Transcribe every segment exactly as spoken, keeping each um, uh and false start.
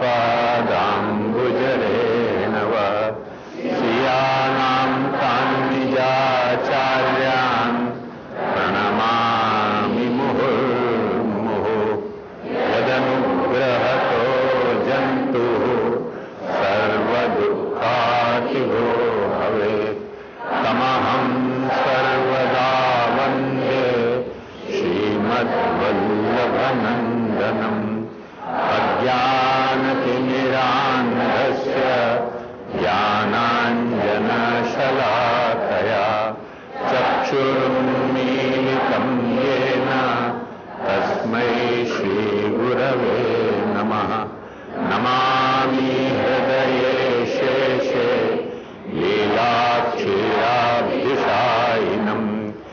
पादाम्बुजरेण वा श्रियाणां तान्निजाचार्यान् प्रणमामि मुहुर्मुहुः यदनुग्रहतो जन्तुः सर्वदुःखातिगो भवेत् तमहं सर्वदा वन्दे श्रीमद्वल्लभनन्दनम् अज्ञानतिमिरान्धस्य ज्ञानाञ्जनशलाकया चक्षुरुन्मीलितं येन तस्मै श्रीगुरवे नमः। नमामि हृदये शेषे लीलाक्षीराब्धिशायिनम्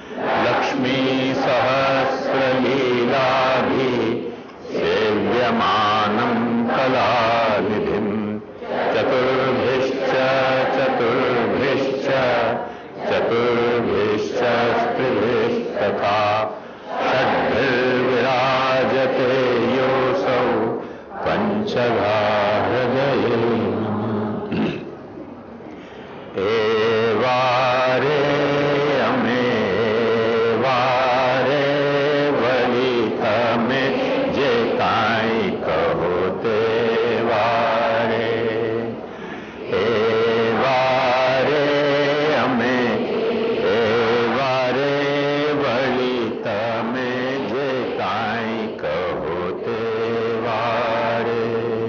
लक्ष्मीसहस्रलीलाभिः सेव्यमानं कलानिधिम् चतुर्भिश्च चतुर्भिश्च चतुर्भिश्च स्त्रिभिस्तथा षड्भिर्विराजते योऽसौ पञ्चधा हृदये नमः। एवारे अमे वारे वलित में जे काई कहो ते वारे। ए वारे अमे ए वारे वलित में जे काई कहो ते वारे।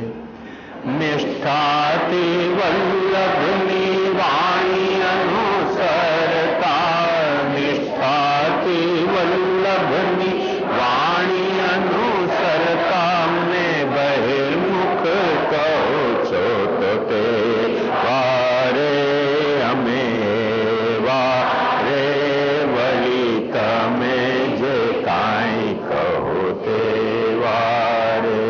निष्ठाति वल्लभनी वाणी अनुसरता निष्ठाति वल्लभनी वाणी अनुसरता में बहिर्मुख कहो छो तो ते वारे अमे वारे वलित में जे काई कहो ते वारे।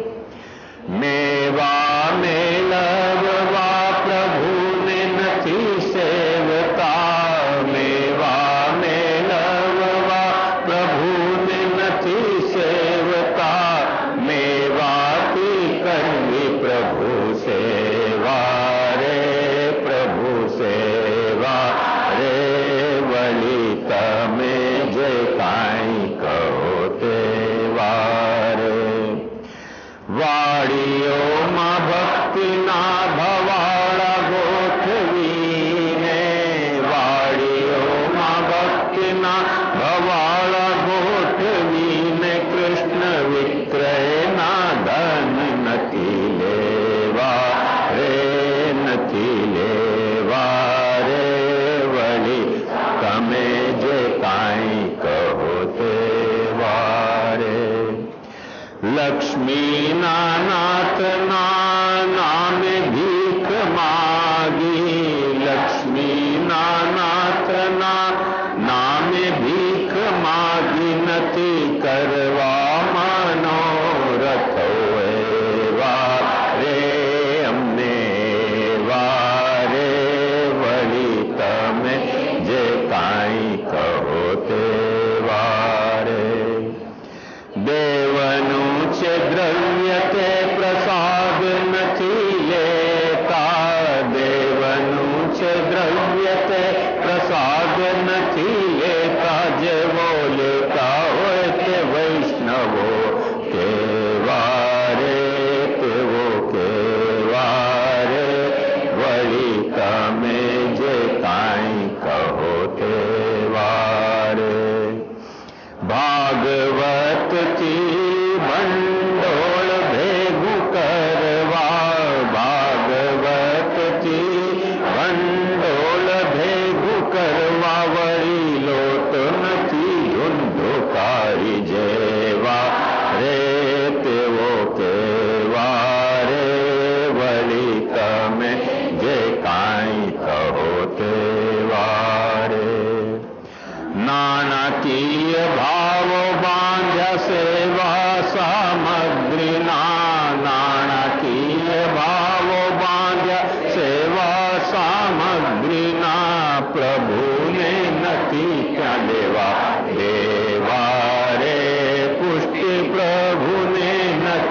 मेवा मेलवा प्रभु ने नथी सेवता मेवा मेलवा प्रभु ने नथी सेवता मेवा की करवी प्रभु सेवा रे प्रभु सेवा रे वलित में जे काई कहो ते वारे। वाड़ियों मां भक्ति ना भवाड़ा गोठवी है वाड़ियों मां भक्ति ना भवाड़ा गोठवी ने कृष्ण विक्रय ना धन नथी लेवा रे नथी लेवा रे वली तमे जे काई कहो ते वारे। लक्ष्मी नाथ ना नाम भीख मागी लक्ष्मी नाथ ना नाम भीख मागी नथी करवा मनोरथ वारे अમને वारे वली तमे जे काई कहो ते वारे। देवनु द्रव्य ते प्रसाद नथी लेता देवनु द्रव्य ते प्रसाद नथी लेता जेवो लेता होय ते वैष्णवो के वारे तेवो के वारे वली तमे जे काई कहो ते वारे। भागवत की भंडोळ भेगू करवा भागवत की भंडोळ भेगू करवा वળી લોટ નથી ઢૂંઢુકારી જેવા રે તેવો કેવા રે વળી તમે જે કાંઈ કહો તે વારે। નાણાકીય ભાવો બાંધ્યા સેવા સામગ્રી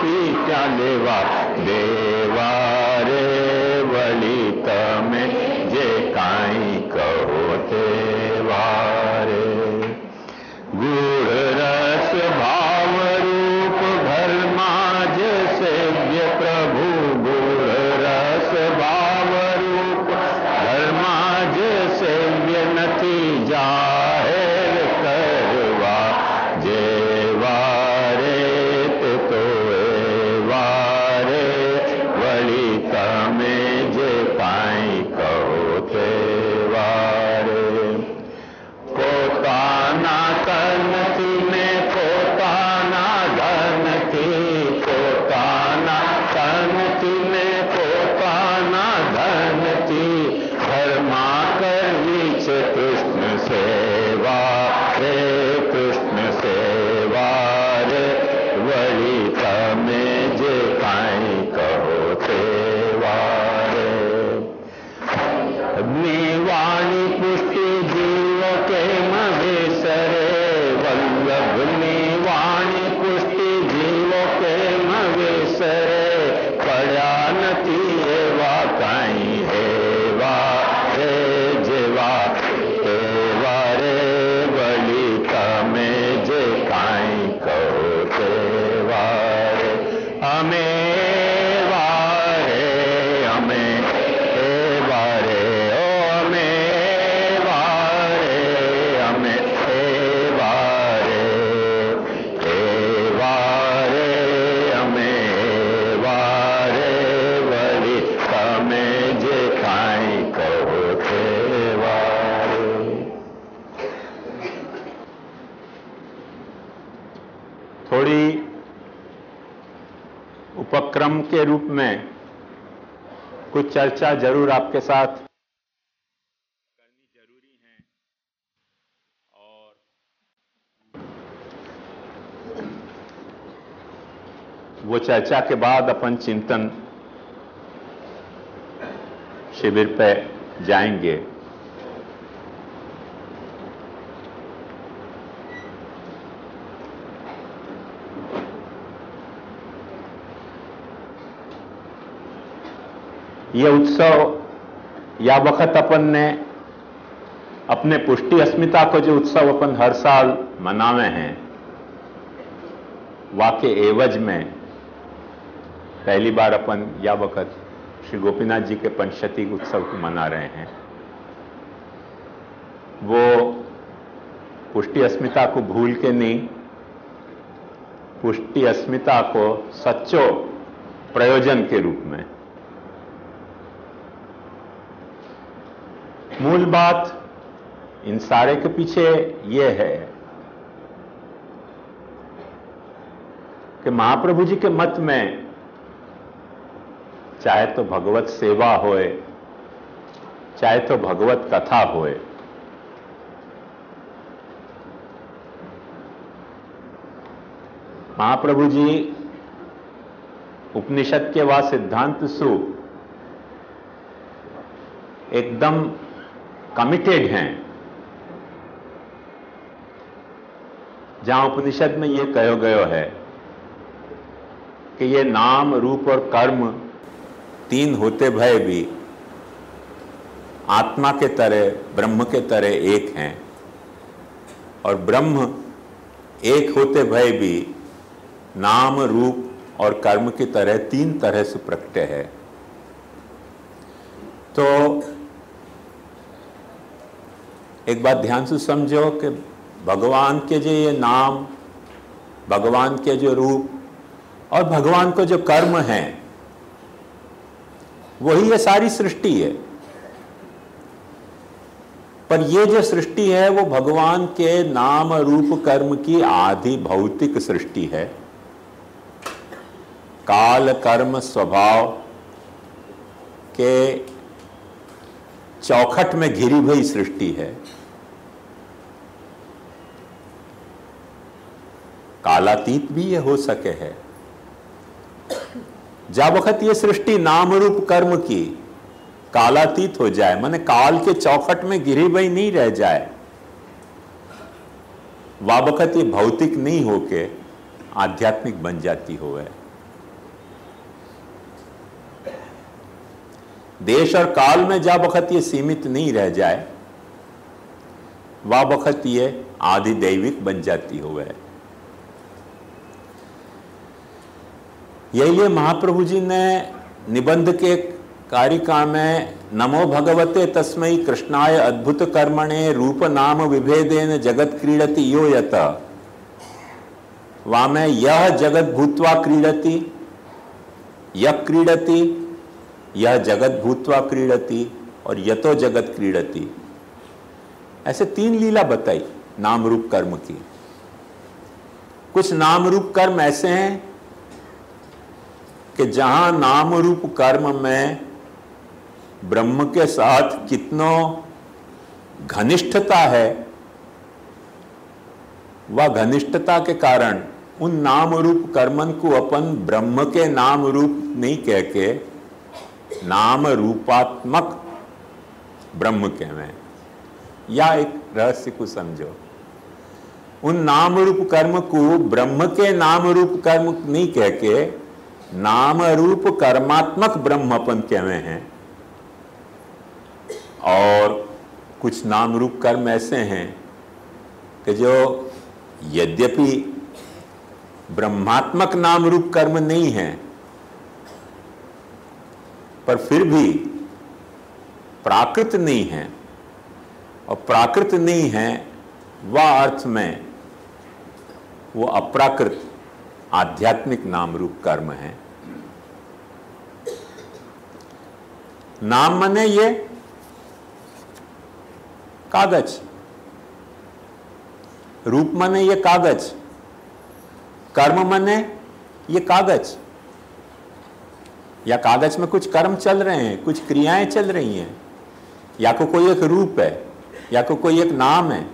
નથી ત્યાં લેવા દેવા રે વળી તમે જે કાંઈ કહો તે વારે ગુણ રસ ભાવ રૂપ ઘરમાં જ સેવ્ય પ્રભુ ગુણ રસ ભાવ રૂપ ઘરમાં જ સેવ્ય નથી જાહેર કરવા જેવા રે તે તો એવા રે વળી તમે જે કાંઈ કહો તે વારે પોતાના તનથી ને પોતાના ધનથી પોતાના તનથી ને પોતાના ધનથી ઘરમાં કરવી છે કૃષ્ણ સેવા રે કૃષ્ણ સેવા રે વળી તમે જે કાંઈ કહો તે વારે વાણી પુષ્ટિ જીવ કેમ વિસરે વલ્લભની વાણી પુષ્ટિ જીવ કેમ વિસરે પડ્યા નથી એવા કાંઈ હેવા રે જેવા તેવા રે વળી તમે જે કાંઈ કહો તેવા રે અમે વારે અમે એવા રે ઓ અમે વારે અમે એવા રે એવા રે અમે એવા રે વળી તમે જે કાંઈ કહો તેવા રે थोड़ी उपक्रम के रूप में कुछ चर्चा जरूर आपके साथ करनी जरूरी है और वो चर्चा के बाद अपन चिंतन शिविर पे जाएंगे। ये उत्सव या वक्त अपन ने अपने पुष्टि अस्मिता को जो उत्सव अपन हर साल मनावे हैं वाके एवज में पहली बार अपन या वक्त श्री गोपीनाथ जी के पंचशती उत्सव को मना रहे हैं। वो पुष्टि अस्मिता को भूल के नहीं, पुष्टि अस्मिता को सच्चो प्रयोजन के रूप में। मूल बात इन सारे के पीछे ये है कि महाप्रभु जी के मत में चाहे तो भगवत सेवा होए, चाहे तो भगवत कथा होए, महाप्रभु जी उपनिषद के वा सिद्धांत सु एकदम कमिटेड हैं। जहां उपनिषद में यह कहो गयो है कि ये नाम रूप और कर्म तीन होते भय भी आत्मा के तरह ब्रह्म के तरह एक हैं, और ब्रह्म एक होते भय भी नाम रूप और कर्म की तरह तीन तरह से प्रकट है। तो एक बात ध्यान से समझो कि भगवान के जो ये नाम, भगवान के जो रूप और भगवान को जो कर्म हैं, वही ये सारी सृष्टि है। पर ये जो सृष्टि है वो भगवान के नाम रूप कर्म की आदि भौतिक सृष्टि है। काल कर्म स्वभाव के चौखट में घिरी हुई सृष्टि है। कालातीत भी ये हो सके है। जब वक्त ये सृष्टि नाम रूप कर्म की कालातीत हो जाए, माने काल के चौखट में गिरी हुई नहीं रह जाए, वह वक्त ये भौतिक नहीं होके आध्यात्मिक बन जाती हो है। देश और काल में जा वक्त ये सीमित नहीं रह जाए, वह वक्त ये आधिदैविक बन जाती हो। वह यही लिए महाप्रभु जी ने निबंध के कारिका में नमो भगवते तस्मै कृष्णाय अद्भुत कर्मणे रूप नाम विभेदेन जगत क्रीडति यो यत, वामे यह जगत भूत्वा क्रीडति, यह क्रीडति, यह जगत भूत्वा क्रीडति और यतो जगत क्रीडति। ऐसे तीन लीला बताई नाम रूप कर्म की। कुछ नाम रूप कर्म ऐसे हैं कि जहां नाम रूप कर्म में ब्रह्म के साथ कितनो घनिष्ठता है, वह घनिष्ठता के कारण उन नाम रूप कर्मन को अपन ब्रह्म के नाम रूप नहीं कह के नाम रूपात्मक ब्रह्म कहवे। या एक रहस्य को समझो, उन नाम रूप कर्म को ब्रह्म के नाम रूप कर्म नहीं कह के नाम रूप कर्मात्मक ब्रह्म अपन कहवे हैं। और कुछ नाम रूप कर्म ऐसे हैं कि जो यद्यपि ब्रह्मात्मक नाम रूप कर्म नहीं है, पर फिर भी प्राकृत नहीं है, और प्राकृत नहीं है वह अर्थ में वो अप्राकृत आध्यात्मिक नाम रूप कर्म है। नाम मने ये कागज, रूप मने ये कागज, कर्म मने ये कागज। या कागज में कुछ कर्म चल रहे हैं, कुछ क्रियाएं चल रही हैं, या को कोई एक रूप है, या को कोई एक नाम है।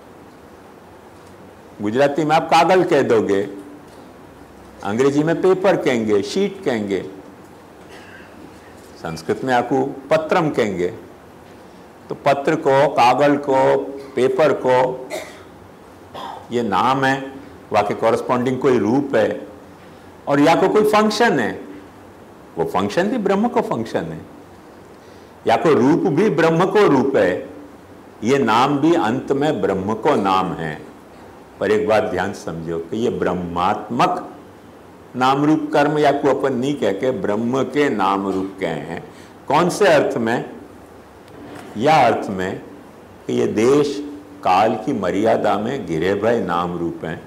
गुजराती में आप कागल कह दोगे, अंग्रेजी में पेपर कहेंगे, शीट कहेंगे, संस्कृत में आपको पत्रम कहेंगे। तो पत्र को, कागल को, पेपर को ये नाम है, वहाँ के कॉरस्पॉन्डिंग कोई रूप है, और या को कोई फंक्शन है, वो फंक्शन भी ब्रह्म को फंक्शन है, या को रूप भी ब्रह्म को रूप है, ये नाम भी अंत में ब्रह्म को नाम है। पर एक बात ध्यान समझो कि ये ब्रह्मात्मक नाम रूप कर्म या को अपन नहीं कह के ब्रह्म के नाम रूप कहे हैं। कौन से अर्थ में? या अर्थ में कि ये देश काल की मर्यादा में गिरे भय नाम रूप हैं।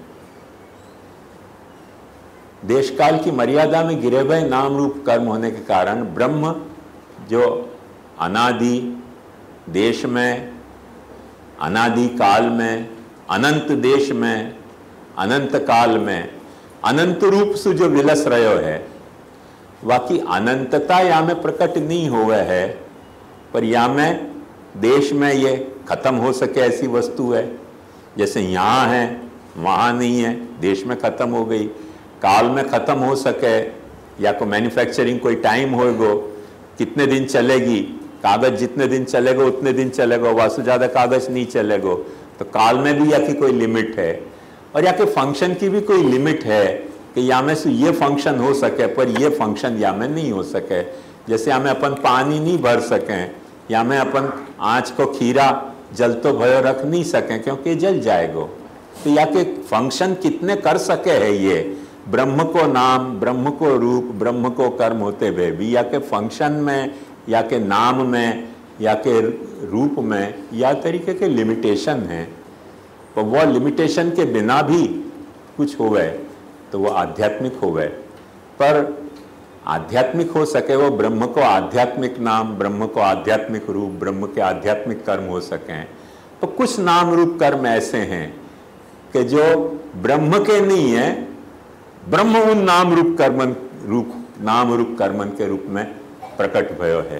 देश काल की मर्यादा में गिरे भय नाम रूप कर्म होने के कारण ब्रह्म जो अनादि देश में, अनादि काल में, अनंत देश में, अनंत काल में, अनंत रूप से जो विलस रहो है, बाकी अनंतता या में प्रकट नहीं हुआ है, पर या में देश में ये खत्म हो सके ऐसी वस्तु है। जैसे यहाँ है वहाँ नहीं है, देश में खत्म हो गई, काल में खत्म हो सके, या को मैन्युफैक्चरिंग कोई टाइम होएगो, कितने दिन चलेगी, कागज जितने दिन चलेगा उतने दिन चलेगा, वासु ज़्यादा कागज नहीं चलेगा। तो काल में भी या की कोई लिमिट है, और या के फंक्शन की भी कोई लिमिट है कि या में से ये फंक्शन हो सके पर ये फंक्शन या में नहीं हो सके। जैसे या में अपन पानी नहीं भर सकें, या में अपन आँच को खीरा जल तो भयो रख नहीं सकें क्योंकि जल जाएगो। तो या के फंक्शन कितने कर सके है ये ब्रह्म को नाम, ब्रह्म को रूप, ब्रह्म को कर्म होते हुए भी या के फंक्शन में, या के नाम में, या के रूप में या तरीके के लिमिटेशन हैं। तो वह लिमिटेशन के बिना भी कुछ होवे तो वो आध्यात्मिक होवे। पर आध्यात्मिक हो सके वो ब्रह्म को आध्यात्मिक नाम, ब्रह्म को आध्यात्मिक रूप, ब्रह्म के आध्यात्मिक कर्म हो सकें। तो कुछ नाम रूप कर्म ऐसे हैं कि जो ब्रह्म के नहीं है, ब्रह्म उन नाम रूप कर्मन रूप नाम रूप कर्मन के रूप में प्रकट भयो है।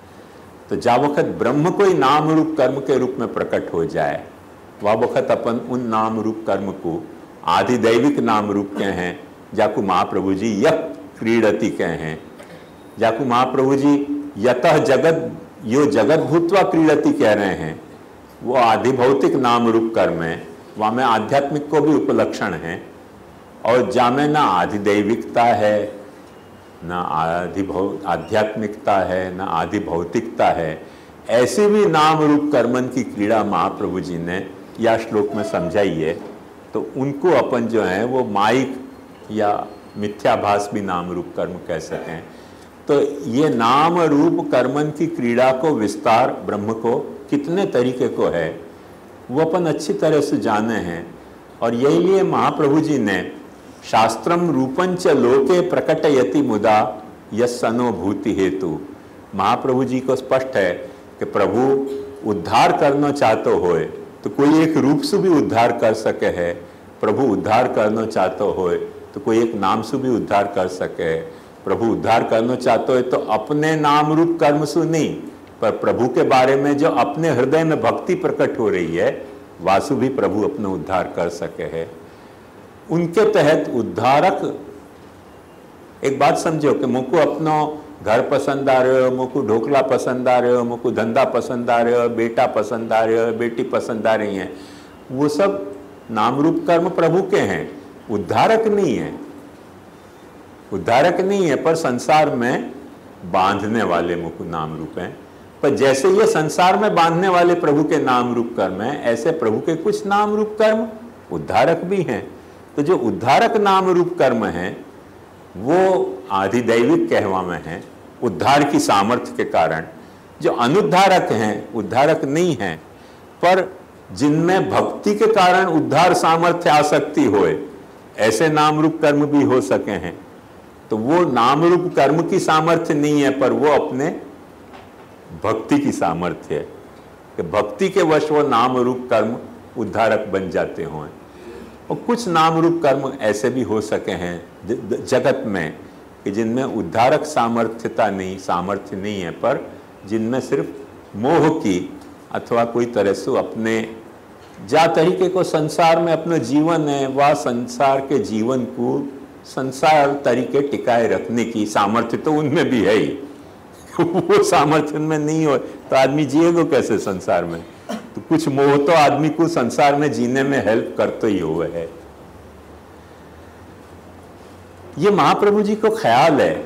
तो जा वक्त ब्रह्म कोई नाम रूप कर्म के रूप में प्रकट हो जाए, वह वक्त अपन उन नाम रूप कर्म को आधिदैविक नाम रूप कहे हैं। जाकू महाप्रभु जी यह क्रीडति कहे हैं, जाकू महाप्रभु जी यतः जगत यो जगत भूतवा क्रीडति कह रहे हैं, वो आधिभौतिक नाम रूप कर्म है। वहाँ में आध्यात्मिक को भी उपलक्षण है, और जामे ना आधिदैविकता है, ना आदि भौ आध्यात्मिकता है, ना आदि भौतिकता है, ऐसे भी नाम रूप कर्मन की क्रीड़ा महाप्रभु जी ने या श्लोक में समझाई है। तो उनको अपन जो है वो माइक या मिथ्याभास भी नाम रूप कर्म कह सकें। तो ये नाम रूप कर्मन की क्रीड़ा को विस्तार ब्रह्म को कितने तरीके को है वो अपन अच्छी तरह से जाने हैं। और यही लिए महाप्रभु जी ने शास्त्रम रूपंच लोके प्रकटयति मुदा यस्सनोभूति हेतु, महाप्रभु जी को स्पष्ट है कि प्रभु उद्धार करना चाहते होए तो कोई एक रूप से भी उद्धार कर सके है, प्रभु उद्धार करना चाहते होए तो कोई एक नाम से भी उद्धार कर सके। प्रभु उद्धार करना चाहते हो तो अपने नाम रूप कर्म से नहीं, पर प्रभु के बारे में जो अपने हृदय में भक्ति प्रकट हो रही है वासु भी प्रभु अपना उद्धार कर सके है। उनके तहत उद्धारक, एक बात समझो कि मुझको अपना घर पसंद आ रहे हो, मुझको ढोकला पसंद आ रहे हो, मुझको धंधा पसंद आ रहे हो, बेटा पसंद आ रहे हो, बेटी पसंद आ रही हैं, वो सब नाम रूप कर्म प्रभु के हैं, उद्धारक नहीं है। उद्धारक नहीं है पर संसार में बांधने वाले मुझको नाम रूप हैं। पर जैसे ये संसार में बांधने वाले प्रभु के नाम रूप कर्म हैं, ऐसे प्रभु के कुछ नाम रूप कर्म उद्धारक भी हैं। तो जो उद्धारक नाम रूप कर्म हैं वो आधिदैविक कहवा में हैं उद्धार की सामर्थ्य के कारण। जो अनुद्धारक हैं, उद्धारक नहीं हैं, पर जिनमें भक्ति के कारण उद्धार सामर्थ्य आ सकती होए, ऐसे नाम रूप कर्म भी हो सके हैं। तो वो नाम रूप कर्म की सामर्थ्य नहीं है, पर वो अपने भक्ति की सामर्थ्य है कि भक्ति के वश वो नाम रूप कर्म उद्धारक बन जाते हों। और कुछ नाम रूप कर्म ऐसे भी हो सके हैं जगत में कि जिनमें उद्धारक सामर्थ्यता नहीं सामर्थ्य नहीं है, पर जिनमें सिर्फ मोह की अथवा कोई तरह से अपने जा तरीके को संसार में अपना जीवन है वह संसार के जीवन को संसार तरीके टिकाए रखने की सामर्थ्य तो उनमें भी है ही। वो सामर्थ्य उनमें नहीं हो तो आदमी जिएगा कैसे संसार में। तो कुछ मोह तो आदमी को संसार में जीने में हेल्प करते ही हुए है। ये महाप्रभु जी को ख्याल है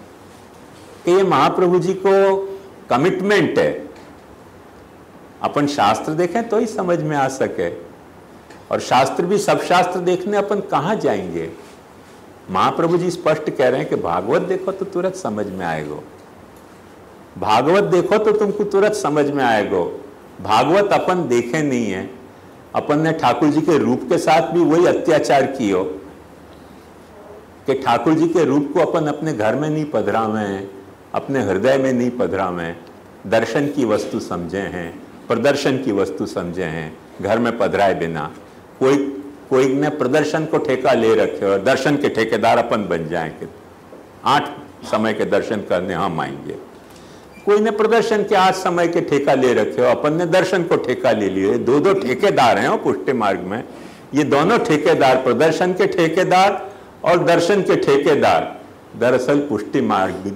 कि ये महाप्रभु जी को कमिटमेंट है। अपन शास्त्र देखें तो ही समझ में आ सके, और शास्त्र भी सब शास्त्र देखने अपन कहाँ जाएंगे। महाप्रभु जी स्पष्ट कह रहे हैं कि भागवत देखो तो तुरंत समझ में आएगा, भागवत देखो तो तुमको तुरंत समझ में आएगा। भागवत अपन देखे नहीं है, अपन ने ठाकुर जी के रूप के साथ भी वही अत्याचार कियो कि ठाकुर जी के रूप को अपन अपने घर में नहीं पधरावे हैं, अपने हृदय में नहीं पधरावे हैं, दर्शन की वस्तु समझे हैं, प्रदर्शन की वस्तु समझे हैं, घर में पधराए बिना। कोई कोई ने प्रदर्शन को ठेका ले रखे और दर्शन के ठेकेदार अपन बन जाएं कि आठ समय के दर्शन करने हम आएंगे। कोई ने प्रदर्शन के आठ समय के ठेका ले रखे हो, अपन ने दर्शन को ठेका ले लिए। दो दो ठेकेदार हैं पुष्टि मार्ग में। ये दोनों ठेकेदार, प्रदर्शन के ठेकेदार और दर्शन के ठेकेदार, दरअसल पुष्टि मार्ग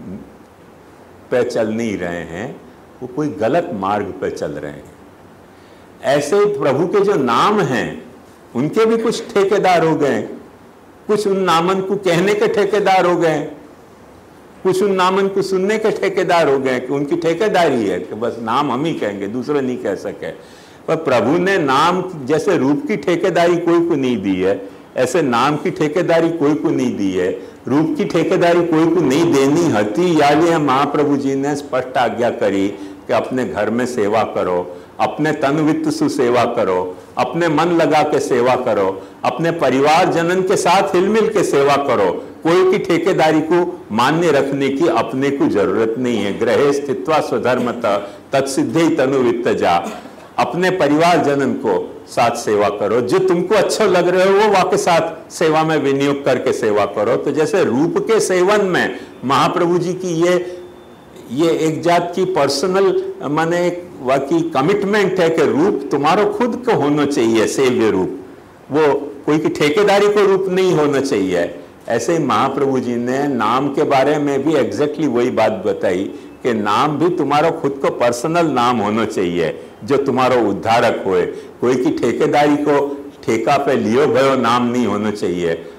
पे चल नहीं रहे हैं, वो कोई गलत मार्ग पे चल रहे हैं। ऐसे ही प्रभु के जो नाम हैं उनके भी कुछ ठेकेदार हो गए, कुछ उन नामन को कहने के ठेकेदार हो गए, कुछ उन नामन को सुनने के ठेकेदार हो गए कि उनकी ठेकेदारी है कि बस नाम हम ही कहेंगे, दूसरे नहीं कह सके। पर प्रभु ने नाम जैसे रूप की ठेकेदारी कोई को नहीं दी है, ऐसे नाम की ठेकेदारी कोई को नहीं दी है, रूप की ठेकेदारी कोई को नहीं देनी हती। या लिए महाप्रभु जी ने स्पष्ट आज्ञा करी कि अपने घर में सेवा करो, अपने तन वित्त से सेवा करो, अपने मन लगा के सेवा करो, अपने परिवार जनन के साथ हिलमिल के सेवा करो। कोई की ठेकेदारी को मान्य रखने की अपने को जरूरत नहीं है। ग्रहे स्थित्वा स्वधर्मतः तत्सिद्धे तनु वित्त जा। अपने परिवार जनन को साथ सेवा करो, जो तुमको अच्छा लग रहे हो वो वाके साथ सेवा में विनियोग करके सेवा करो। तो जैसे रूप के सेवन में महाप्रभु जी की ये ये एक जात की पर्सनल माने एक वाकई कमिटमेंट है कि रूप तुम्हारा खुद को होना चाहिए, सेव्य रूप, वो कोई की ठेकेदारी को रूप नहीं होना चाहिए। ऐसे ही महाप्रभु जी ने नाम के बारे में भी एग्जैक्टली वही बात बताई कि नाम भी तुम्हारा खुद को पर्सनल नाम होना चाहिए जो तुम्हारा उद्धारक होए। कोई की ठेकेदारी को ठेका पे लियो भयो नाम नहीं होना चाहिए।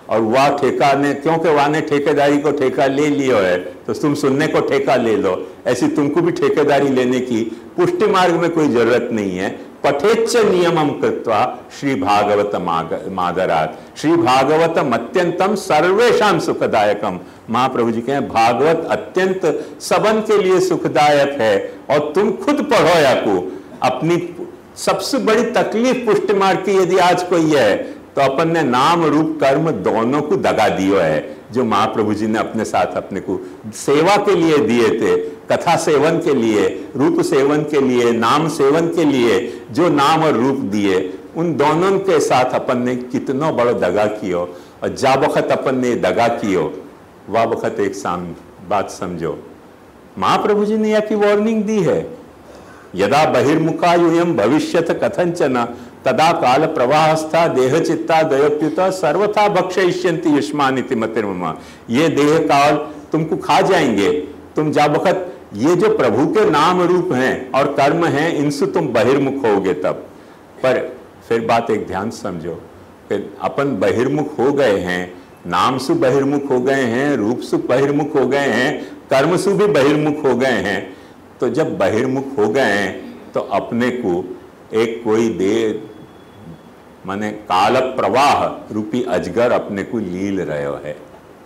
और वह ठेका ने, क्योंकि वह ने ठेकेदारी को ठेका ले लियो है तो तुम सुनने को ठेका ले लो। ऐसी तुमको भी ठेकेदारी लेने की पुष्टि मार्ग में कोई जरूरत नहीं है। पठेच्च नियमम कृत्वा श्री भागवत मादरात, श्री भागवतम अत्यंतम सर्वेशम सुखदायकम। महाप्रभु जी कहें भागवत अत्यंत सबन के लिए सुखदायक है, और तुम खुद पढ़ो या को। अपनी सबसे बड़ी तकलीफ पुष्टि मार्ग की यदि आज कोई है तो अपन ने नाम रूप कर्म दोनों को दगा दियो है, जो महाप्रभु जी ने अपने साथ अपने को सेवा के लिए दिए थे, कथा सेवन के लिए, रूप सेवन के लिए, नाम सेवन के लिए जो नाम और रूप दिए, उन दोनों के साथ अपन ने कितना बड़ा दगा कियो। और जा वक्त अपन ने दगा कियो वह वक्त एक साम बात समझो, महाप्रभु जी ने यह की वार्निंग दी है, यदा बहिर्मुखा यूयम भविष्यत कथंचन तदा काल प्रवाहस्था देह चित्ता दयोप्युता सर्वथा भक्षयिष्यन्ति युष्मानिति मतिर्मम। ये देह काल तुमको खा जाएंगे, तुम जा वक्त ये जो प्रभु के नाम रूप हैं और कर्म हैं इनसे तुम बहिर्मुख होगे तब। पर फिर बात एक ध्यान समझो कि अपन बहिर्मुख हो गए हैं, नाम से बहिर्मुख हो गए हैं, रूप से बहिर्मुख हो गए हैं, कर्म से भी बहिर्मुख हो गए हैं। तो जब बहिर्मुख हो गए हैं तो अपने को एक कोई दे माने काल प्रवाह रूपी अजगर अपने को लील रहे है,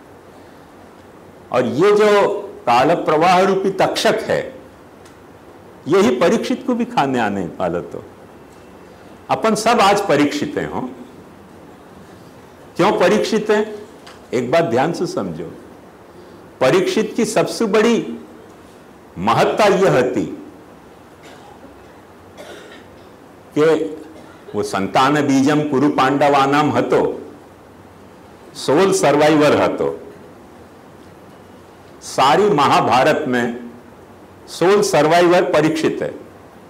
और ये जो काल प्रवाह रूपी तक्षक है यही परीक्षित को भी खाने आने वाला। तो अपन सब आज परीक्षित हैं। हो क्यों परीक्षित हैं? एक बात ध्यान से समझो, परीक्षित की सबसे बड़ी महत्ता यह थी कि वो संतान बीजम कुरु पांडवानाम हतो, सोल सर्वाइवर हतो। सारी महाभारत में सोल सर्वाइवर परीक्षित है।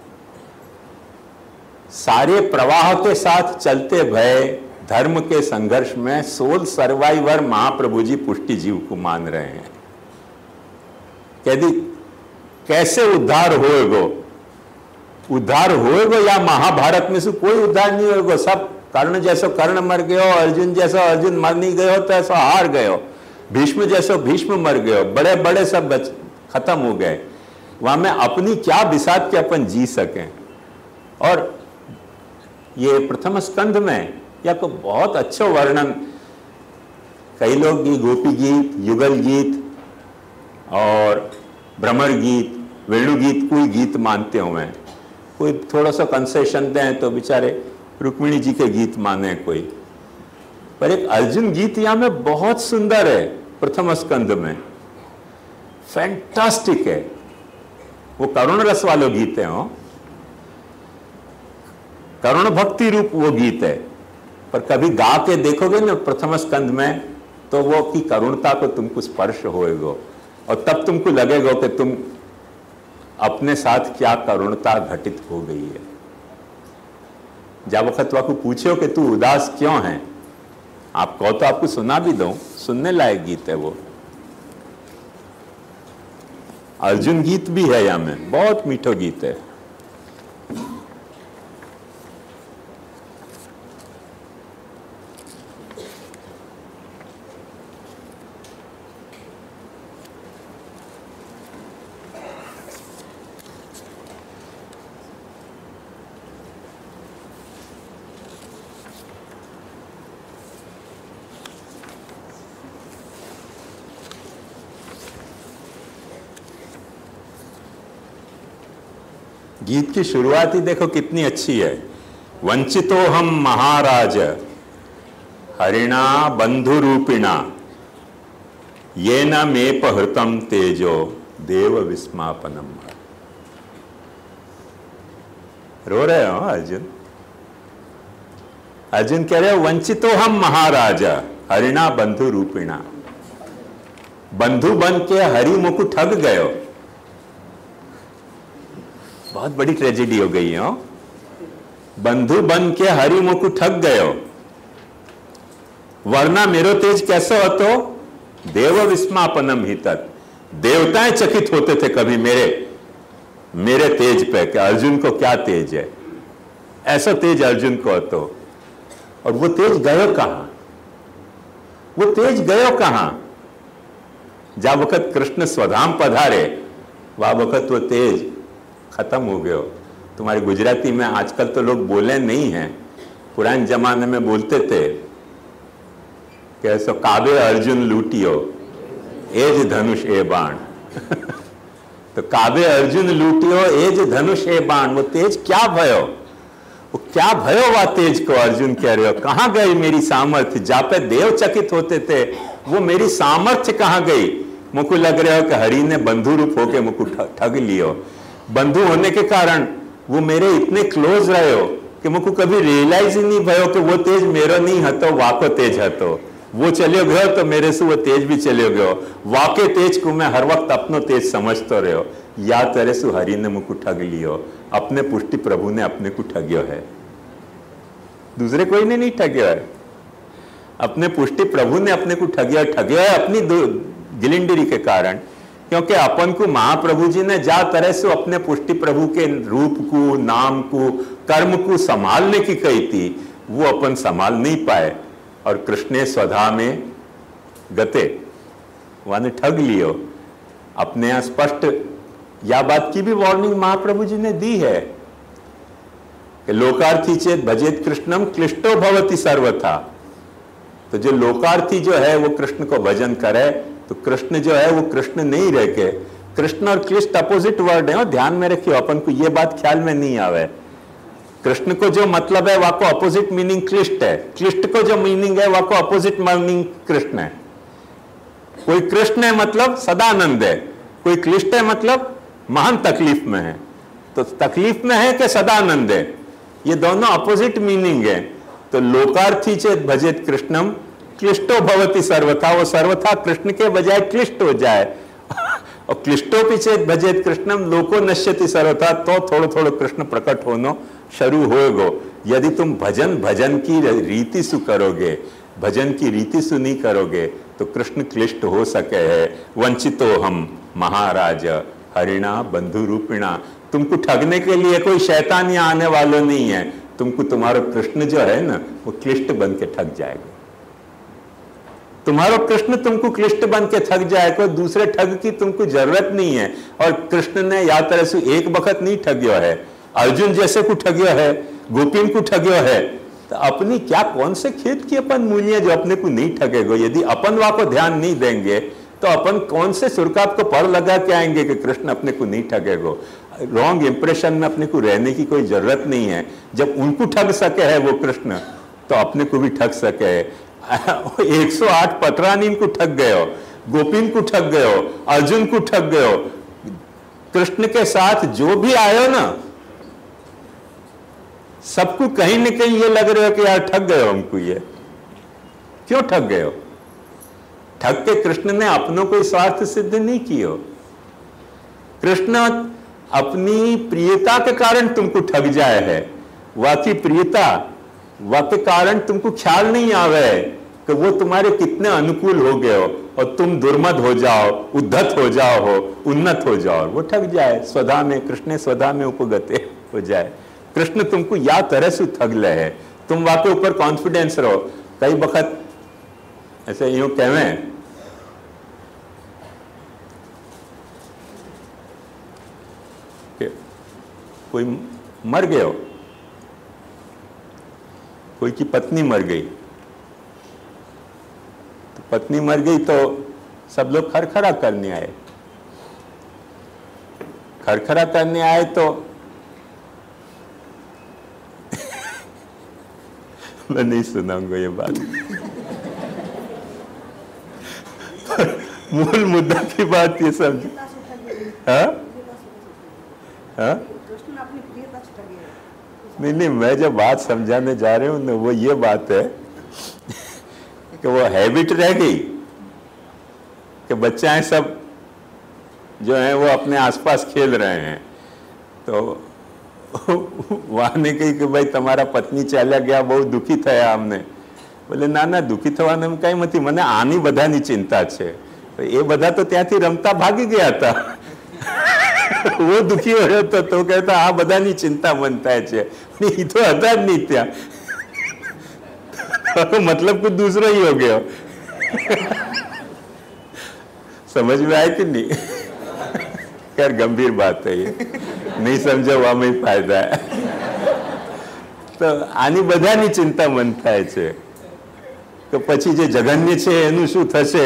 सारे प्रवाह के साथ चलते भय धर्म के संघर्ष में सोल सर्वाइवर महाप्रभु जी पुष्टि जीव को मान रहे हैं। यदि कैसे उद्धार होएगो, उद्धार होएगो या महाभारत में से कोई उद्धार नहीं होएगो। सब कर्ण जैसो कर्ण मर गयो, अर्जुन जैसो अर्जुन मर नहीं गयो तो ऐसा हार गयो, भीष्म जैसो भीष्म मर गयो, बड़े बड़े सब खत्म हो गए। वहां में अपनी क्या बिसात के अपन जी सकें। और ये प्रथम स्कंध में या को बहुत अच्छा वर्णन, कई लोग ये गोपी गीत, युगल गीत और भ्रमर गीत, वेणु गीत कोई गीत मानते हुए, कोई थोड़ा सा कंसेशन दें तो बेचारे रुक्मिणी जी के गीत माने कोई। पर एक अर्जुन गीत यहां में बहुत सुंदर है, प्रथम स्कंद में फैंटास्टिक है। वो करुण रस वाले गीत है, हो करुण भक्ति रूप वो गीत है। पर कभी गा के देखोगे ना प्रथम स्कंद में तो वो की करुणता को तुमको स्पर्श होएगा, और तब तुमको लगेगा कि तुम अपने साथ क्या करुणता घटित हो गई है। जब वक्त को पूछो कि तू उदास क्यों है, आप कहो तो आपको सुना भी दो, सुनने लायक गीत है वो। अर्जुन गीत भी है यहां में, बहुत मीठो गीत है। गीत की शुरुआत ही देखो कितनी अच्छी है। वंचितो हम महाराज हरिणा बंधु रूपिणा ये न मेपहृतम तेजो देव विस्मापनम। रो रहे हो अर्जुन? अर्जुन कह रहे हो वंचितो हम महाराज हरिणा बंधु रूपिणा। बंधु बन के हरि मुख ठग गयो, बहुत बड़ी ट्रेजेडी हो गई है। बंधु बन के हरि मुख ठग गयो, वरना मेरो तेज कैसे हो तो देव विस्मापनम ही तक। देवताएं चकित होते थे कभी मेरे मेरे तेज पे कि अर्जुन को क्या तेज है, ऐसा तेज अर्जुन को तो। और वो तेज गयो कहां? वो तेज गयो कहां? जा वक्त कृष्ण स्वधाम पधारे वह वक्त वो तेज खत्म हो गयो। तुम्हारी गुजराती में आजकल तो लोग बोले नहीं हैं, पुराने जमाने में बोलते थे कि ऐसा काबे अर्जुन लूटियो एज धनुष ए बाण तो काबे अर्जुन लूटियो एज धनुष ए बाण, वो तेज क्या भयो? वो क्या भयो वा तेज को अर्जुन कह रहे हो? कहां गई मेरी सामर्थ्य? जा पे देव चकित होते थे वो मेरी सामर्थ्य कहां गई? मुझको लग रहा हो कि हरि ने बंधु रूप होके मुझको ठग लियो। बंधु होने के कारण वो मेरे इतने क्लोज रहे हो कि मुझको कभी रियलाइज ही नहीं भयो कि वो तेज मेरो नहीं हतो, वाको तेज हतो। वो चले गयो तो मेरे से वो तेज भी चले गयो। वाके तेज को मैं हर वक्त अपनो तेज समझतो रहो। या तेरे सु हरि ने मुझको ठग लियो, अपने पुष्टि प्रभु ने अपने को ठगियो है, दूसरे कोई ने नहीं ठगियो है। अपने पुष्टि प्रभु ने अपने को ठगियो ठगियो है अपनी गिलिंडरी के कारण, क्योंकि अपन को महाप्रभु जी ने जा तरह से अपने पुष्टि प्रभु के रूप को, नाम को, कर्म को संभालने की कही थी, वो अपन संभाल नहीं पाए और कृष्ण स्वधा में गते वाने ठग लियो। अपने यहां स्पष्ट या बात की भी वार्निंग महाप्रभु जी ने दी है कि लोकार्थी चेत भजेत कृष्णम क्लिष्टो भवति सर्वथा। तो जो लोकार्थी जो है वो कृष्ण को भजन करे तो कृष्ण जो है वो कृष्ण नहीं रह के, कृष्ण और क्लिष्ट अपोजिट वर्ड है, ध्यान में रखियो, अपन को ये बात ख्याल में नहीं आवे। कृष्ण को जो मतलब है वह को अपोजिट मीनिंग क्लिष्ट है, क्लिष्ट को जो मीनिंग है वह को अपोजिट मीनिंग कृष्ण है। कोई कृष्ण है मतलब सदानंद है, कोई क्लिष्ट है मतलब महान तकलीफ में है। तो तकलीफ में है कि सदानंद है, ये दोनों अपोजिट मीनिंग है। तो लोकार्थी चेत भजेत कृष्णम क्लिष्टो भवति सर्वथा, वो सर्वथा कृष्ण के बजाय क्लिष्ट हो जाए। और क्लिष्टो पिछेत भजेत कृष्णम लोको नश्यति सर्वथा, तो थोड़ो थोड़ो कृष्ण प्रकट होनो शुरू होगो। यदि तुम भजन भजन की रीति सु करोगे, भजन की रीति सु नहीं करोगे तो कृष्ण क्लिष्ट हो सके है। वंचितो हम महाराज हरिणा बंधु रूपिणा, तुमको ठगने के लिए कोई शैतान यहाँ आने वाला नहीं है, तुमको तुम्हारा कृष्ण जो है ना वो क्लिष्ट बन के ठग जाएगा। तुम्हारा कृष्ण तुमको क्लिष्ट बन के थक जाएगा, दूसरे ठग की तुमको जरूरत नहीं है। और कृष्ण ने या तरह से एक वक्त नहीं ठगियो है, अर्जुन जैसे को ठगियो है, गोपीन को ठगियो है, तो अपनी क्या कौन से खेत की अपन मूल्य जो अपने को नहीं ठगेगो। यदि अपन वहां को ध्यान नहीं देंगे तो अपन कौन से सुरकाप को पर लगा के आएंगे कि कृष्ण अपने को नहीं ठगेगो। रॉन्ग इंप्रेशन में अपने को रहने की कोई जरूरत नहीं है। जब उनको ठग सके है वो कृष्ण तो अपने को भी ठग सके है। एक सौ आठ पटरानी को ठग गयो, गोपीन को ठग गयो, अर्जुन को ठग गयो, कृष्ण के साथ जो भी आयो ना सबको कहीं न कहीं ये लग रहा है कि यार ठग गयो हमको। ये क्यों ठग गयो? ठग के कृष्ण ने अपनों को स्वार्थ सिद्ध नहीं कियो। कृष्ण अपनी प्रियता के कारण तुमको ठग जाए है, वाकी प्रियता वाके कारण तुमको ख्याल नहीं आवे कि वो तुम्हारे कितने अनुकूल हो गए हो और तुम दुर्मद हो जाओ, उद्धत हो जाओ हो, उन्नत हो जाओ, वो ठग जाए। स्वधा में कृष्ण स्वधा में उपगते हो जाए। कृष्ण तुमको या तरह से ठग ले है, तुम वाके ऊपर कॉन्फिडेंस रहो। कई वक्त ऐसे यूं कहवे कोई मर गए हो, कोई की पत्नी मर गई, तो पत्नी मर गई तो सब लोग खरखरा करने आए। खरखरा करने आए तो मैं नहीं सुनाऊंगा ये बात। मूल मुद्दा की बात ये समझ। हाँ हाँ नहीं नहीं, मैं जब बात समझाने जा रहे हूँ ना वो ये बात है कि वो हैबिट रह गई कि बच्चे सब जो हैं वो अपने आसपास खेल रहे हैं, तो वहाँ ने कही कि भाई तुम्हारा पत्नी चला गया, बहुत दुखी थया हमने। बोले ना ना दुखी थवाने कई मती, मने आनी बधानी चिंता छे। तो ये बधा तो ત્યાંથી रमता भागी गया था। वो दुखी हो रहा था तो कहता आ बधानी चिंता मनता है, ये तो હતા જ नहीं त्या। तो मतलब कुछ दूसरा ही हो गया। समझ में आए कि नहीं? खैर गंभीर बात है ये, नहीं समझो આમાં ફાયદા. તો આની બધાની ચિંતા મન થાય છે કે પછી જે જગન્ય છે એનું શું થશે,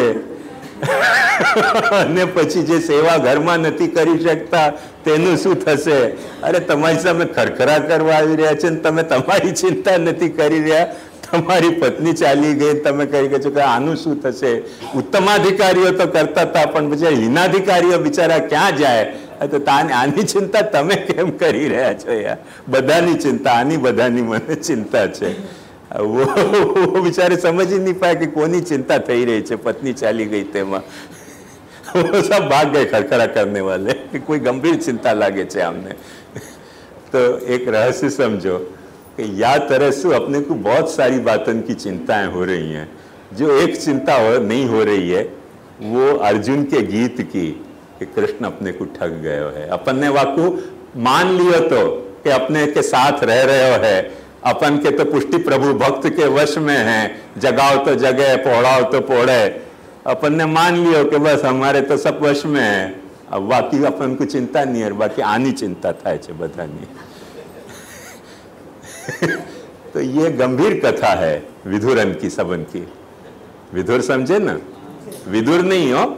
અને પછી જે સેવા ઘરમાં નથી કરી શકતા તેનું શું થશે. અરે તમારી સામે ખરખરા કરવા આવી રહ્યા છે ને તમે તમારી ચિંતા નથી કરી રહ્યા. તમારી પત્ની ચાલી ગઈ, તમે કહી ગયો છો કે આનું શું થશે. ઉત્તમાધિકારીઓ તો કરતા હતા, પણ પછી હિનાધિકારીઓ બિચારા ક્યાં જાય? તો આની ચિંતા તમે કેમ કરી રહ્યા છો યાર? બધાની ચિંતા, આની બધાની મને ચિંતા છે. वो बेचारे समझ ही नहीं पाए कि कोनी चिंता થઈ રહી છે, पत्नी ચાલી ગઈ તેમાં. वो सब भाग गए खड़खड़ा करने वाले कि कोई गंभीर चिंता लागे છે हमने. तो एक रहस्य समझो कि या तरह से अपने को बहुत सारी बातों की चिंताएं हो रही हैं. जो एक चिंता हो नहीं हो रही है वो अर्जुन के गीत की कि कृष्ण अपने को ठग गयो है. अपन ने वाकू मान लियो तो कि अपने के साथ रह रहे हो है, अपन के तो पुष्टि प्रभु भक्त के वश में है, जगाओ तो जगे, पोड़ाओ तो पोड़े. अपन ने मान लियो कि बस हमारे तो सब वश में है. अब बाकी अपन को चिंता नहीं है, बाकी आनी चिंता થાય છે બધાની. तो ये गंभीर कथा है विदुरन की, सबन की. विदुर समझे ना? विदुर नहीं हो,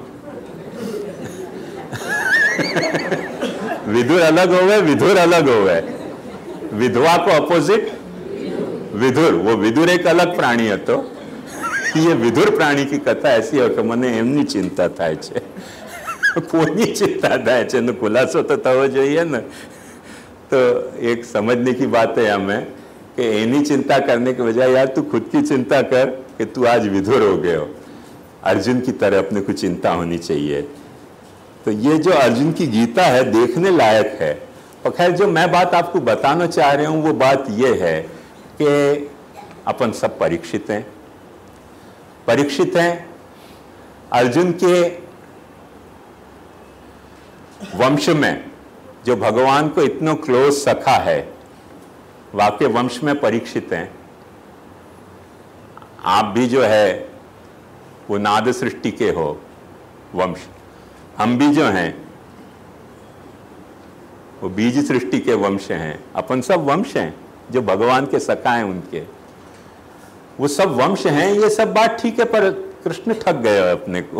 विदुर अलग होवे, विदुर अलग होवे. विधवा को अपोजिट विदुर. वो विदुर एक अलग प्राणी હતો. ये विदुर प्राणी की कथा ऐसी है कि મને એમની ચિંતા થાય છે. કોની चिंता થાય છે એનો ખુલાસો તો થવો જોઈએ ને. तो एक समझने की बात है हमें कि एनी चिंता करने के बजाय यार तू खुद की चिंता कर कि तू आज विधुर हो गए हो. अर्जुन की तरह अपने को चिंता होनी चाहिए. तो ये जो अर्जुन की गीता है देखने लायक है. और खैर जो मैं बात आपको बताना चाह रहा हूँ वो बात ये है कि अपन सब परीक्षित हैं, परीक्षित हैं. अर्जुन के वंश में जो भगवान को इतना क्लोज सखा है, वाकई वंश में परीक्षित हैं. आप भी जो है वो नाद सृष्टि के हो वंश, हम भी जो हैं वो बीज सृष्टि के वंश हैं. अपन सब वंश हैं जो भगवान के सखा हैं, उनके वो सब वंश हैं. ये सब बात ठीक है, पर कृष्ण ठग गए अपने को.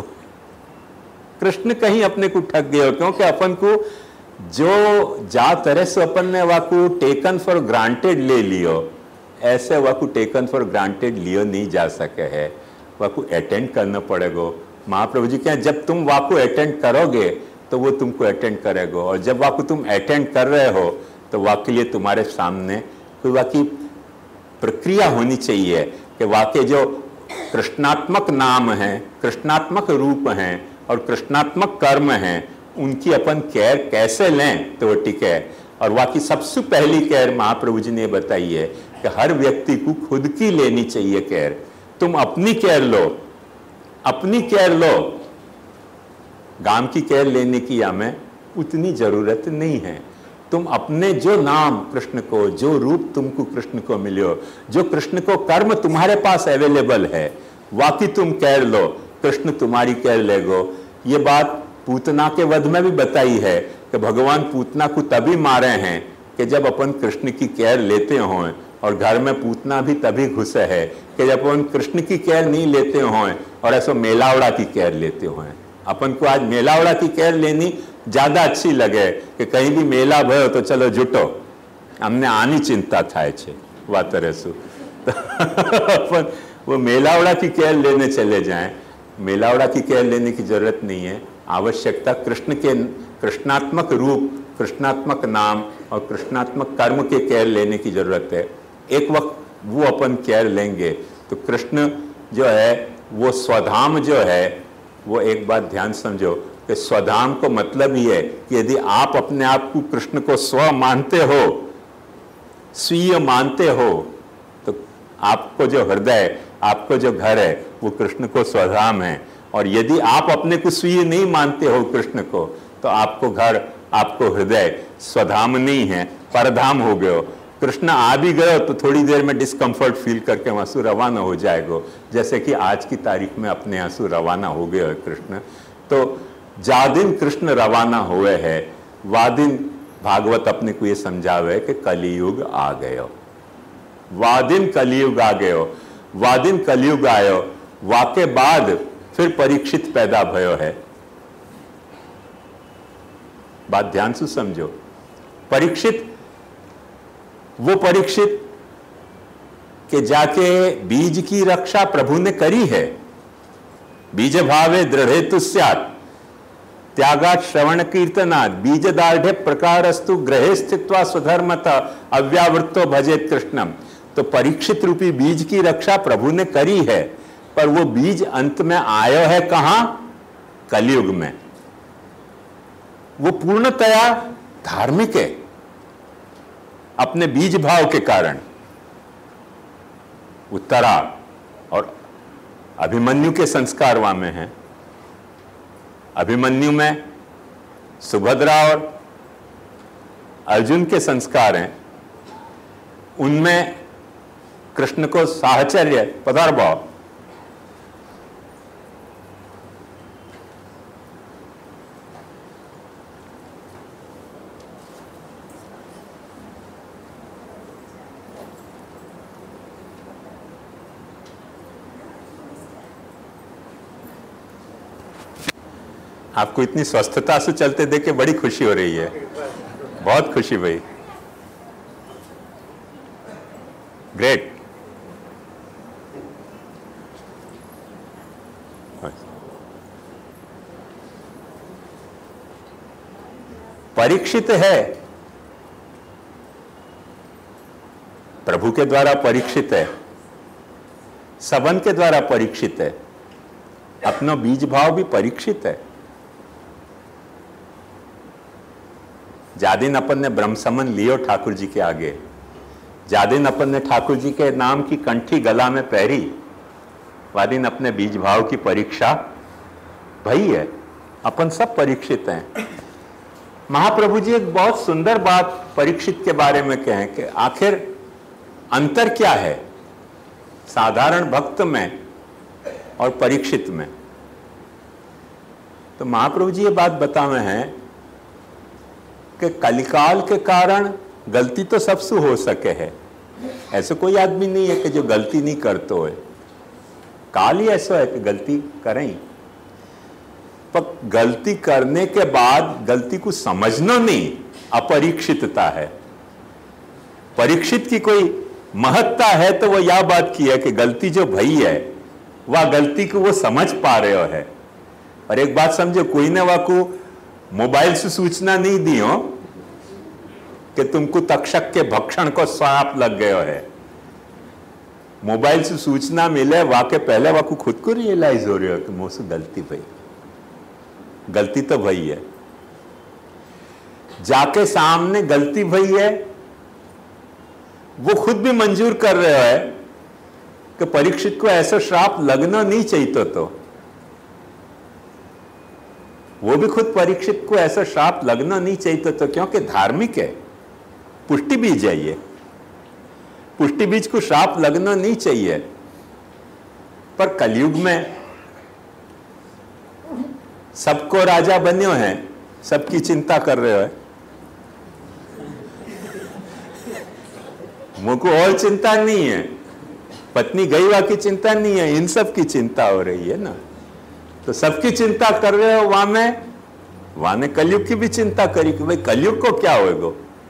कृष्ण कहीं अपने को ठग गए, क्योंकि अपन को जो जा तरह से अपन ने वाकू टेकन फॉर ग्रांटेड ले लियो, ऐसे वाकू टेकन फॉर ग्रांटेड लियो नहीं जा सके है. वाकू अटेंड करना पड़ेगा. महाप्रभु जी कहें जब तुम वाकू अटेंड करोगे तो वो तुमको अटेंड करेगा, और जब वाकू तुम अटेंड कर रहे हो तो वाकई लिए तुम्हारे सामने कोई वाकई प्रक्रिया होनी चाहिए कि वाकई जो कृष्णात्मक नाम है, कृष्णात्मक रूप हैं और कृष्णात्मक कर्म हैं, उनकी अपन केयर कैसे लें तो वो टिके. और वाकई सबसे पहली केयर महाप्रभु जी ने बताई है कि हर व्यक्ति को खुद की लेनी चाहिए केयर. तुम अपनी केयर लो, अपनी केयर लो. गांव की केयर लेने की हमें उतनी जरूरत नहीं है. तुम अपने जो नाम कृष्ण को, जो रूप तुमको कृष्ण को मिलो, जो कृष्ण को कर्म तुम्हारे पास अवेलेबल है, वाकई तुम केयर लो, कृष्ण तुम्हारी केयर लेगो. ये बात पूतना के वध में भी बताई है कि भगवान पूतना को तभी मारे हैं कि जब अपन कृष्ण की केयर लेते हों, और घर में पूतना भी तभी घुसे है कि जब अपन कृष्ण की केयर नहीं लेते हों और ऐसा मेलावड़ा की केयर लेते हों. अपन को आज मेलावड़ा की केयर लेनी ज्यादा अच्छी लगे कि कहीं भी मेला भयो तो चलो जुटो, हमने आनी चिंता થાય છે વાતરે શું. अपन वो मेलावड़ा की केयर लेने चले जाएं. मेलावड़ा की केयर लेने की जरूरत नहीं है. आवश्यकता कृष्ण के कृष्णात्मक रूप, कृष्णात्मक नाम और कृष्णात्मक कर्म के केयर लेने की जरूरत है. एक वक्त वो अपन केयर लेंगे तो कृष्ण जो है वो स्वधाम जो है, वो एक बात ध्यान समझो कि स्वधाम को मतलब ही है कि यदि आप अपने आप को कृष्ण को स्व मानते हो, स्वीय मानते हो, तो आपको जो हृदय, आपको जो घर है वो कृष्ण को स्वधाम है. और यदि आप अपने को स्वीय नहीं मानते हो कृष्ण को, तो आपको घर, आपको हृदय स्वधाम नहीं है, परधाम हो गए हो. कृष्ण आ भी गए तो थोड़ी देर में डिस्कम्फर्ट फील करके आंसू रवाना हो जाएगा, जैसे कि आज की तारीख में अपने आंसू रवाना हो गए है कृष्ण। तो जा दिन कृष्ण रवाना हुए है वा दिन भागवत अपने को ये समझावे कि कलियुग आ गयो, वा दिन कलियुग आ गयो, वा दिन कलियुग आयो, वाके बाद फिर परीक्षित पैदा भयो है। बात ध्यान से समझो। परीक्षित वो परीक्षित के जाके बीज की रक्षा प्रभु ने करी है। बीज भावे दृढ़ेतु स्यात् त्यागात् श्रवण कीर्तनात् बीज दाढ़े प्रकारस्तु ग्रहे स्थित्वा स्वधर्मतः अव्यावृत्तो भजेत कृष्णम। तो परीक्षित रूपी बीज की रक्षा प्रभु ने करी है, पर वो बीज अंत में आयो है कहां? कलयुग में। वो पूर्णतया धार्मिक है अपने बीज भाव के कारण। उत्तरा और अभिमन्यु के संस्कार वहां में है। अभिमन्यु में सुभद्रा और अर्जुन के संस्कार हैं, उनमें कृष्ण को साहचर्य पदार्भाव। आपको इतनी स्वस्थता से चलते देख के बड़ी खुशी हो रही है, बहुत खुशी भाई, ग्रेट। परीक्षित है, प्रभु के द्वारा परीक्षित है, सबन के द्वारा परीक्षित है, अपना बीज भाव भी परीक्षित है। जादिन अपन ने ब्रह्म समन लियो ठाकुर जी के आगे, जादिन अपन ने ठाकुर जी के नाम की कंठी गला में पहरी, वादिन अपने बीज भाव की परीक्षा भई है। अपन सब परीक्षित हैं। महाप्रभु जी एक बहुत सुंदर बात परीक्षित के बारे में कहें कि आखिर अंतर क्या है साधारण भक्त में और परीक्षित में। तो महाप्रभु जी ये बात बतावे हैं कि कलिकाल के कारण गलती तो सबसे हो सके है, ऐसे कोई आदमी नहीं है कि जो गलती नहीं करते हो। काल ही ऐसा है कि गलती करें, पर गलती करने के बाद गलती को समझना नहीं अपरीक्षितता है। परीक्षित की कोई महत्ता है तो वो यह बात की है कि गलती जो भई है वह गलती को वो समझ पा रहे हो है। और एक बात समझो, कोई ने वह को मोबाइल से सूचना नहीं दी हो कि तुमको तक्षक के भक्षण को सांप लग गयो है। मोबाइल से सूचना मिले वाके पहले वाको खुद को रियलाइज हो रही हो कि मुझसे गलती भई, गलती तो भई है। जाके सामने गलती भई है वो खुद भी मंजूर कर रहे है कि परीक्षित को ऐसा श्राप लगना नहीं चाहिए। तो, तो वो भी खुद परीक्षित को ऐसा श्राप लगना नहीं चाहिए। तो, तो क्योंकि धार्मिक है, पुष्टि बीज है, ये पुष्टि बीज को श्राप लगना नहीं चाहिए। पर कलयुग में सबको राजा बन्यो है, सबकी चिंता कर रहे हो। मुझको और चिंता नहीं है, पत्नी गई वा की चिंता नहीं है, इन सब की चिंता हो रही है ना। तो सबकी चिंता कर रहे हो, वहां में वहां ने कलयुग की भी चिंता करी कि भाई कलयुग को क्या होएगा।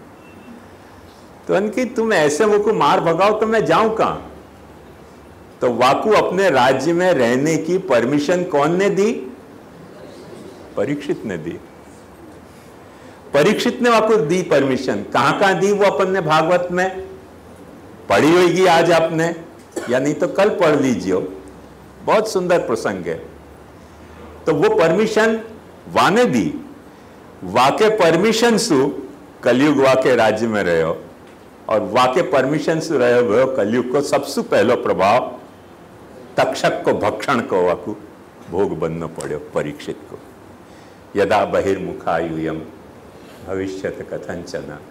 तो उनकी तुम ऐसे मुझको मार भगाओ तो मैं जाऊं कहां। तो वाकू अपने राज्य में रहने की परमिशन कौन ने दी? परीक्षित ने दी। परीक्षित ने वाकू दी परमिशन। कहां कहां दी वो अपन ने भागवत में पढ़ी होगी आज आपने, या नहीं तो कल पढ़ लीजिए, बहुत सुंदर प्रसंग है। तो वो परमिशन वाने दी, वाके परमिशन सु कलयुग वाके राज्य में रहे हो, और वाके परमिशन से रहे हो कलयुग को सबसे पहलो प्रभाव तक्षक को भक्षण को वाकू भोग बनना पड़ो परीक्षित को। यदा बहिर्मुखायुयम भविष्यत कथंचन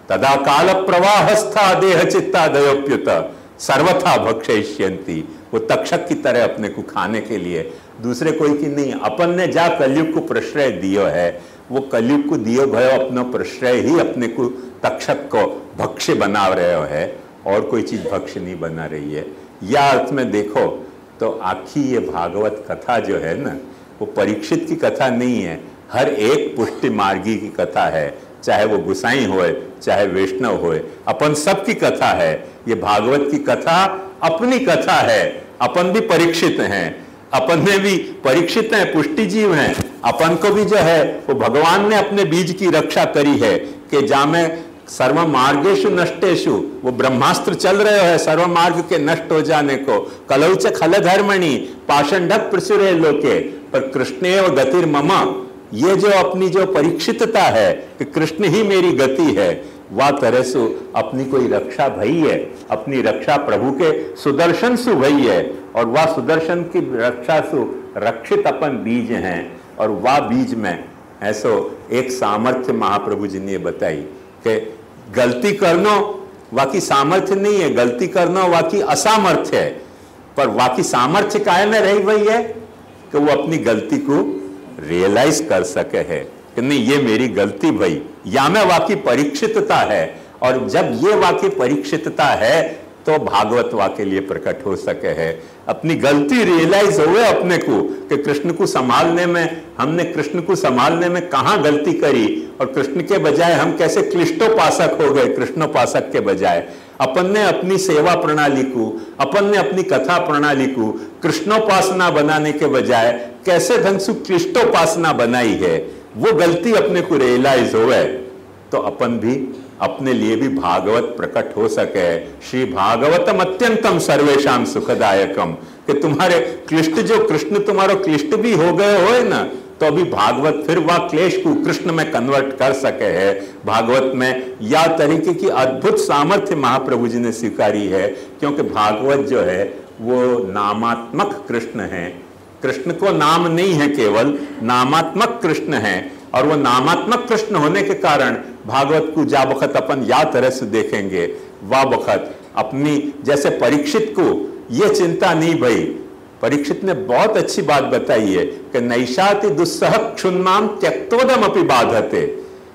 तदा काल प्रवाहस्था देह चित्ता दयोप्युत सर्वथा भक्षयिष्यन्ति। वो तक्षक की तरह अपने को खाने के लिए, दूसरे कोई की नहीं। अपन ने जा कलयुग को प्रश्रय दियो है, वो कलयुग को दियो भयो अपनो प्रश्रय ही अपने को तक्षक को भक्ष्य बना रहे हो है, और कोई चीज भक्ष्य नहीं बना रही है। या अर्थ में देखो तो आखी ये भागवत कथा जो है ना, वो परीक्षित की कथा नहीं है, हर एक पुष्टि मार्गी की कथा है, चाहे वो गुसाई होए चाहे वैष्णव होए, अपन सब की कथा है। ये भागवत की कथा अपनी कथा है, अपन भी परीक्षित हैं, अपन में भी परीक्षित हैं, पुष्टि जीव हैं। अपन को भी जो है वो भगवान ने अपने बीज की रक्षा करी है कि जामे सर्व मार्गेशु नष्टेशु, वो ब्रह्मास्त्र चल रहे है सर्व मार्ग के नष्ट हो जाने को। कलौच खल धर्मणि पाषंडक प्रसुरे लोके पर कृष्णेव गतिर मम, ये जो अपनी जो परीक्षितता है कि कृष्ण ही मेरी गति है, वह तरह से अपनी कोई रक्षा भई है, अपनी रक्षा प्रभु के सुदर्शन सु भई है, और वह सुदर्शन की रक्षा सु रक्षित अपन बीज हैं। और वह बीज में ऐसो एक सामर्थ्य महाप्रभु जी ने बताई कि गलती करनो वाकी सामर्थ्य नहीं है, गलती करनो वाकी असामर्थ्य है, पर वाकी सामर्थ्य काहे में रही वही है कि वो अपनी गलती को रियलाइज कर सके है कि नहीं ये मेरी गलती भई, या में वाकी परीक्षितता है। और जब ये वाकी परीक्षितता है तो भागवत वाके लिए प्रकट हो सके है। अपनी गलती रियलाइज हुए अपने को कि कृष्ण को संभालने में, हमने कृष्ण को संभालने में कहां गलती करी, और कृष्ण के बजाय हम कैसे क्लिष्टोपासक हो गए, कृष्णोपासक के बजाय। अपन ने अपनी सेवा प्रणाली को, अपन ने अपनी कथा प्रणाली को कृष्णोपासना बनाने के बजाय कैसे ढंग से क्लिष्टोपासना बनाई है, वो गलती अपने को रियलाइज होवे तो अपन भी अपने लिए भी भागवत प्रकट हो सके। श्री भागवतम अत्यंतम सर्वेशाम सुखदायकम, कि तुम्हारे क्लिष्ट जो कृष्ण तुम्हारो क्लिष्ट भी हो गए हो ना, तो अभी भागवत फिर वह क्लेश को कृष्ण में कन्वर्ट कर सके है। भागवत में या तरीके की अद्भुत सामर्थ्य महाप्रभु जी ने स्वीकारी है, क्योंकि भागवत जो है वो नामात्मक कृष्ण है। कृष्ण को नाम नहीं है, केवल नामात्मक कृष्ण है, और वो नामात्मक कृष्ण होने के कारण भागवत को जा बखत अपन या तरह से देखेंगे, वह बखत अपनी जैसे परीक्षित को ये चिंता नहीं भई। परीक्षित ने बहुत अच्छी बात बताई है कि नैषाति दुस्सह क्षुन्नाम त्यक्तोदम अपि बाधते।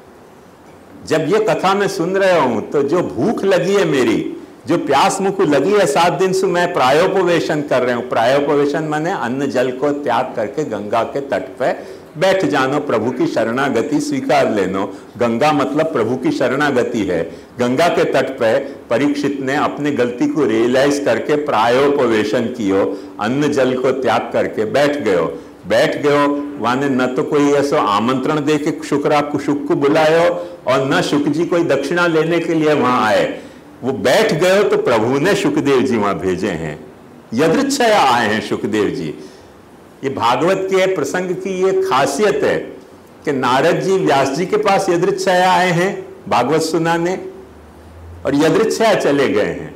जब ये कथा मैं सुन रहा हूं तो जो भूख लगी है मेरी, जो प्यास मुझको लगी है, सात दिन से मैं प्रायोपवेशन कर रहा हूं। प्रायोपवेशन माने अन्न जल को त्याग करके गंगा के तट पे बैठ जानो, प्रभु की शरणागति स्वीकार लेनो। गंगा मतलब प्रभु की शरणागति है। गंगा के तट पे परीक्षित ने अपनी गलती को रियलाइज करके प्रायोपवेशन कियो, अन्न जल को त्याग करके बैठ गयो। बैठ गयो वाने न तो कोई ऐसा आमंत्रण दे के शुक्रा शुक को बुलायो, और न शुक जी कोई दक्षिणा लेने के लिए वहां आए। वो बैठ गए तो प्रभु ने सुखदेव जी वहां भेजे हैं, यदृच्छया आए हैं सुखदेव जी। ये भागवत के प्रसंग की ये खासियत है कि नारद जी व्यास जी के पास यदृच्छया आए हैं भागवत सुनाने, और यदृच्छया चले गए हैं।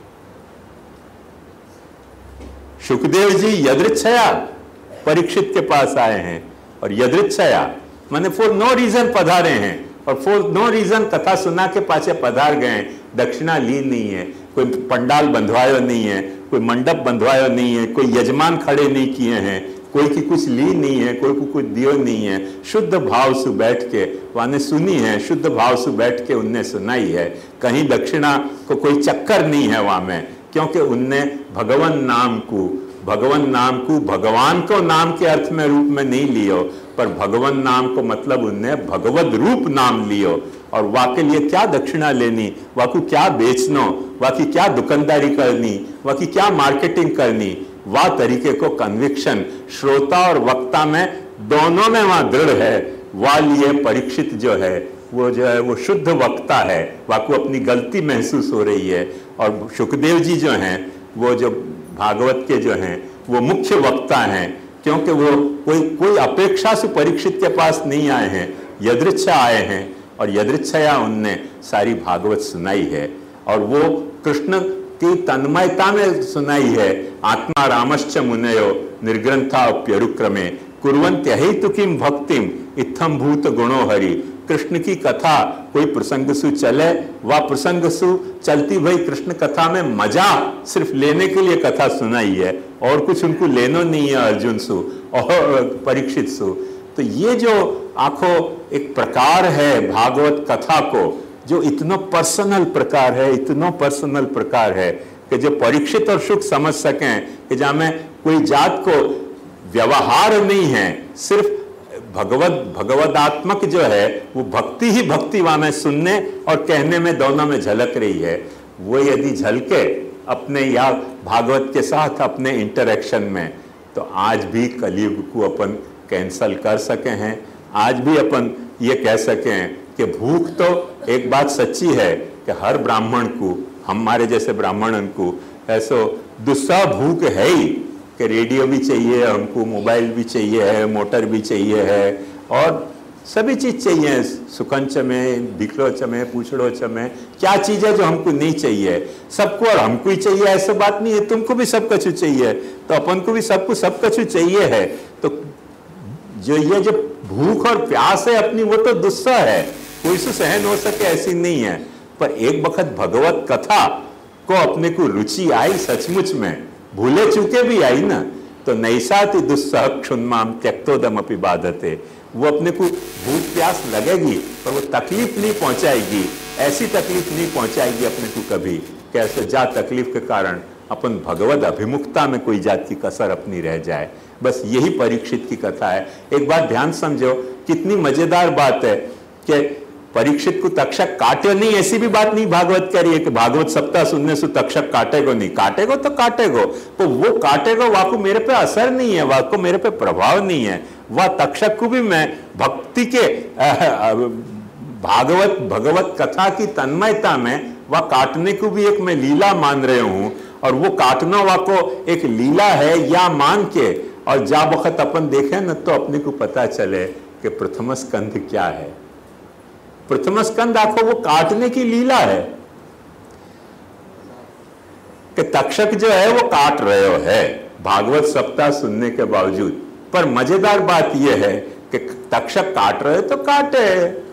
सुखदेव जी यदृच्छया परीक्षित के पास आए हैं, और यदृच्छया माने फॉर नो रीजन पधारे हैं, और फॉर नो रीजन कथा सुना के पाछे पधार गए। दक्षिणा ली नहीं है, कोई पंडाल बंधवायो नहीं है, कोई मंडप बंधवायो नहीं है, कोई यजमान खड़े नहीं किए हैं, कोई की कुछ ली नहीं है, कोई को कुछ दियो नहीं है। शुद्ध भाव से बैठ के वाने सुनी है, शुद्ध भाव से बैठ के उनने सुनाई है। कहीं दक्षिणा को कोई चक्कर नहीं है वहां में, क्योंकि उनने भगवान नाम को भगवान नाम को भगवान को नाम के अर्थ में रूप में नहीं लियो, पर भगवान नाम को मतलब उनने भगवत रूप नाम लियो। और वाके लिए क्या दक्षिणा लेनी, वाकू क्या बेचनो, वाकी क्या दुकानदारी करनी, वाकी क्या मार्केटिंग करनी, वह तरीके को कन्विक्शन श्रोता और वक्ता में दोनों में वहां दृढ़ है। वह लिए परीक्षित जो है वो जो है वो शुद्ध वक्ता है, वाकू अपनी गलती महसूस हो रही है। और सुखदेव जी जो हैं वो जो भागवत के जो हैं वो मुख्य वक्ता हैं, क्योंकि वो कोई कोई अपेक्षा से परीक्षित के पास नहीं आए हैं, यदृच्छा आए हैं, और यदृच्छया उनने सारी भागवत सुनाई है। और वो कृष्ण की तन्मयता में सुनाई है। आत्मा रामश्च मुनयो निर्ग्रंथा प्यरुक्रमे कुर्वन्त्य हेतु किम भक्तिम इत्थम भूत गुणो हरि कृष्ण की कथा कोई प्रसंग सु चले, वह प्रसंग सु चलती भाई कृष्ण कथा में मजा सिर्फ लेने के लिए कथा सुनाई है और कुछ उनको लेनो नहीं है अर्जुन सु और परीक्षित सु। तो ये जो आखो एक प्रकार है भागवत कथा को, जो इतना पर्सनल प्रकार है, इतना पर्सनल प्रकार है कि जो परीक्षित और सुख समझ सकें कि जहां में कोई जात को व्यवहार नहीं है, सिर्फ भगवत भगवदात्मक जो है वो भक्ति ही भक्ति वहां में सुनने और कहने में दोनों में झलक रही है, वो यदि झलके अपने या भागवत के साथ अपने इंटरेक्शन में, तो आज भी कलयुग को अपन कैंसल कर सके हैं। आज भी अपन ये कह सकें कि भूख तो एक बात सच्ची है कि हर ब्राह्मण को, हमारे जैसे ब्राह्मणन को ऐसो दुस्साह भूख है ही कि रेडियो भी चाहिए हमको, मोबाइल भी चाहिए है, मोटर भी चाहिए है और सभी चीज चाहिए, सुकंच में, भिखड़ोच में, पूछड़ोच में, क्या चीज है जो हमको नहीं चाहिए? सबको और हमको ही चाहिए ऐसा बात नहीं है, तुमको भी सब कछु चाहिए, तो अपन को भी सबको सब कछु चाहिए है। तो जो ये जो भूख और प्यास है अपनी, वो तो दुस्साह है, कोई से सहन हो सके ऐसी नहीं है। पर एक वक्त भगवत कथा को अपने को रुचि आई सचमुच में, भूले चुके भी आई ना, तो नैसाति दुस्सह क्षुन्माम त्यक्तोदम अपि बाधते, वो अपने को भूख प्यास लगेगी पर वो तकलीफ नहीं पहुंचाएगी, ऐसी तकलीफ नहीं पहुंचाएगी अपने को कभी कैसे जा तकलीफ के कारण अपन भगवत अभिमुखता में कोई जात की कसर अपनी रह जाए। बस यही परीक्षित की कथा है। एक बात ध्यान समझो, कितनी मजेदार बात है कि परीक्षित को तक्षक काटे नहीं, ऐसी भी बात नहीं भागवत कह रही है कि भागवत सप्ताह सुनने से तक्षक काटेगो नहीं, काटेगो तो काटेगो, तो वो काटेगो वाको मेरे पे असर नहीं है, वाको मेरे पे प्रभाव नहीं है। वह तक्षक को भी मैं भक्ति के भागवत भगवत कथा की तन्मयता में वह काटने को भी एक मैं लीला मान रहे हूं, और वो काटना वाको एक लीला है या मान के, और जा वक्त अपन देखें न तो अपने को पता चले कि प्रथम स्कंध क्या है। प्रथम स्कंद आखो वो काटने की लीला है कि तक्षक जो है वो काट रहे हो है भागवत सप्ताह सुनने के बावजूद। पर मजेदार बात यह है कि तक्षक काट रहे तो काटे,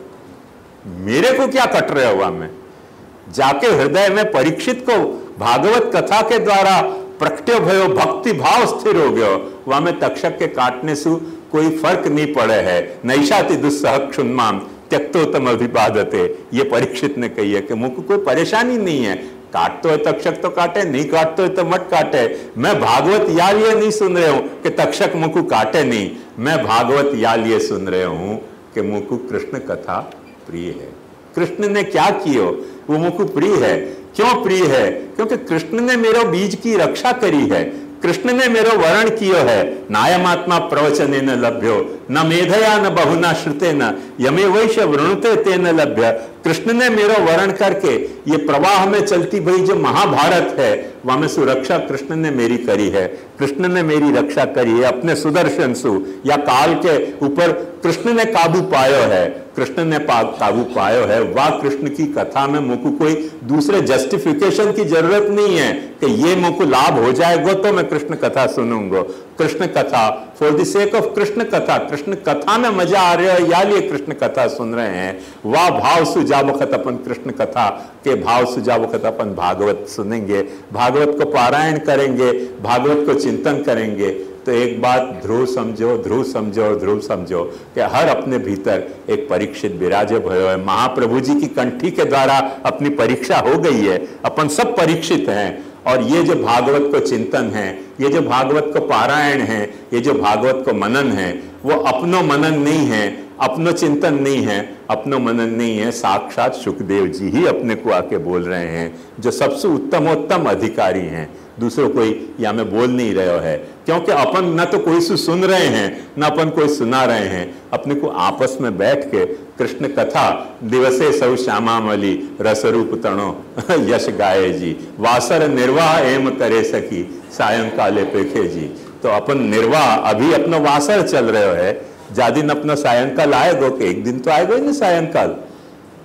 मेरे को क्या कट रहे हुआ मैं जाके हृदय में परीक्षित को भागवत कथा के द्वारा प्रकट्य भयो भक्ति भाव स्थिर हो गयो, वहां में तक्षक के काटने से कोई फर्क नहीं पड़े है। नैषाति दुस्सह क्षुन्माम त्यक्तोतम अभिबाधते, ये परीक्षित ने कही है कि मुझको कोई परेशानी नहीं है, काट तो है तक्षक तो काटे, नहीं काट तो है तो मत काटे। मैं भागवत या लिए नहीं सुन रहे हूं कि तक्षक मुझको काटे नहीं, मैं भागवत या लिए सुन रहे हूं कि मुझको कृष्ण कथा प्रिय है। कृष्ण ने क्या किया वो मुझको प्रिय है। क्यों प्रिय है? क्योंकि कृष्ण ने मेरो बीज की रक्षा करी है, कृष्ण ने मेरो वरण कियो है। नायमात्मा प्रवचने न लभ्यो न मेधया न बहुना श्रुते न यमे वैश वृणुते ते न लभ्य। कृष्ण ने मेरो वरण करके ये प्रवाह में चलती भाई जो महाभारत है वहां में सुरक्षा कृष्ण ने मेरी करी है। कृष्ण ने मेरी रक्षा करी है अपने सुदर्शन सु, या काल के ऊपर कृष्ण ने काबू पायो है, कृष्ण ने काबू पायो है। वाह कृष्ण की कथा में मुझको कोई दूसरे जस्टिफिकेशन की जरूरत नहीं है कि ये मुझको लाभ हो जाएगा तो मैं कृष्ण कथा सुनूंगा। कृष्ण कथा for the sake of Krishna कथा, कृष्ण कथा में मजा आ रहा है या लिए कृष्ण कथा सुन रहे हैं। वाह भाव सुजा वक्त अपन कृष्ण कथा के भाव सुजा वक्त अपन भागवत सुनेंगे, भागवत को पारायण करेंगे, भागवत को चिंतन करेंगे, तो एक बात ध्रुव समझो, ध्रुव समझो, ध्रुव समझो कि हर अपने भीतर एक परीक्षित विराजे भयो है। महाप्रभु जी की कंठी के द्वारा अपनी परीक्षा हो गई है, अपन सब परीक्षित हैं। और ये जो भागवत को चिंतन है, ये जो भागवत को पारायण है, ये जो भागवत को मनन है, वो अपनो मनन नहीं है, अपनो चिंतन नहीं है, अपनो मनन नहीं है, साक्षात सुखदेव जी ही अपने को आके बोल रहे हैं, जो सबसे उत्तमोत्तम अधिकारी हैं। दूसरों कोई या में बोल नहीं रहे है, क्योंकि अपन न तो कोई से सुन रहे हैं न अपन कोई सुना रहे हैं। अपने को आपस में बैठ के कृष्ण कथा दिवसे सौ श्यामामली रसरूप तणो यश गाये जी, वासर निर्वाह एम करे सकी सायंकाले पेखे जी। तो अपन निर्वाह अभी अपना वासर चल रहे है, जा दिन अपना सायंकाल आएगो कि एक दिन तो आएगा ही ना सायंकाल,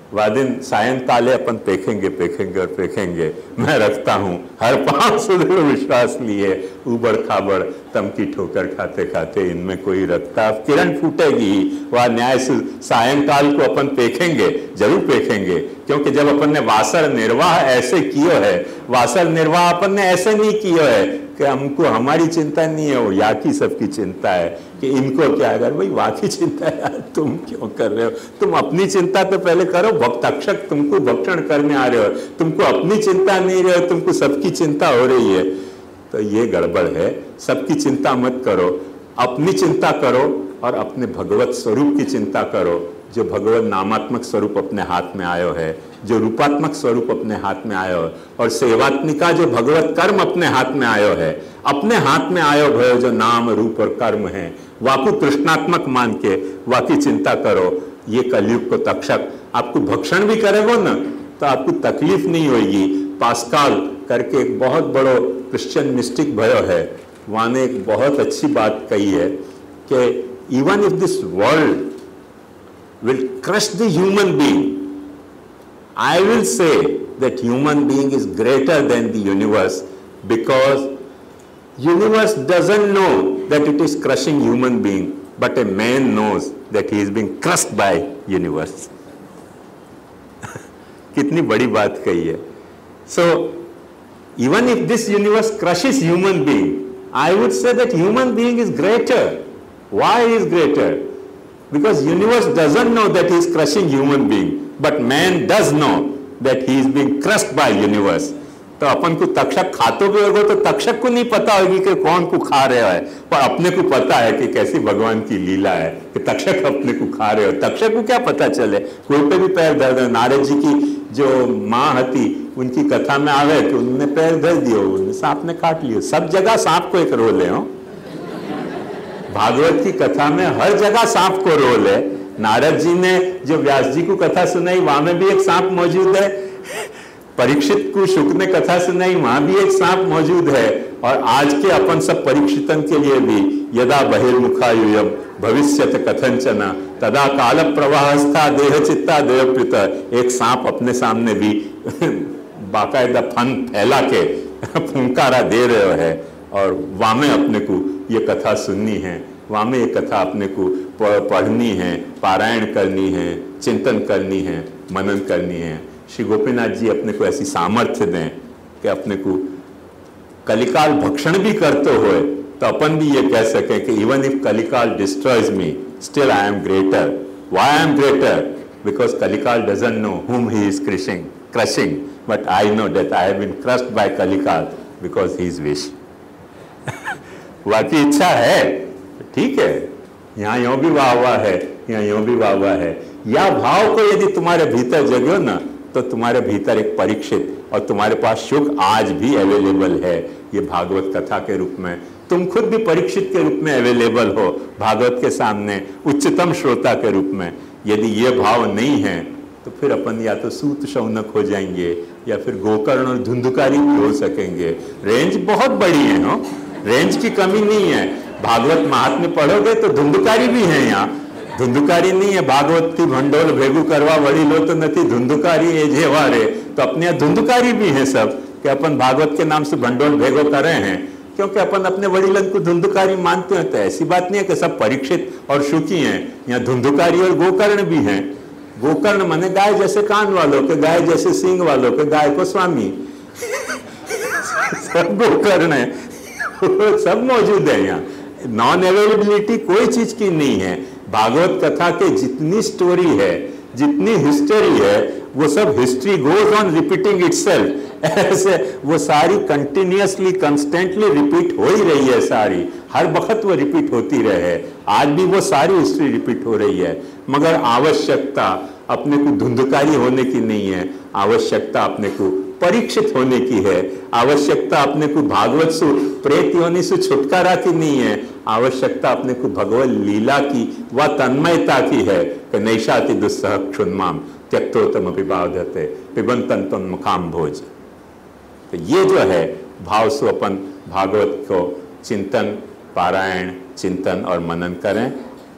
वादिन सायंकाले अपन पेखेंगे पेखेंगे और पेखेंगे, मैं रखता हूँ हर पांव सुदृढ़ विश्वास लिए, उबड़ खाबड़ तम की ठोकर खाते खाते इनमें कोई रखता। अब किरण फूटेगी, वह न्याय से सायंकाल को अपन पेखेंगे, जरूर पेखेंगे, क्योंकि जब अपन ने वासर निर्वाह ऐसे कियो है, वासर निर्वाह अपन ने ऐसे नहीं कियो है कि हमको हमारी चिंता नहीं है, वो या की सबकी चिंता है कि इनको क्या अगर भाई वाह की चिंता है यार, तुम क्यों कर रहे हो? तुम अपनी चिंता तो पहले करो, भक्तक्षक तुमको भक्षण करने आ रहे हो, तुमको अपनी चिंता नहीं रहे, तुमको सबकी चिंता हो रही है, तो ये गड़बड़ है। सबकी चिंता मत करो, अपनी चिंता करो और अपने भगवत स्वरूप की चिंता करो, जो भगवत नामात्मक स्वरूप अपने हाथ में आयो है, जो रूपात्मक स्वरूप अपने हाथ में आयो है, और सेवात्मिका जो भगवत कर्म अपने हाथ में आयो है, अपने हाथ में आयो भयो जो नाम रूप और कर्म है, वाकु कृष्णात्मक मान के वाकी चिंता करो। ये कलयुग को तक्षक आपको भक्षण भी करेगो ना तो आपको तकलीफ नहीं होगी। पास्कल करके एक बहुत बड़ो क्रिश्चियन मिस्टिक भयो है, वहाँ ने एक बहुत अच्छी बात कही है कि even if this world will crush the human being, I will say that human being is greater than the universe, because universe doesn't know that it is crushing human being, but a man knows that he is being crushed by universe. कितनी बड़ी बात कही है। So even if this universe crushes human being, I would say that human being is greater. Why is greater? Because universe doesn't know that he is crushing human being, but man does know that he is being crushed by universe. तो अपन को तक्षक खातो भी होगा तो तक्षक को नहीं पता होगी कि कौन को खा रहा है, पर अपने को पता है कि कैसी भगवान की लीला है कि तक्षक अपने को खा रहे हो। तक्षक को क्या पता चले, कोई पे भी पैर धर दे। नारद जी की जो माँ हती उनकी कथा में आवे कि उन्होंने पैर धर दियो, सांप ने काट लियो। सब जगह सांप को एक रोल है। भागवत की कथा में हर जगह सांप को रोल है। नारद जी ने जो व्यास जी को कथा सुनाई वहां में भी एक सांप मौजूद है। परीक्षित को शुक ने कथा सुनाई वहां भी एक सांप मौजूद है। और आज के अपन सब परीक्षितन के लिए भी यदा बहिर्मुखायुयम भविष्यत कथंचना तदा काल प्रवाहस्था देह चित्ता देवप्युत, एक सांप अपने सामने भी बाकायदा फन फैला के फुंकारा दे रहे है। और वामे अपने को ये कथा सुननी है, वामे ये कथा अपने को पढ़नी है, पारायण करनी है, चिंतन करनी है, मनन करनी है। श्री गोपीनाथ जी अपने को ऐसी सामर्थ्य दें कि अपने को कलिकाल भक्षण भी करते हुए तो अपन भी ये कह सकें कि even if Kalikal destroys me still I am greater. Why I am greater? Because Kalikal doesn't know whom he is crushing, crushing, but I know that I have been crushed by कलिकाल because he is wish. वाकई इच्छा है, ठीक है, यहाँ यों भी वाह वाह है, यहाँ यों भी वाह वाह है। या भाव को यदि तुम्हारे भीतर जगो ना तो तुम्हारे भीतर एक परीक्षित और तुम्हारे पास शुक आज भी अवेलेबल है। ये भागवत कथा के रूप में तुम खुद भी परीक्षित के रूप में अवेलेबल हो भागवत के सामने, उच्चतम श्रोता के रूप में। यदि ये भाव नहीं है तो फिर अपन या तो सूत शौनक हो जाएंगे या फिर गोकर्ण और धुंधुकारी भी हो सकेंगे। रेंज बहुत बड़ी है, हो रेंज की कमी नहीं है। भागवत महात्म्य पढ़ोगे तो धुंधुकारी भी है, यहाँ धुंधुकारी नहीं है। भागवत की भंडोल भेगू करवा वड़ी लो तो नहीं धुंधुकारी ए जेवा रे, तो अपने यहाँ धुंधुकारी भी है सब कि अपन भागवत के नाम से भंडोल भेगो कर रहे हैं क्योंकि अपन अपने वड़ीलन को धुंधुकारी मानते हैं। तो ऐसी बात नहीं है कि सब परीक्षित और शुकी हैं, यहाँ धुंधुकारी और गोकर्ण भी हैं। गोकर्ण माने गाय जैसे कान वालों के, गाय जैसे सींग वालों के, गाय को स्वामी सब गोकर्ण है, सब मौजूद है यहाँ। नॉन अवेलेबिलिटी कोई चीज की नहीं है। भागवत कथा के जितनी स्टोरी है, जितनी हिस्ट्री है, वो सब history goes on repeating itself. ऐसे वो सारी कंटिन्यूअसली कंस्टेंटली रिपीट हो ही रही है, सारी हर वक्त वो रिपीट होती रहे। आज भी वो सारी हिस्ट्री रिपीट हो रही है, मगर आवश्यकता अपने को धुंधकारी होने की नहीं है, आवश्यकता अपने को परीक्षित होने की है। आवश्यकता अपने को भागवत से प्रेत योनि से छुटकारा की नहीं है, आवश्यकता अपने को भगवत लीला की व तन्मयता की है कि नैषाति दुस्सह क्षुन्माम त्यक्तोतम अभिबाधते पिबंतन तम मुखाम भोज। तो ये जो है भाव से अपन भागवत को चिंतन, पारायण, चिंतन और मनन करें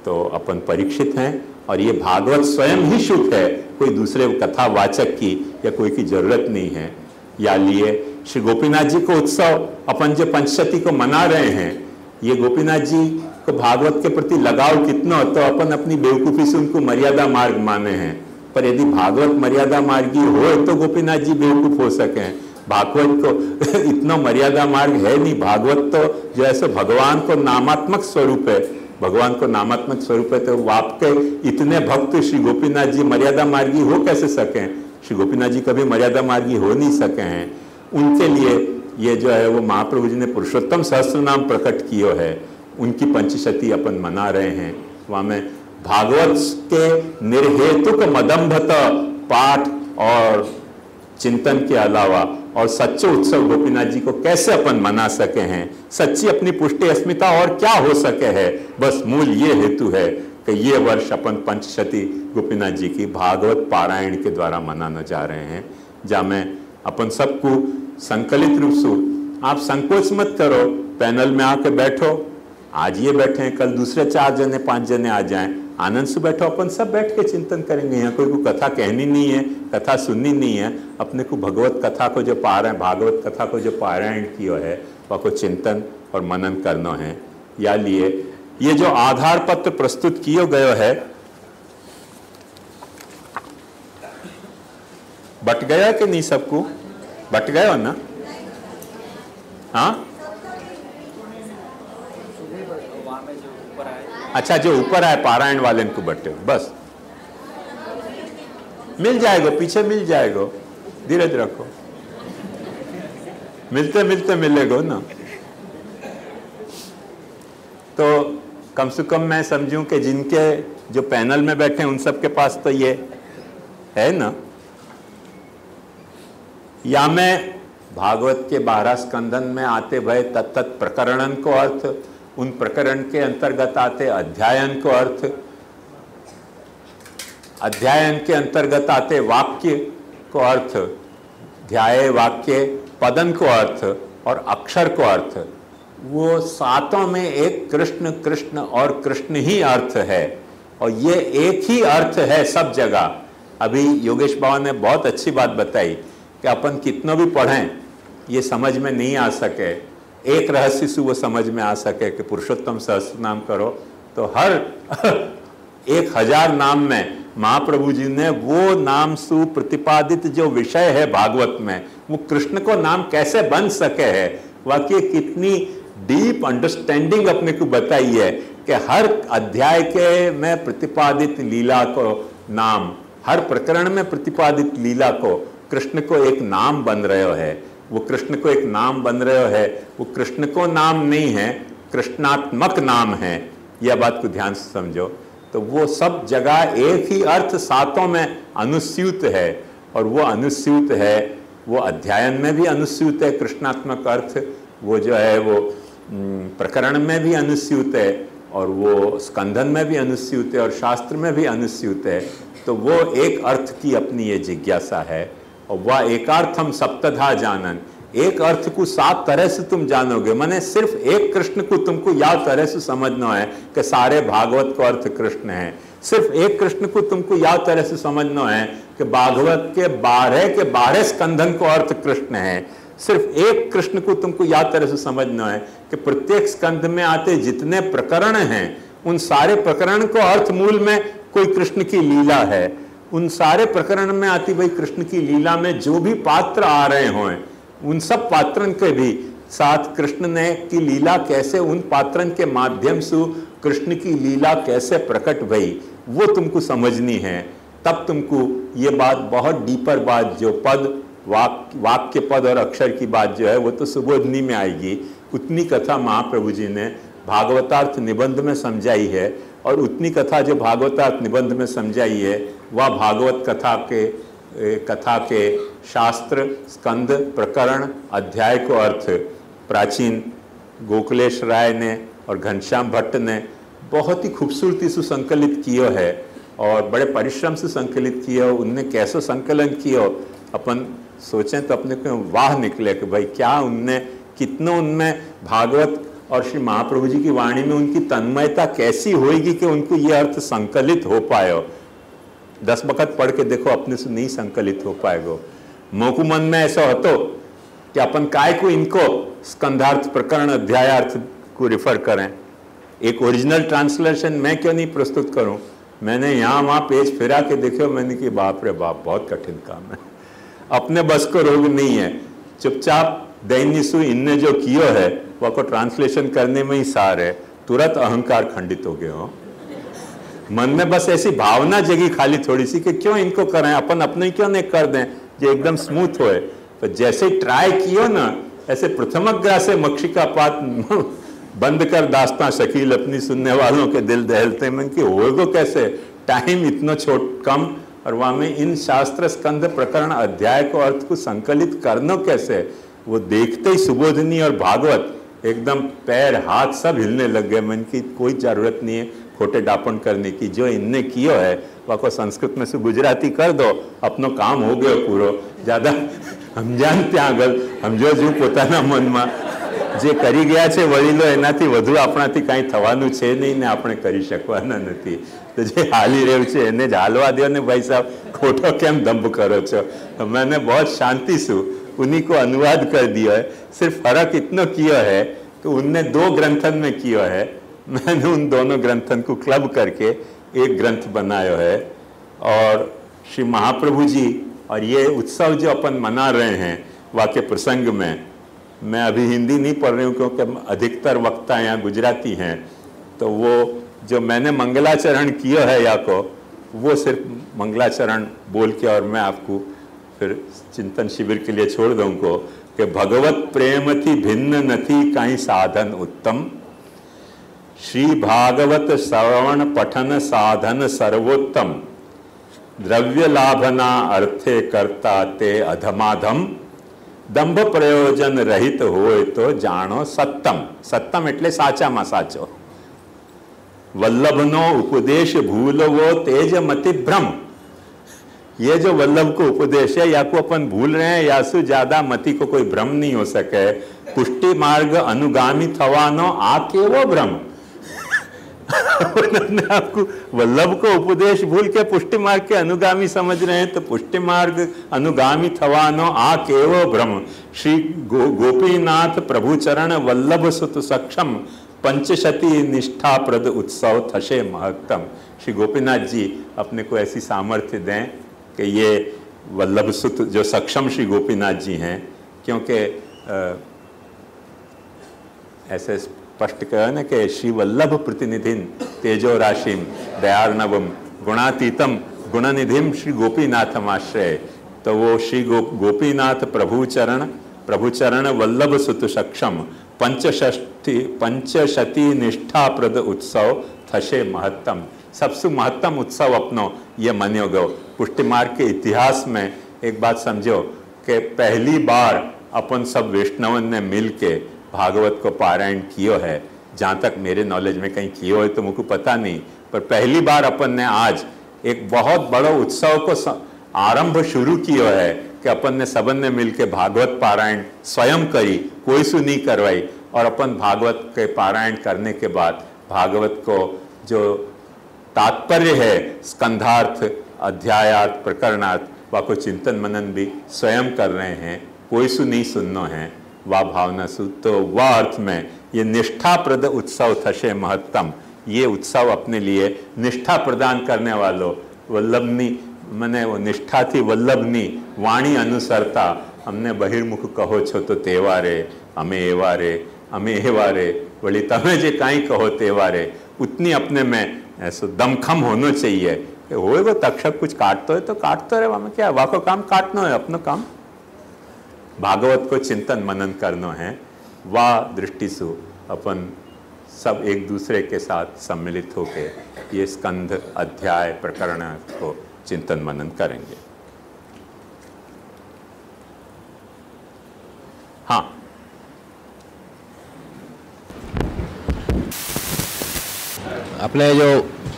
तो अपन परीक्षित हैं और ये भागवत स्वयं ही शुभ है, कोई दूसरे कथावाचक की या कोई की जरूरत नहीं है। या लिए श्री गोपीनाथ जी को उत्सव अपन जो पंचशती को मना रहे हैं, ये गोपीनाथ जी को भागवत के प्रति लगाव कितना हो तो अपन अपनी बेवकूफ़ी से उनको मर्यादा मार्ग माने हैं, पर यदि भागवत मर्यादा मार्गी हो तो गोपीनाथ जी बेवकूफ़ हो सके। भागवत को इतना मर्यादा मार्ग है नहीं। भागवत तो जो ऐसे भगवान को नामात्मक स्वरूप है, भगवान को नामात्मक स्वरूप है, तो आपके इतने भक्त श्री गोपीनाथ जी मर्यादा मार्गी हो कैसे सकें? श्री गोपीनाथ जी कभी मर्यादा मार्गी हो नहीं सके हैं। उनके लिए ये जो है वो महाप्रभु जी ने पुरुषोत्तम सहस्त्र नाम प्रकट किया है, उनकी पंचशती अपन मना रहे हैं। वहाँ में भागवत के निर्हेतुक मदम्भत पाठ और चिंतन के अलावा और सच्चे उत्सव गोपीनाथ जी को कैसे अपन मना सके हैं, सच्ची अपनी पुष्टि अस्मिता और क्या हो सके है, बस मूल ये हेतु है कि ये वर्ष अपन पंचशती गोपीनाथ जी की भागवत पारायण के द्वारा मनाने जा रहे हैं, जहाँ में अपन सबको संकलित रूप से, आप संकोच मत करो, पैनल में आके बैठो, आज ये बैठे हैं, कल दूसरे चार जने पांच जने आ जाएं, आनंद से बैठो, अपन सब बैठ के चिंतन करेंगे। यहाँ कोई को कथा कहनी नहीं है, कथा सुननी नहीं है, अपने को भगवत कथा को जो पारायण भागवत कथा को जो पारायण किया है वह को चिंतन और मनन करना है। या लिए ये जो आधार पत्र प्रस्तुत किया गया है, बट गया कि नहीं सबको? बट गया ना? हाँ, अच्छा, जो ऊपर आए पारायण वाले को बटे, बस मिल जाएगा, पीछे मिल जाएगा, धीरज रखो, मिलते मिलते मिलेगा ना। तो कम से कम मैं समझूं कि जिनके जो पैनल में बैठे हैं उन सब के पास तो ये है ना। या मैं भागवत के बारह स्कंदन में आते भय तत्त प्रकरणन को अर्थ, उन प्रकरण के अंतर्गत आते अध्यायन को अर्थ, अध्यायन के अंतर्गत आते वाक्य को अर्थ, ध्याय वाक्य पदन को अर्थ और अक्षर को अर्थ, वो सातों में एक कृष्ण कृष्ण और कृष्ण ही अर्थ है, और ये एक ही अर्थ है सब जगह। अभी योगेश बाबा ने बहुत अच्छी बात बताई कि अपन कितना भी पढ़ें ये समझ में नहीं आ सके, एक रहस्य से वो समझ में आ सके कि पुरुषोत्तम सहस्त्र नाम करो तो हर एक हजार नाम में महाप्रभु जी ने वो नाम सु प्रतिपादित जो विषय है भागवत में, वो कृष्ण को नाम कैसे बन सके है, वाकई कितनी डीप अंडरस्टैंडिंग अपने को बताई है कि हर अध्याय के में प्रतिपादित लीला को नाम, हर प्रकरण में प्रतिपादित लीला को कृष्ण को एक नाम बन रहे है, वो कृष्ण को एक नाम बन रहे है, वो कृष्ण को नाम नहीं है, कृष्णात्मक नाम है। यह बात को ध्यान से समझो। तो वो सब जगह एक ही अर्थ सातों में अनुस्यूत है, और वो अनुस्यूत है, वो अध्यायन में भी अनुस्यूत है कृष्णात्मक अर्थ, वो जो है वो प्रकरण में भी अनुस्यूत है, और वो स्कंधन में भी अनुस्यूत है, और शास्त्र में भी अनुस्यूत है। तो वो एक अर्थ की अपनी ये जिज्ञासा है, और वह एकार्थम सप्तधा जानन, एक अर्थ को सात तरह से तुम जानोगे। माने सिर्फ एक कृष्ण को तुमको या तरह से समझना है कि सारे भागवत को अर्थ कृष्ण है, सिर्फ एक कृष्ण को तुमको या तरह से समझना है कि भागवत के बारह के बारह स्कंधन को अर्थ कृष्ण है, सिर्फ एक कृष्ण को तुमको या तरह से समझना है कि प्रत्येक स्कंध में आते जितने प्रकरण हैं उन सारे प्रकरण को अर्थ मूल में कोई कृष्ण की लीला है, उन सारे प्रकरण में आती भाई कृष्ण की लीला में जो भी पात्र आ रहे हों उन सब पात्रन के भी साथ कृष्ण ने की लीला कैसे, उन पात्रन के माध्यम से कृष्ण की लीला कैसे प्रकट भई, वो तुमको समझनी है। तब तुमको ये बात बहुत डीपर बात, जो पद वाक वाक्य पद और अक्षर की बात जो है वो तो सुबोधनी में आएगी। उतनी कथा महाप्रभु जी ने भागवतार्थ निबंध में समझाई है, और उतनी कथा जो भागवतार्थ निबंध में समझाई है वह भागवत कथा के कथा के शास्त्र, स्कंद, प्रकरण, अध्याय को अर्थ प्राचीन गोकुलेश राय ने और घनश्याम भट्ट ने बहुत ही खूबसूरती से संकलित किया है, और बड़े परिश्रम से संकलित किया। उनने कैसे संकलन किया अपन सोचें तो अपने को वाह निकले कि भाई क्या उनने, कितना उनमें भागवत और श्री महाप्रभु जी की वाणी में उनकी तन्मयता कैसी होगी कि उनको ये अर्थ संकलित हो पाए। दस वक्त पढ़ के देखो, अपने से नहीं संकलित हो पाएगा। मोकु मन में ऐसा हो तो कि अपन काय को इनको स्कंधार्थ प्रकरण अध्यायार्थ को रिफर करें। एक ओरिजिनल ट्रांसलेशन मैं क्यों नहीं प्रस्तुत करूं? मैंने यहाँ वहाँ पेज फिरा के देखो, मैंने कि बाप रे बाप बहुत कठिन काम है, अपने बस को रोग नहीं है। चुपचाप दैन्यसु इनने जो कियो है वह को ट्रांसलेशन करने में ही सार है, तुरंत अहंकार खंडित हो गए हो। मन में बस ऐसी भावना जगी खाली थोड़ी सी कि क्यों इनको करें, अपन अपने क्यों नहीं कर दें जो एकदम स्मूथ होए। तो जैसे ट्राई कियो ना, ऐसे प्रथमग्रा से मक्षिका पात बंद कर दास्तां शकील अपनी सुनने वालों के दिल दहलते मन की होएगो कैसे, टाइम इतना छोट कम, और वहाँ में इन शास्त्र स्कंध प्रकरण अध्याय को अर्थ को संकलित करनो कैसे। वो देखते ही सुबोधनी और भागवत एकदम पैर हाथ सब हिलने लग गए। मन की कोई जरूरत नहीं है खोटे डापण करने की, जो इनने कियो है वह को संस्कृत में से गुजराती कर दो, अपनो काम हो गयो पूरो। ज्यादा हम जानते આગળ સમજો જો પોતાના મનમાં જે કરી ગયા છે વડીલો, એનાથી વધુ આપણાથી કાંઈ થવાનું છે નહીં ને આપણે કરી શકવાના નથી। તો જે હાલી રહ્યું છે એને જ હાલવા દો ને ભાઈ સાહેબ, ખોટો કેમ દંભ કરો છો? मैंने बहुत शांति से उन्हीं को अनुवाद कर दिया है। सिर्फ फर्क इतना किया है कि उनने दो ग्रंथन में किया है, मैंने उन दोनों ग्रंथन को क्लब करके एक ग्रंथ बनाया है। और श्री महाप्रभु जी और ये उत्सव जो अपन मना रहे हैं वाक्य प्रसंग में, मैं अभी हिंदी नहीं पढ़ रही हूँ क्योंकि अधिकतर वक्ता यहाँ गुजराती हैं, तो वो जो मैंने मंगलाचरण किया है या को वो सिर्फ मंगलाचरण बोल के और मैं आपको फिर चिंतन शिविर के लिए छोड़ दूँ को कि भगवत प्रेम थी भिन्न नथी काई साधन उत्तम, श्री भागवत श्रवण पठन साधन सर्वोत्तम, द्रव्य लाभना अर्थे करता ते अधमाधम, दंभ प्रयोजन रहित होय तो जानो सत्तम। सत्तम એટલે સાચામાં સાચો। वल्लभनो उपदेश भूलवो तेज मति भ्रम। ये जो वल्लभ को उपदेश है या को अपन भूल रहे हैं, या सु ज्यादा मति को कोई भ्रम नहीं हो सके। पुष्टि मार्ग अनुगामी थवानो आ केवो भ्रम। आपको वल्लभ को उपदेश भूल के पुष्टि मार्ग के अनुगामी समझ रहे हैं, तो पुष्टि मार्ग अनुगामी थवानो आ केवो भ्रम। श्री गो, गोपीनाथ प्रभु चरण वल्लभ सुत सक्षम, पंचशती निष्ठा प्रद उत्सव थशे महत्तम। श्री गोपीनाथ जी अपने को ऐसी सामर्थ्य दें कि ये वल्लभ सुत जो सक्षम श्री गोपीनाथ जी हैं, क्योंकि ऐसे स्पष्ट कहा ना कि श्री वल्लभ प्रतिनिधिन तेजो राशिम दयार्णवम गुणातीतम गुणनिधिम श्री गोपीनाथम आश्रय। तो वो श्री गो, गोपीनाथ प्रभु चरण प्रभु चरण वल्लभ सुत सक्षम पंचषष्टि पंचशती निष्ठा प्रद उत्सव थशे महत्तम। सबसे महत्तम उत्सव अपनो ये मनियो गयो। पुष्टि मार्ग के इतिहास में एक बात समझो कि पहली बार अपन सब वैष्णवन ने मिल के भागवत को पारायण कियो है। जहाँ तक मेरे नॉलेज में कहीं कियो है तो मुझको पता नहीं, पर पहली बार अपन ने आज एक बहुत बड़ो उत्सव को आरंभ शुरू कियो है कि अपन ने सबन ने मिल के भागवत पारायण स्वयं करी, कोई सु नहीं करवाई। और अपन भागवत के पारायण करने के बाद भागवत को जो तात्पर्य है स्कंधार्थ अध्यायार्थ प्रकरणार्थ वा को चिंतन मनन भी स्वयं कर रहे हैं, कोई सु नहीं सुनना है वा भावना सु। तो वह अर्थ में ये निष्ठाप्रद उत्सव थशे महत्तम, ये उत्सव अपने लिए निष्ठा प्रदान करने वालों वल्लभनी मने वो निष्ठा थी वल्लभनी वाणी अनुसरता हमने बहिर्मुख कहो छो तो तेवारे अमे एवारे अमे एवारे वली तमे जे काई कहो तेवारे, उतनी अपने में ऐसा दमखम होना चाहिए। होए वो तक्षक कुछ काटते है तो काटते रहे, वहाँ क्या वाको काम काटना है, अपना काम भागवत को चिंतन मनन करना है। वाह दृष्टि से अपन सब एक दूसरे के साथ सम्मिलित होकर ये स्कंध अध्याय प्रकरण को चिंतन मनन करेंगे। हाँ, अपने जो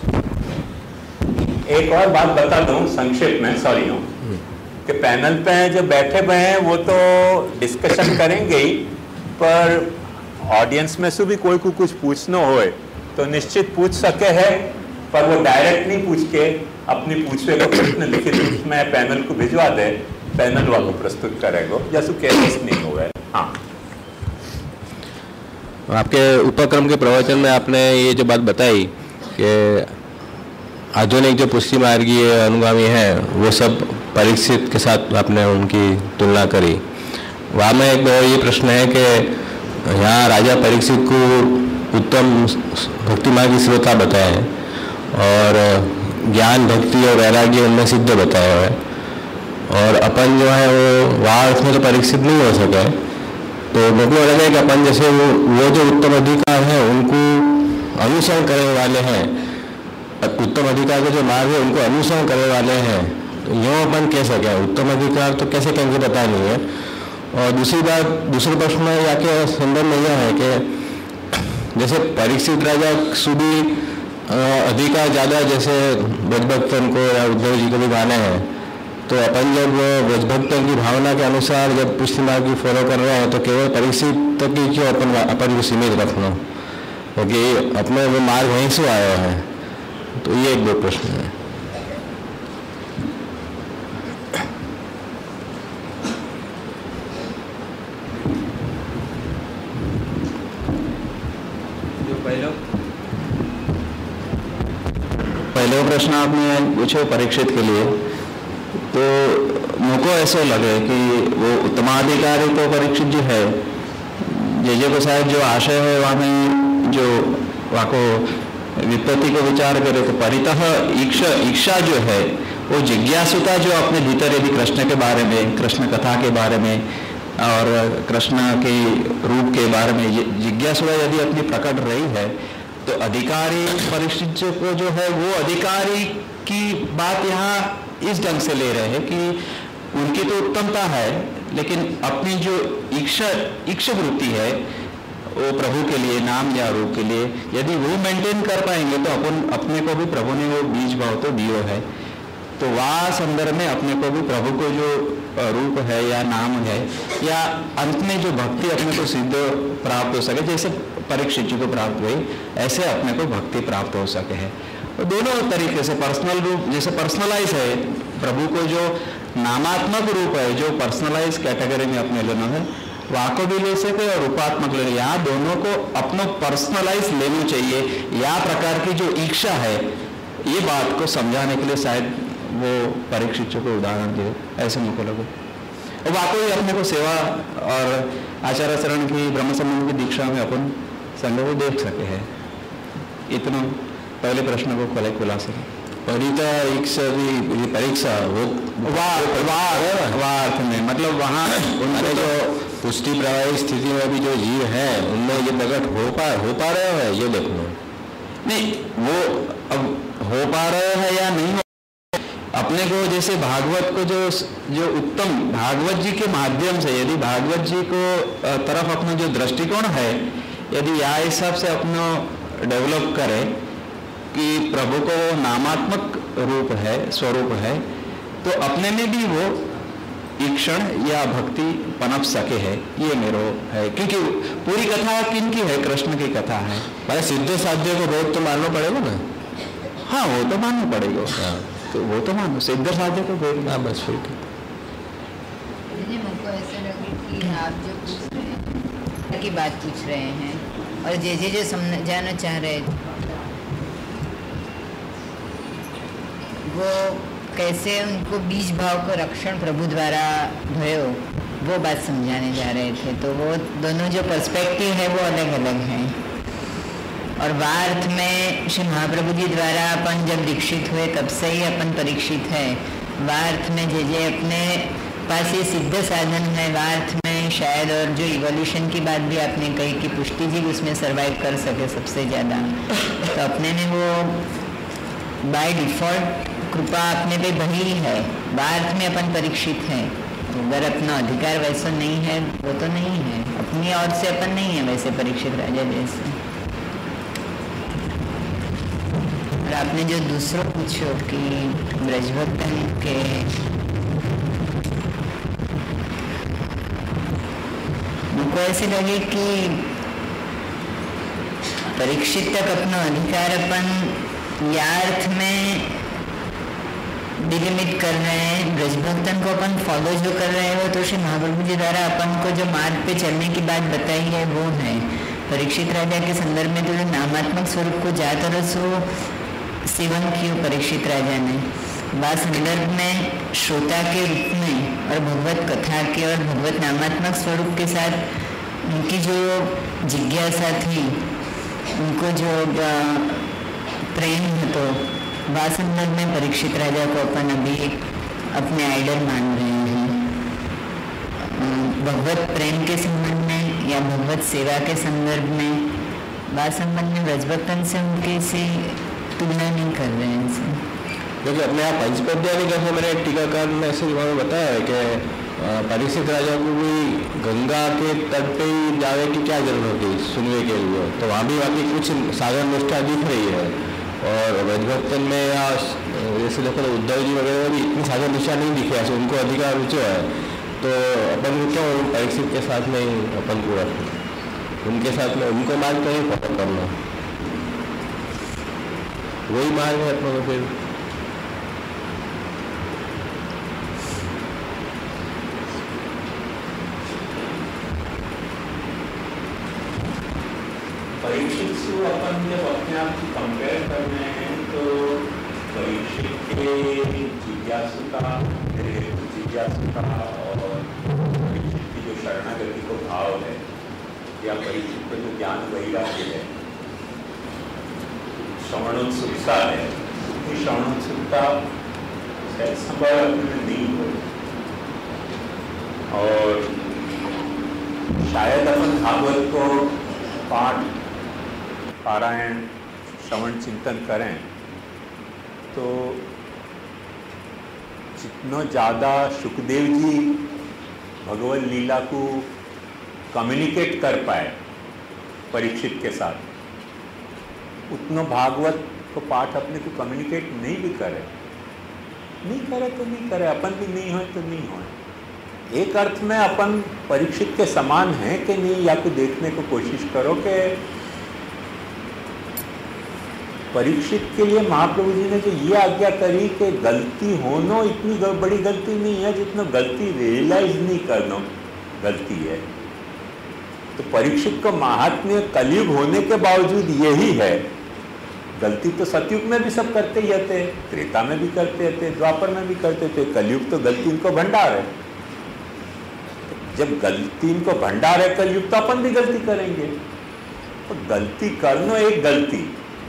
एक और बात बता दूं संक्षेप में, सॉरी हूँ कि पैनल पे जो बैठे हुए हैं वो तो डिस्कशन करेंगे ही, पर ऑडियंस में से भी कोई को कुछ पूछना हो तो निश्चित पूछ सके है, पर वो डायरेक्ट नहीं पूछ के अपनी पूछे को प्रश्न लिखित रूप में पैनल को भिजवा दे, पैनल वालों प्रस्तुत करेगा जैसे केस नहीं हुआ है। हाँ, आपके उपक्रम के प्रवचन में आपने ये जो बात बताई कि आधुनिक जो पुष्टि मार्गीय अनुगामी है वो सब परीक्षित के साथ आपने उनकी तुलना करी। वहाँ में एक ये प्रश्न है कि यहाँ राजा परीक्षित को उत्तम भक्ति मार्गी श्रोता बताए हैं और ज्ञान भक्ति और वैराग्य उनमें सिद्ध बताया है, और अपन जो है वो वहाँ उसमें तो परीक्षित नहीं हो सके। तो मेरे को लगा कि अपन जैसे वो वो जो उत्तम अधिकार है उनको अनुसरण करने वाले हैं, उत्तम अधिकार के जो मार्ग है उनको अनुसरण करने वाले हैं, तो यूँ अपन कह सके उत्तम अधिकार तो कैसे कहेंगे पता नहीं है। और दूसरी बात, दूसरे प्रश्न में जाके संदर्भ में यह है कि जैसे परीक्षित राजा सुबी अधिकार ज़्यादा जैसे ब्रजभक्तन को या उद्धव जी को भी माने हैं, तो अपन जब ब्रजभक्तन की भावना के अनुसार जब पुष्टि मार्ग की फॉलो कर रहे हैं तो केवल परीक्षित तक ही क्यों अपन अपन को सीमित रखना, क्योंकि अपने वो मार्ग वहीं से आया है। तो ये एक दो प्रश्न है। पहले प्रश्न आपने पूछे परीक्षित के लिए, तो मुझको ऐसा लगे कि वो उत्तमाधिकारी तो परीक्षित जो है जे जे को शायद जो आशय है वहाँ में जो वहाँ को विपत्ति को विचार करे तो परितः इच्छा इच्छा जो है वो जिज्ञासुता जो अपने भीतर यदि कृष्ण के बारे में, कृष्ण कथा के बारे में और कृष्ण के रूप के बारे में जिज्ञासुता यदि अपनी प्रकट रही है, तो अधिकारी परीक्षित को जो है वो अधिकारी की बात यहाँ इस ढंग से ले रहे हैं कि उनकी तो उत्तमता है, लेकिन अपनी जो इच्छा इच्छा वृत्ति है वो प्रभु के लिए, नाम या रूप के लिए यदि वो मेंटेन कर पाएंगे तो अपन अपने को भी प्रभु ने वो बीज भाव तो दियो है, तो वह संदर्भ में अपने को भी प्रभु को जो रूप है या नाम है या अंत में जो भक्ति अपने को सिद्ध प्राप्त हो सके, जैसे परीक्षित जी को प्राप्त हुई ऐसे अपने को भक्ति प्राप्त हो सके है। तो दोनों तरीके से पर्सनल रूप, जैसे पर्सनलाइज है प्रभु को जो नामात्मक रूप है जो पर्सनलाइज कैटेगरी में अपने लेना है वहाँ को भी ले सके और रूपात्मक लेना, यहाँ दोनों को अपना पर्सनलाइज लेना चाहिए। या प्रकार की जो इच्छा है ये बात को समझाने के लिए शायद वो परीक्षित को उदाहरण दिए, ऐसे मुझको लगे। और वाकई अपने को सेवा और आचार्य चरण की ब्रह्म संबंध की दीक्षा में अपन संग को देख सके हैं। इतना पहले प्रश्न को खोले खुलासा परिता इच्छा भी परीक्षा वो वार्थ में मतलब वहाँ उनके जो पुष्टि प्रवाही स्थिति में भी जो जीव है उनमें ये प्रकट हो पा हो पा रहे हैं, ये देखना नहीं वो अब हो पा रहे हैं या नहीं हो। अपने को जैसे भागवत को जो जो उत्तम भागवत जी के माध्यम से यदि भागवत जी को तरफ अपना जो दृष्टिकोण है यदि या हिसाब से अपना डेवलप करे कि प्रभु को नामात्मक रूप है, स्वरूप है, तो अपने में भी वो ईक्षण या भक्ति पनप सके है, ये मेरो है। क्योंकि पूरी कथा किनकी है? कृष्ण की कथा है। भाई सिद्ध साध्य को रोज तो मानना पड़ेगा ना। हाँ वो तो मानना पड़ेगा। हाँ तो वो तो मानो सिद्ध साध्य को भेद। हाँ बस ठीक है। मुझको ऐसा लगे कि आप जो पूछ रहे हैं की बात पूछ रहे हैं और जे जे जो समझाना चाह रहे वो कैसे उनको बीज भाव को रक्षण प्रभु द्वारा भयो वो बात समझाने जा रहे थे। तो वो दोनों जो पर्सपेक्टिव है वो अलग अलग हैं। और वार्थ में श्री महाप्रभु जी द्वारा अपन जब दीक्षित हुए तब से ही अपन परीक्षित है। वार्थ में जे जे अपने पास ये सिद्ध साधन है, वार्थ में शायद और जो इवोल्यूशन की बात भी आपने कही कि पुष्टि जी उसमें सर्वाइव कर सके सबसे ज़्यादा, तो अपने में वो बाय डिफॉल्ट कृपा अपने पे बही है। वार्थ में अपन परीक्षित हैं, अगर अपना अधिकार वैसा नहीं है वो तो नहीं है, अपनी ओर से अपन नहीं है वैसे परीक्षित राजा जैसे। और आपने जो दूसरा पूछो कि ब्रजभक्तन के मुझको ऐसे लगे कि परीक्षित तक अपना अधिकार अपन या अर्थ में डिलिमिट कर रहे हैं, ब्रजभक्तन को अपन फॉलो जो कर रहे हैं वो तो श्री महाप्रभु जी द्वारा अपन को जो मार्ग पे चलने की बात बताई है वो है। परीक्षित राजा के संदर्भ में तो जो नामात्मक स्वरूप को जाकर सो सेवन किया परीक्षित राजा ने, वह संदर्भ में श्रोता के रूप में और भगवत कथा के और भगवत नामात्मक स्वरूप के साथ उनकी जो जिज्ञासा थी, उनको जो प्रेम है, तो वह संदर्भ में परीक्षित राजा को अपन अभी अपने आइडल मान रहे हैं। भगवत प्रेम के संबंध में या भगवत सेवा के संदर्भ में, वह संबंध में ब्रजभक्तन से उनके से तुलना नहीं कर रहे हैं इनसे। क्योंकि अपने यहाँ पंचपद्यानी कैसे मेरे टीकाकार ने ऐसे उन्होंने बताया है कि परीक्षित राजा को भी गंगा के तट पे ही जाने की क्या जरूरत थी सुनने के लिए, तो वहाँ भी बाकी कुछ साधन निष्ठा दिख रही है। और ब्रजभक्तन में या जैसे देखो तो उद्धव जी वगैरह भी इतनी साधन निष्ठा नहीं दिखे, ऐसे उनको अधिकार रुचि है, तो अपन को क्यों परीक्षित के साथ में ही अपन को रखें, उनके साथ में उनको मार्ग तो नहीं फॉलो करना, वही मार्ग है अपनों को। फिर परीक्षित से अपन जब अपने आप को कंपेयर कर रहे हैं तो परीक्षित के जिज्ञासुता जिज्ञासुता और परीक्षित की जो शरणागति को भाव है या परीक्षित का जो ज्ञान वैराग्य है, श्रवणोत्सुकता है, उसकी श्रवणोत्सुकता संभव अपने नहीं हो। और शायद अपन भागवत को पाठ पारायण श्रवण चिंतन करें तो जितना ज़्यादा सुखदेव जी भगवत लीला को कम्युनिकेट कर पाए परीक्षित के साथ, उतना भागवत को पाठ अपने को कम्युनिकेट नहीं भी करे, नहीं करे तो नहीं करे, अपन भी नहीं हो तो नहीं हो। एक अर्थ में अपन परीक्षित के समान हैं कि नहीं, या तो देखने को कोशिश करो कि परीक्षित के लिए महाप्रभु जी ने जो ये आज्ञा करी कि गलती होना इतनी बड़ी गलती नहीं है जितना गलती रियलाइज नहीं करना गलती है। तो परीक्षित का महात्म्य कलयुग होने के बावजूद यही है। गलती तो सतयुग में भी सब करते ही थे, त्रेता में भी करते थे, द्वापर में भी करते थे, कलयुग तो गलती इनको भंडार है। जब गलती इनको भंडार है कलयुग, तो अपन भी गलती करेंगे। तो गलती करना एक गलती,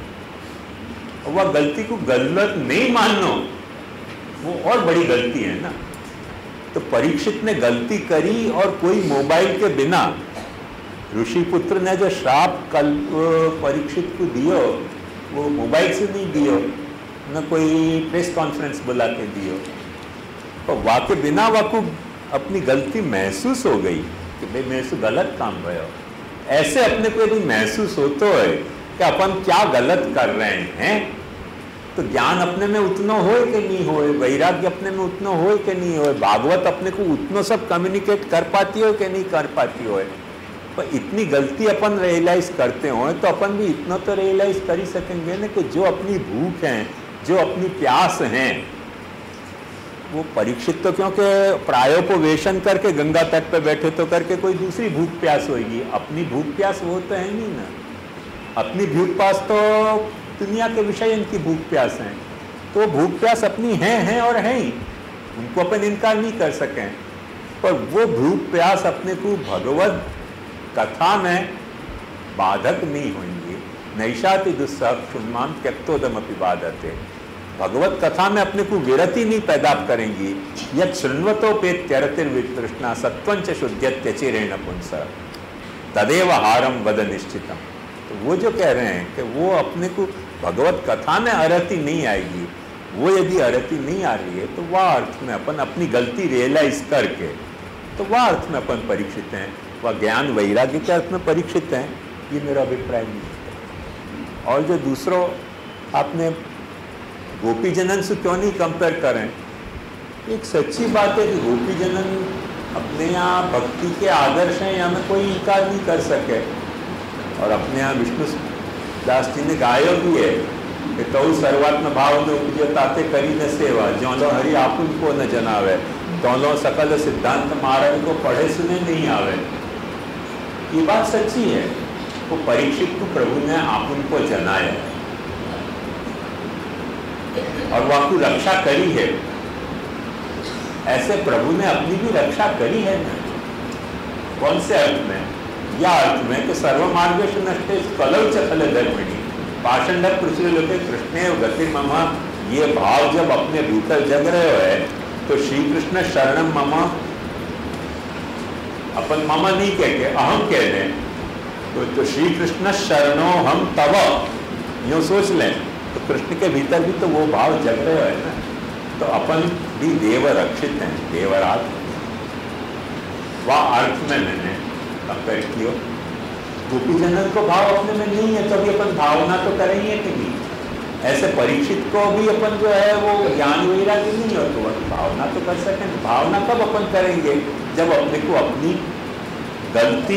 और वह गलती को गलत नहीं मानना वो और बड़ी गलती है ना। तो परीक्षित ने गलती करी और कोई मोबाइल के बिना, ऋषि पुत्र ने जो श्राप कल परीक्षित को दियो वो मोबाइल से नहीं दियो, न कोई प्रेस कॉन्फ्रेंस बुला के दियो, तो वाके बिना वाको अपनी गलती महसूस हो गई कि भाई मेरे से गलत काम भयो। ऐसे अपने को यदि महसूस होता है कि अपन क्या गलत कर रहे हैं, तो ज्ञान अपने में उतना होए कि नहीं होए, वैराग्य अपने में उतना होए कि नहीं होए, भागवत अपने को उतना सब कम्युनिकेट कर पाती हो कि नहीं कर पाती होए। पर इतनी गलती अपन रियलाइज करते हो तो अपन भी इतना तो रियलाइज कर ही सकेंगे ना कि जो अपनी भूख है, जो अपनी प्यास है, वो परीक्षित तो क्योंकि प्रायोपवेशन करके गंगा तट पे बैठे तो करके कोई दूसरी भूख प्यास होगी, अपनी भूख प्यास वो तो है नहीं ना। अपनी भूख प्यास तो दुनिया के विषय इनकी भूख प्यास है, तो भूख प्यास अपनी है है और है ही, उनको अपन इनकार नहीं कर सकें। पर वो भूख प्यास अपने को भगवत कथा में बाधक नहीं होंगी। नैषाति दुस्सह क्षुण्मान त्यक्तोदम अपि बाधते, भगवत कथा में अपने को विरति नहीं पैदा करेंगी। यत् शृण्वतोपेत्यरतिर्वितृष्णा सत्वंच शुद्ध्यत्यचिरेण पुंस तदेव हारम वद निश्चितम। तो वो जो कह रहे हैं कि वो अपने को भगवत कथा में अरति नहीं आएगी, वो यदि अरति नहीं आ रही है तो वह अर्थ में अपन अपनी गलती रियलाइज करके, तो वह अर्थ में अपन परीक्षित हैं, वह ज्ञान वैराग्य के अर्थ में परीक्षित हैं। ये मेरा अभिप्राय नहीं है। और जो दूसरों आपने गोपी जनन से क्यों नहीं कंपेयर करें, एक सच्ची बात है कि गोपी जनन अपने यहाँ भक्ति के आदर्श हैं, यहाँ में कोई इनकार नहीं कर सके। और अपने यहाँ विष्णु દાસજીને ગાયો બી હે કે તૌ સર્વાત્મ ભાવનો ઉપજો તાતે કરીને સેવા જ્યોલો હરિ આપુન કો ન જનાવે तौलो सकल सिद्धांत महाराज को पढ़े सुने नहीं आवे। ये बात सच्ची है। वो परीक्षित को प्रभु ने आप उनको जनाया और वो आपकी रक्षा करी है। ऐसे प्रभु ने अपनी भी रक्षा करी है ना। कौन से अर्थ में? या अर्थ में कि सर्व मार्गेश नष्टे कलौ च खल धर्मिणी पाषंड पृथ्वी लोके कृष्णे गति मम, ये भाव जब अपने भीतर जग रहे है तो श्री कृष्ण शरणम मम, अपन मम नहीं कह के अहम कह दें तो, तो श्री कृष्ण शरणो हम तव यूं सोच लें तो कृष्ण के भीतर भी तो वो भाव जग रहे है ना। तो अपन भी देव रक्षित हैं, देवरात। वह अर्थ में मैंने कंपेयर किया। गोपी जनन को भाव अपने में नहीं है तो अभी अपन भावना तो करेंगे कि नहीं। ऐसे परीक्षित को भी अपन जो है वो ज्ञान वैराग्य नहीं हो तो भावना तो कर सकें। भावना कब अपन करेंगे? जब अपने को अपनी गलती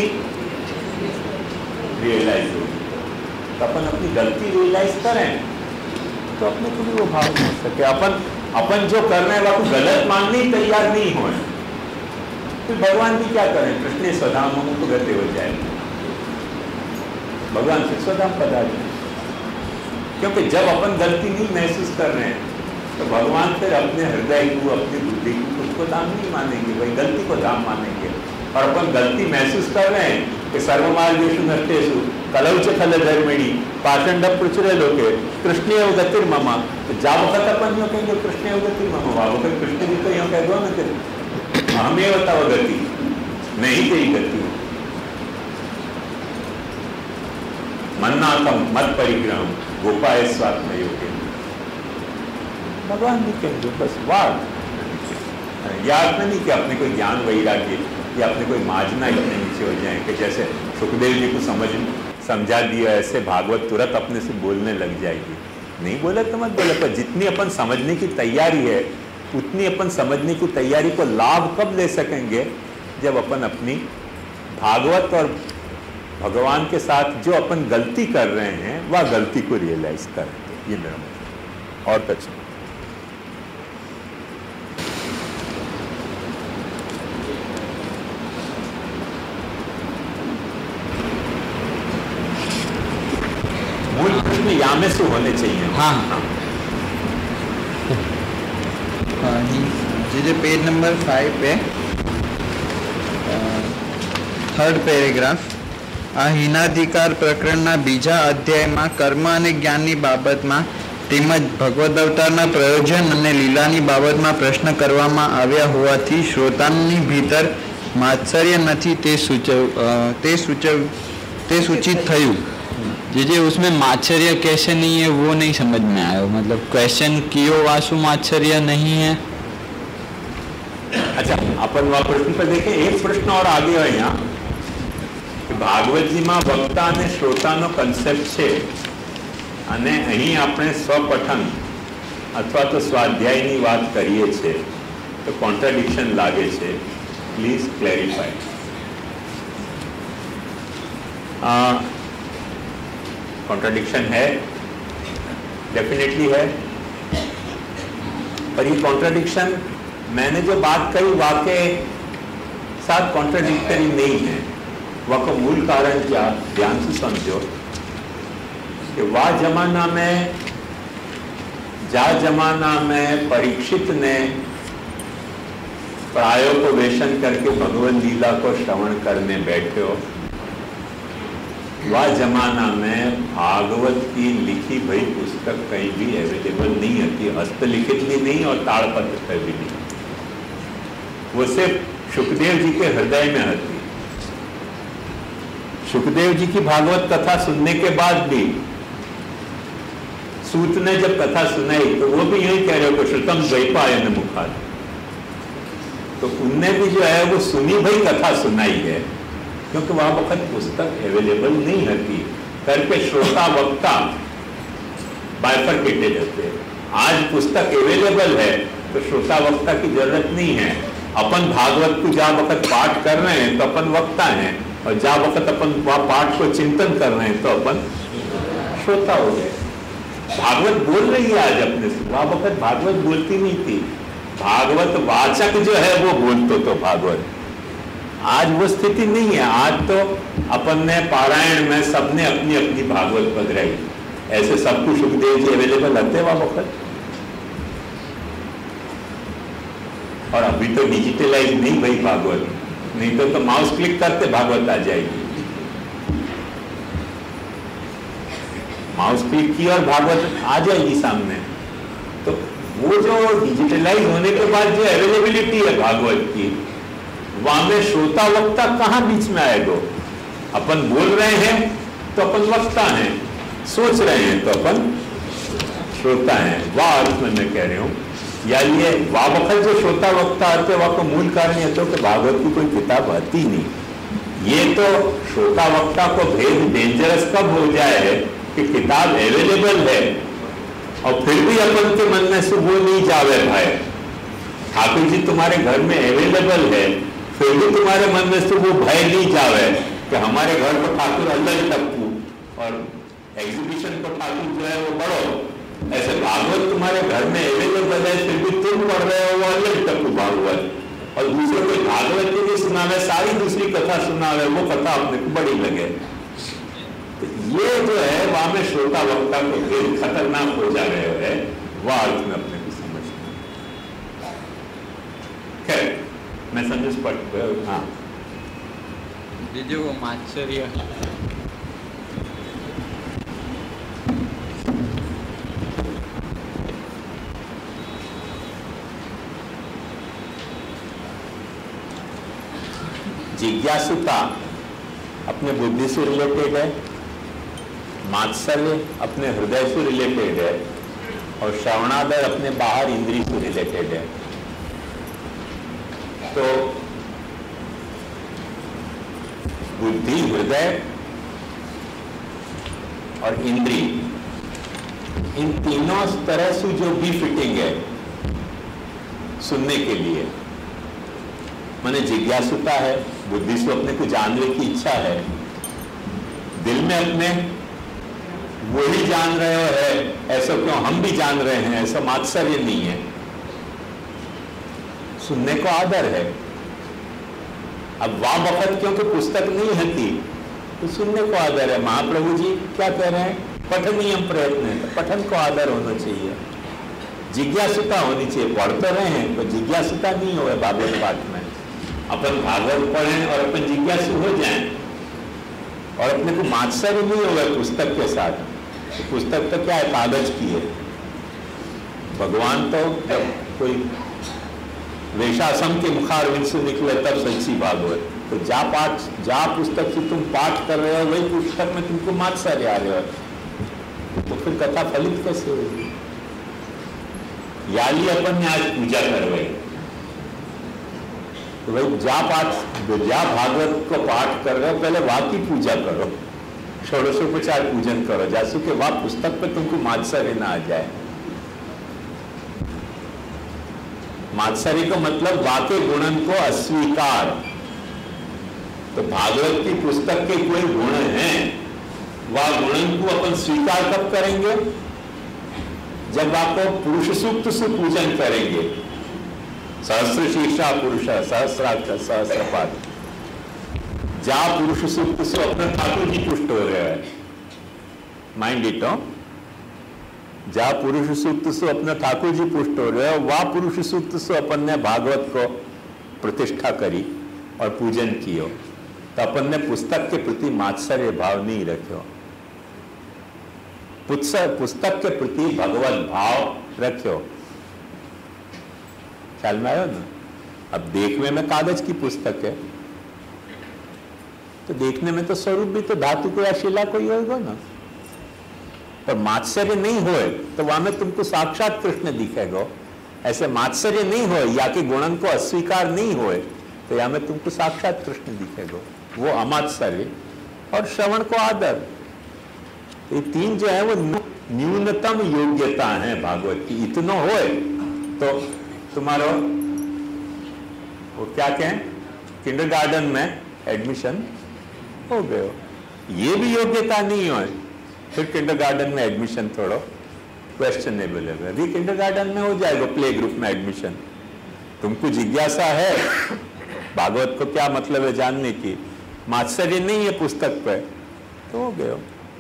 रियलाइज होगी। तो अपन अपनी गलती रियलाइज करें तो अपने को भी वो भाव हो सके। अपन अपन जो कर रहे हैं वो गलत मानने ही तैयार नहीं हो। तो भगवान भी क्या करें? कृष्ण स्वधाम हम तो गते हो जाए, भगवान से स्वधाम पधार। क्योंकि जब अपन गलती नहीं महसूस कर रहे हैं तो भगवान फिर अपने हृदय को, अपनी बुद्धि को उसको दाम नहीं मानेंगे, वही गलती को दाम मानेंगे। और अपन गलती महसूस कर रहे हैं कि सर्वमार्गेषु नष्टेषु कलौ च खल धर्मिणी पाषंड प्रचुरे लोके कृष्णेव गतिर्मम। तो जा वक्त अपन यूँ कहेंगे कृष्णेव गतिर्मम, वहाँ वक्त कृष्ण भी तो यूँ कह दो ना कि हमें बताओ गति, मैं ही तेरी गति हूँ। मन्नाथम मत परिग्रहम गोपाय स्वात्म योगे। भगवान भी कहेंगे बस वाद याद में नहीं कि अपने कोई ज्ञान वैराग्य या अपने कोई माजना इतने नीचे हो जाए कि जैसे सुखदेव जी को समझ समझा दिया ऐसे भागवत तुरंत अपने से बोलने लग जाएगी। नहीं बोले तो मत बोले, पर जितनी अपन समझने की तैयारी है उतनी अपन समझने की तैयारी को लाभ कब ले सकेंगे? जब अपन अपनी भागवत और भगवान के साथ जो अपन गलती कर रहे हैं वह गलती को रियलाइज करेंगे। ये मेरा मतलब और कुछ नहीं। मूल प्रश्न यहाँ में से होने चाहिए। हाँ हाँ जी पेज नंबर फाइव पे थर्ड पेरेग्राफ આ હિનાધિકાર પ્રકરણના બીજા અધ્યાયમાં કર્મ અને જ્ઞાનની બાબતમાં તેમજ ભગવદ અવતારના પ્રયોજન અને લીલાની બાબતમાં પ્રશ્ન કરવામાં આવ્યા હોવાથી શ્રોતાની ભીતર માત્સર્ય નથી તે સૂચવ તે સૂચવ તે સૂચિત થયું। જે જે उसमें मात्सर्य कैसे नहीं है वो नहीं समझ में आया। मतलब क्वेश्चन कियो वासु मात्सर्य नहीं है। अच्छा अपन वहाँ प्रश्न पर देखें। एक प्रश्न और आगे है यहाँ। ભાગવતજીમાં વક્તા અને શ્રોતાનો કન્સેપ્ટ છે અને અહીં આપણે સ્વપઠન અથવા તો સ્વાધ્યાયની વાત કરીએ છીએ તો કોન્ટ્રાડિક્શન લાગે છે। Please clarify. कॉन्ट्राडिक्शन है, डेफिनेटली है, पर ये कॉन्ट्राडिक्शन मैंने जो बात कही वाकई साथ कॉन्ट्राडिक्टरी नहीं है। वह का मूल कारण क्या, ध्यान से समझो कि वह जमाना में जा जमाना में परीक्षित ने प्रायोपवेशन करके भगवत लीला को श्रवण करने बैठे हो, वह जमाना में भागवत की लिखी भई पुस्तक कहीं भी अवेलेबल नहीं होती, हस्तलिखित भी नहीं और ताड़पत्र पर भी नहीं। वो सिर्फ सुखदेव जी के हृदय में होती। सुखदेव जी की भागवत कथा सुनने के बाद भी सूत ने जब कथा सुनाई तो वो भी यही कह रहे हो कि श्रुतम द्वैपायन मुखात्, तो उनने भी जो है वो सुनी भई कथा सुनाई है, क्योंकि वहां वक्त पुस्तक अवेलेबल नहीं होती करके श्रोता वक्ता बाइफरकेटेड होते। आज पुस्तक अवेलेबल है तो श्रोता वक्ता की जरूरत नहीं है। अपन भागवत को जहाँ वक्त पाठ कर रहे हैं तो अपन वक्ता हैं, और जहाँ वक्त अपन वहाँ पाठ को चिंतन कर रहे हैं तो अपन श्रोता हो गए। भागवत बोल रही है आज अपने से, वह वक्त भागवत बोलती नहीं थी, भागवत वाचक जो है वो बोलते तो भागवत। आज वो स्थिति नहीं है। आज तो अपन ने पारायण में सबने अपनी अपनी भागवत पधराई, ऐसे सबको सुखदेव जी अवेलेबल रहते वह वक्त। और अभी तो डिजिटलाइज नहीं भाई भागवत, नहीं तो, तो माउस क्लिक करते भागवत आ जाएगी। माउस क्लिक की और भागवत आ जाएगी सामने। तो वो जो डिजिटलाइज होने के बाद जो अवेलेबिलिटी है भागवत की, वहां में श्रोता वक्ता कहां बीच में आएगा। अपन बोल रहे हैं तो अपन वक्ता हैं, सोच रहे हैं तो अपन श्रोता हैं। वाह अर्थ में मैं कह रही हूं, या ये वाह वक्त जो श्रोता वक्ता आते वह का मूल कारण यह तो कि भागवत की कोई किताब आती नहीं। ये तो श्रोता वक्ता को भेद डेंजरस कब हो जाए कि किताब अवेलेबल है और फिर भी अपन के मन में से वो नहीं जावे भाई। ठाकुर जी तुम्हारे घर में अवेलेबल है, फिर भी तुम्हारे मन में से वो भय नहीं जावे कि हमारे घर को ठाकुर अलग टप्पू और एग्जीबिशन को ठाकुर जो है वो बड़ो। ऐसे भागवत तुम्हारे घर में अवेलेबल है, फिर भी तुम पढ़ रहे हो वो अलग टप्पू भागवत, और दूसरे कोई भागवत की भी सुनावे, सारी दूसरी कथा सुनावे, वो कथा अपने को बड़ी लगे। तो ये जो है वहां में श्रोता वक्ता को भेद खतरनाक हो जा रहे है, वह अर्थ में अपने को समझना। खैर मैं समझ स्पष्ट। हाँ बीजू वो मात्सर्य जिज्ञासुता अपने बुद्धि से रिलेटेड है, मात्सर्य अपने हृदय से रिलेटेड है, और श्रवणादर अपने बाहर इंद्रिय से रिलेटेड है। तो बुद्धि, हृदय और इंद्रिय, इन तीनों तरह से जो भी फिटिंग है सुनने के लिए, माने जिज्ञासुता है, बुद्धि से अपने को जानने की इच्छा है, दिल में अपने वही जान रहे हो है, ऐसा क्यों हम भी जान रहे हैं, ऐसा मात्सर्य नहीं है। सुनने को आदर है। अब वाह वक्त क्योंकि पुस्तक नहीं होती तो सुनने को आदर है। महाप्रभु जी क्या कह रहे हैं, पठनीयम प्रयत्न है, तो पठन को आदर होना चाहिए, जिज्ञासुता होनी चाहिए। पढ़ तो रहे हैं तो जिज्ञासुता नहीं हो भागवत पाठ में। अपन भागवत पढ़ें और अपन जिज्ञासु हो जाएं और अपने को मात्सर्य नहीं होगा पुस्तक के साथ। तो पुस्तक तो क्या है, कागज की है। भगवान तो जब कोई वेशासम के मुखारविंद से निकले तब सच्ची भागवत। तो जा पाठ जा पुस्तक से तुम पाठ कर रहे हो, वही पुस्तक में तुमको मात्सर्य आ रहे हो, तो फिर कथा फलित कैसे होगी। याली अपन ने आज पूजा करवाई, तो भाई जा पाठ जा भागवत को पाठ कर रहे हो, पहले वहां की पूजा करो, षोडशोपचार पूजन करो, जासू के वहां पुस्तक पे तुमको मात्सर्य ना आ जाए। मात्सर्य का मतलब वाके गुणन को अस्वीकार। तो भागवत की पुस्तक के कोई गुण हैं, वह गुणन को अपन स्वीकार कब करेंगे, जब आपको पुरुष सूक्त से पूजन करेंगे। सहस्र शीर्षा पुरुष सहस्राक्ष सहस्रपाद, जा पुरुष सूक्त से अपने ठाकुर जी पुष्ट हो रहे हैं। माइंड इट हो, जा पुरुष सूक्त से अपने ठाकुर जी पुष्ट हो रहे हो, वह पुरुष सूक्त से अपन ने भागवत को प्रतिष्ठा करी और पूजन कियो, तो अपन ने पुस्तक के प्रति मात्सर्य भाव नहीं रखो, पुस्तक के प्रति भगवत भाव रखो। ख्याल में आयो ना। अब देखने में कागज की पुस्तक है, तो देखने में तो स्वरूप भी तो धातु को या शिला को ही होगा ना, पर मात्सर्य नहीं होए तो वहां में तुमको साक्षात कृष्ण दिखेगा। ऐसे मात्सर्य नहीं हो या कि गुणन को अस्वीकार नहीं होए तो यहाँ में तुमको साक्षात कृष्ण दिखेगा, वो अमात्सर्य और श्रवण को आदर। ये तीन जो है वो न्यूनतम योग्यता है भागवत की। इतना होए तो तुम्हारा वो क्या कहें किंडरगार्टन में एडमिशन हो गए। ये भी योग्यता नहीं हो फिर किंडरगार्टन में एडमिशन थोड़ा क्वेश्चनेबल है। अभी किंडरगार्टन में हो जाएगा प्ले ग्रुप में एडमिशन। तुमको जिज्ञासा है भागवत को क्या मतलब है जानने की, मात्सर्य नहीं है पुस्तक पे, तो हो गए।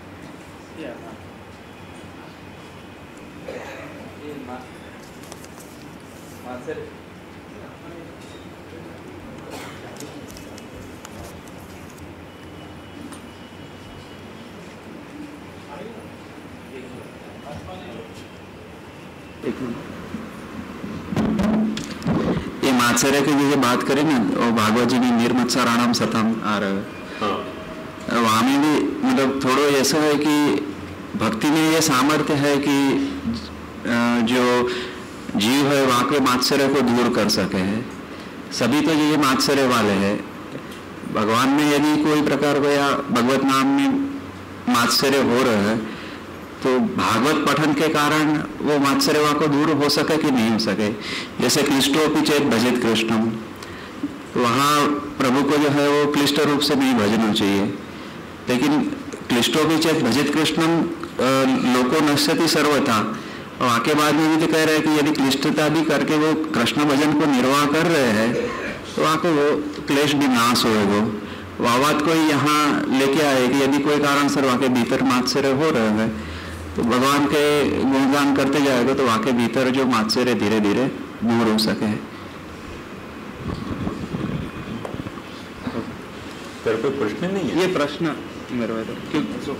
ये मात्सर्य की जो बात करें ना, वो भागवत जी में निर्मत्सराणाम सतम आ रहा है। हाँ। वहाँ में भी मतलब थोड़ा ऐसा है कि भक्ति में ये सामर्थ्य है कि जो जीव है वहाँ के मात्सर्य को दूर कर सके है। सभी तो ये मात्सर्य वाले हैं। भगवान में यदि कोई प्रकार का या भगवत नाम में मात्सर्य हो रहा है तो भागवत पठन के कारण वो मात्सर्य को दूर हो सके कि नहीं हो सके। जैसे क्लिष्टोपि चेत भजित कृष्णम, वहाँ प्रभु को जो है वो क्लिष्ट रूप से नहीं भजना चाहिए, लेकिन क्लिष्टोपि चेत भजित कृष्णम लोको नश्यति सर्वथा। और आके बाद में भी तो कह रहे हैं कि यदि क्लिष्टता भी करके वो कृष्ण भजन को निर्वाह कर रहे हैं तो वहाँ को वो क्लेश भी नाश होएगा। वह बात को यहाँ लेके आए कि यदि कोई कारण से वहाँ के भीतर मात्सर्य हो रहे हैं तो भगवान के गुणगान करते जाएगा तो वहाँ के भीतर जो मात्सर्य धीरे धीरे दूर हो सके। तेरे कोई प्रश्न नहीं है? ये प्रश्न मेरे तो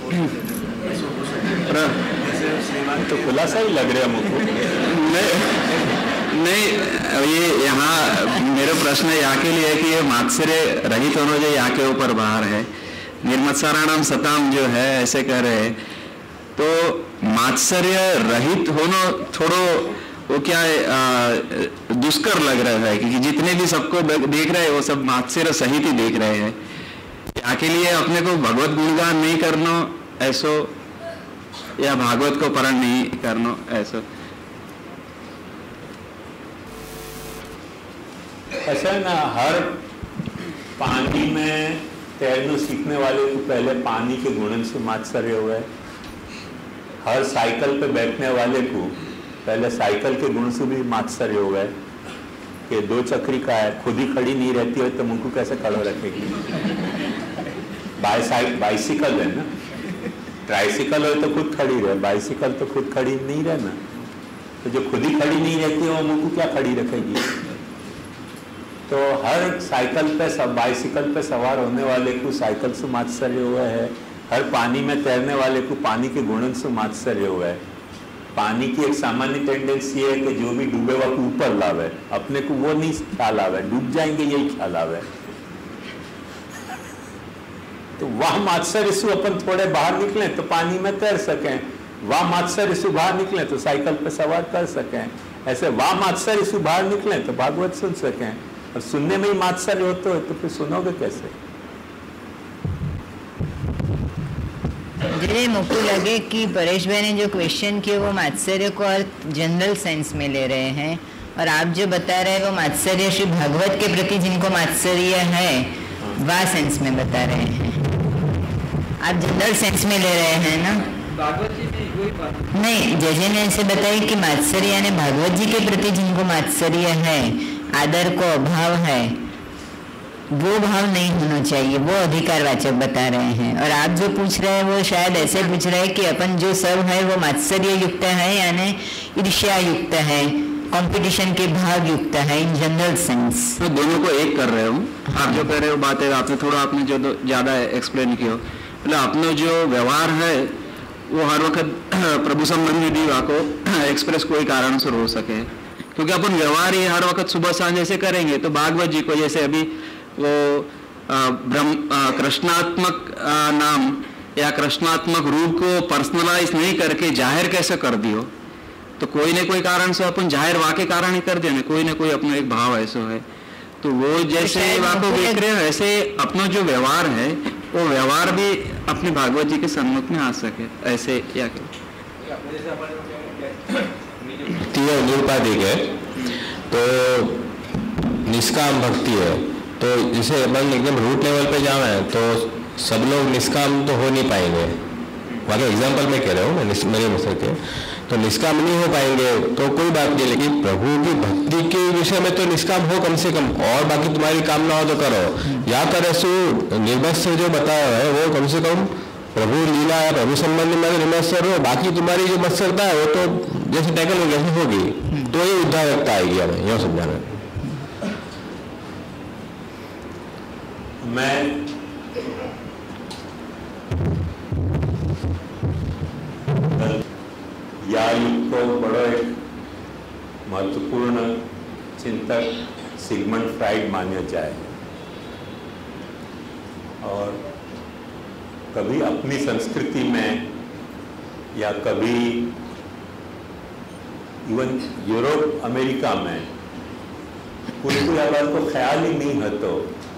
तो खुलासा ही लग रहा है मुझको। नहीं नहीं, ये यहाँ मेरा प्रश्न यहाँ के लिए है कि ये मात्सर्य रहित होना जो यहाँ के ऊपर बाहर है, निर्मत्सराणाम सताम जो है ऐसे कह रहे हैं, तो मात्सर्य रहित होना थोड़ा वो क्या है दुष्कर लग रहा है कि जितने भी सबको देख रहे हैं वो सब मात्सर्य सहित ही देख रहे हैं। यहाँ के लिए अपने को भगवत गुणगान नहीं करना ऐसो या भागवत को परण नहीं करना ऐसा। ऐसा है ना, हर पानी में तैरना सीखने वाले को पहले पानी के गुणन से मात्सर्य हुआ है। हर साइकिल पे बैठने वाले को पहले साइकिल के गुण से भी मात्सर्य हो गए कि दो चक्री का है, खुद ही खड़ी नहीं रहती है तो मुझको कैसे खड़ा रखेगी। बाइसाइक बाइसिकल है ना, ट्राइसिकल हो तो खुद खड़ी रहे, बाइसिकल तो खुद खड़ी नहीं रहना, तो जो खुद ही खड़ी नहीं रहती है वो मुझको क्या खड़ी रखेगी। तो हर साइकिल पे सब बाइसिकल पे सवार होने वाले को साइकिल से मात्सर्य हुआ है, हर पानी में तैरने वाले को पानी के गुणन से मात्सर्य हुआ है। पानी की एक सामान्य टेंडेंसी है कि जो भी डूबे वो ऊपर लावे, अपने को वो नहीं ख्याल आवे, डूब जाएंगे यही ख्याल आवे। तो वह मात्सर्य से अपन थोड़े बाहर निकले तो पानी में तैर सकें, वह मात्सर्य से बाहर निकले तो साइकिल पे सवार कर सकें, ऐसे वह मात्सर्य से बाहर निकले तो भागवत सुन सकें। और सुनने में ही मात्सर्य होते हो तो फिर सुनोगे कैसे। मुझे मुझको लगे कि परेश भाई ने जो क्वेश्चन किए वो मात्सर्य को अर्थ जनरल सेंस में ले रहे हैं, और आप जो बता रहे हैं वो मात्सर्य श्री भागवत के प्रति जिनको मात्सर्य है वह सेंस में बता रहे हैं। आप जनरल सेंस में ले रहे हैं ना? भागवत जी में कोई बात नहीं, जजे ने ऐसे बताया कि मात्सर्य यानी भागवत जी के प्रति जिनको मात्सर्य है, आदर को अभाव है, वो भाव नहीं होना चाहिए, वो अधिकारवाचक बता रहे हैं। और आप जो पूछ रहे हैं वो शायद ऐसे पूछ रहे हैं कि अपन जो सब है वो मात्सर्य युक्त है यानी ईर्ष्या युक्त है, कंपटीशन के भाव युक्त है इन जनरल सेंस। तो दोनों को एक कर रहे हूँ। आप जो कह रहे हो बात है, आपने थोड़ा आपने जो ज्यादा एक्सप्लेन किया, मतलब अपना जो व्यवहार है वो हर वक्त प्रभु संबंधी दीवा को एक्सप्रेस कोई कारण से हो सके, क्योंकि अपन व्यवहार ही हर वक्त सुबह सांझ ऐसे करेंगे तो भागवत जी को जैसे अभी वो ब्रह्म कृष्णात्मक नाम या कृष्णात्मक रूप को पर्सनलाइज नहीं करके जाहिर कैसे कर दियो, तो कोई न कोई कारण से अपन जाहिर वाके कारण ही कर देने, कोई ना कोई अपना एक भाव ऐसा है। तो वो जैसे वाको देख रहे हैं वैसे अपना जो व्यवहार है वो व्यवहार भी अपने भागवत जी के सम्मुख में आ सके, ऐसे या निरुपाधिक है तो निष्काम भक्ति है, तो जैसे अपन एकदम रूट लेवल पे जाना है तो सब लोग निष्काम तो हो नहीं पाएंगे, वहाँ के एग्जाम्पल में कह रहा हूँ, मैं मेरे मसले के, तो निष्काम नहीं हो पाएंगे तो कोई बात नहीं, लेकिन प्रभु की भक्ति के विषय में तो निष्काम हो कम से कम, और बाकी तुम्हारी कामना हो तो करो। या करे सो निर्मत्सर जो बताया है वो कम से कम प्रभु लीला या प्रभु संबंध में निर्मत्सर हो, बाकी तुम्हारी जो मत्सरता है वो तो जैसे टैकल हो जैसे होगी, तो ये उद्धारकता आएगी। हमें यह समझाना है। मैं या युग को बड़ा एक महत्वपूर्ण चिंतक सिगमंड फ्राइड माना जाए, और कभी अपनी संस्कृति में या कभी इवन यूरोप अमेरिका में कोई कोई आवाज को ख्याल ही नहीं है, तो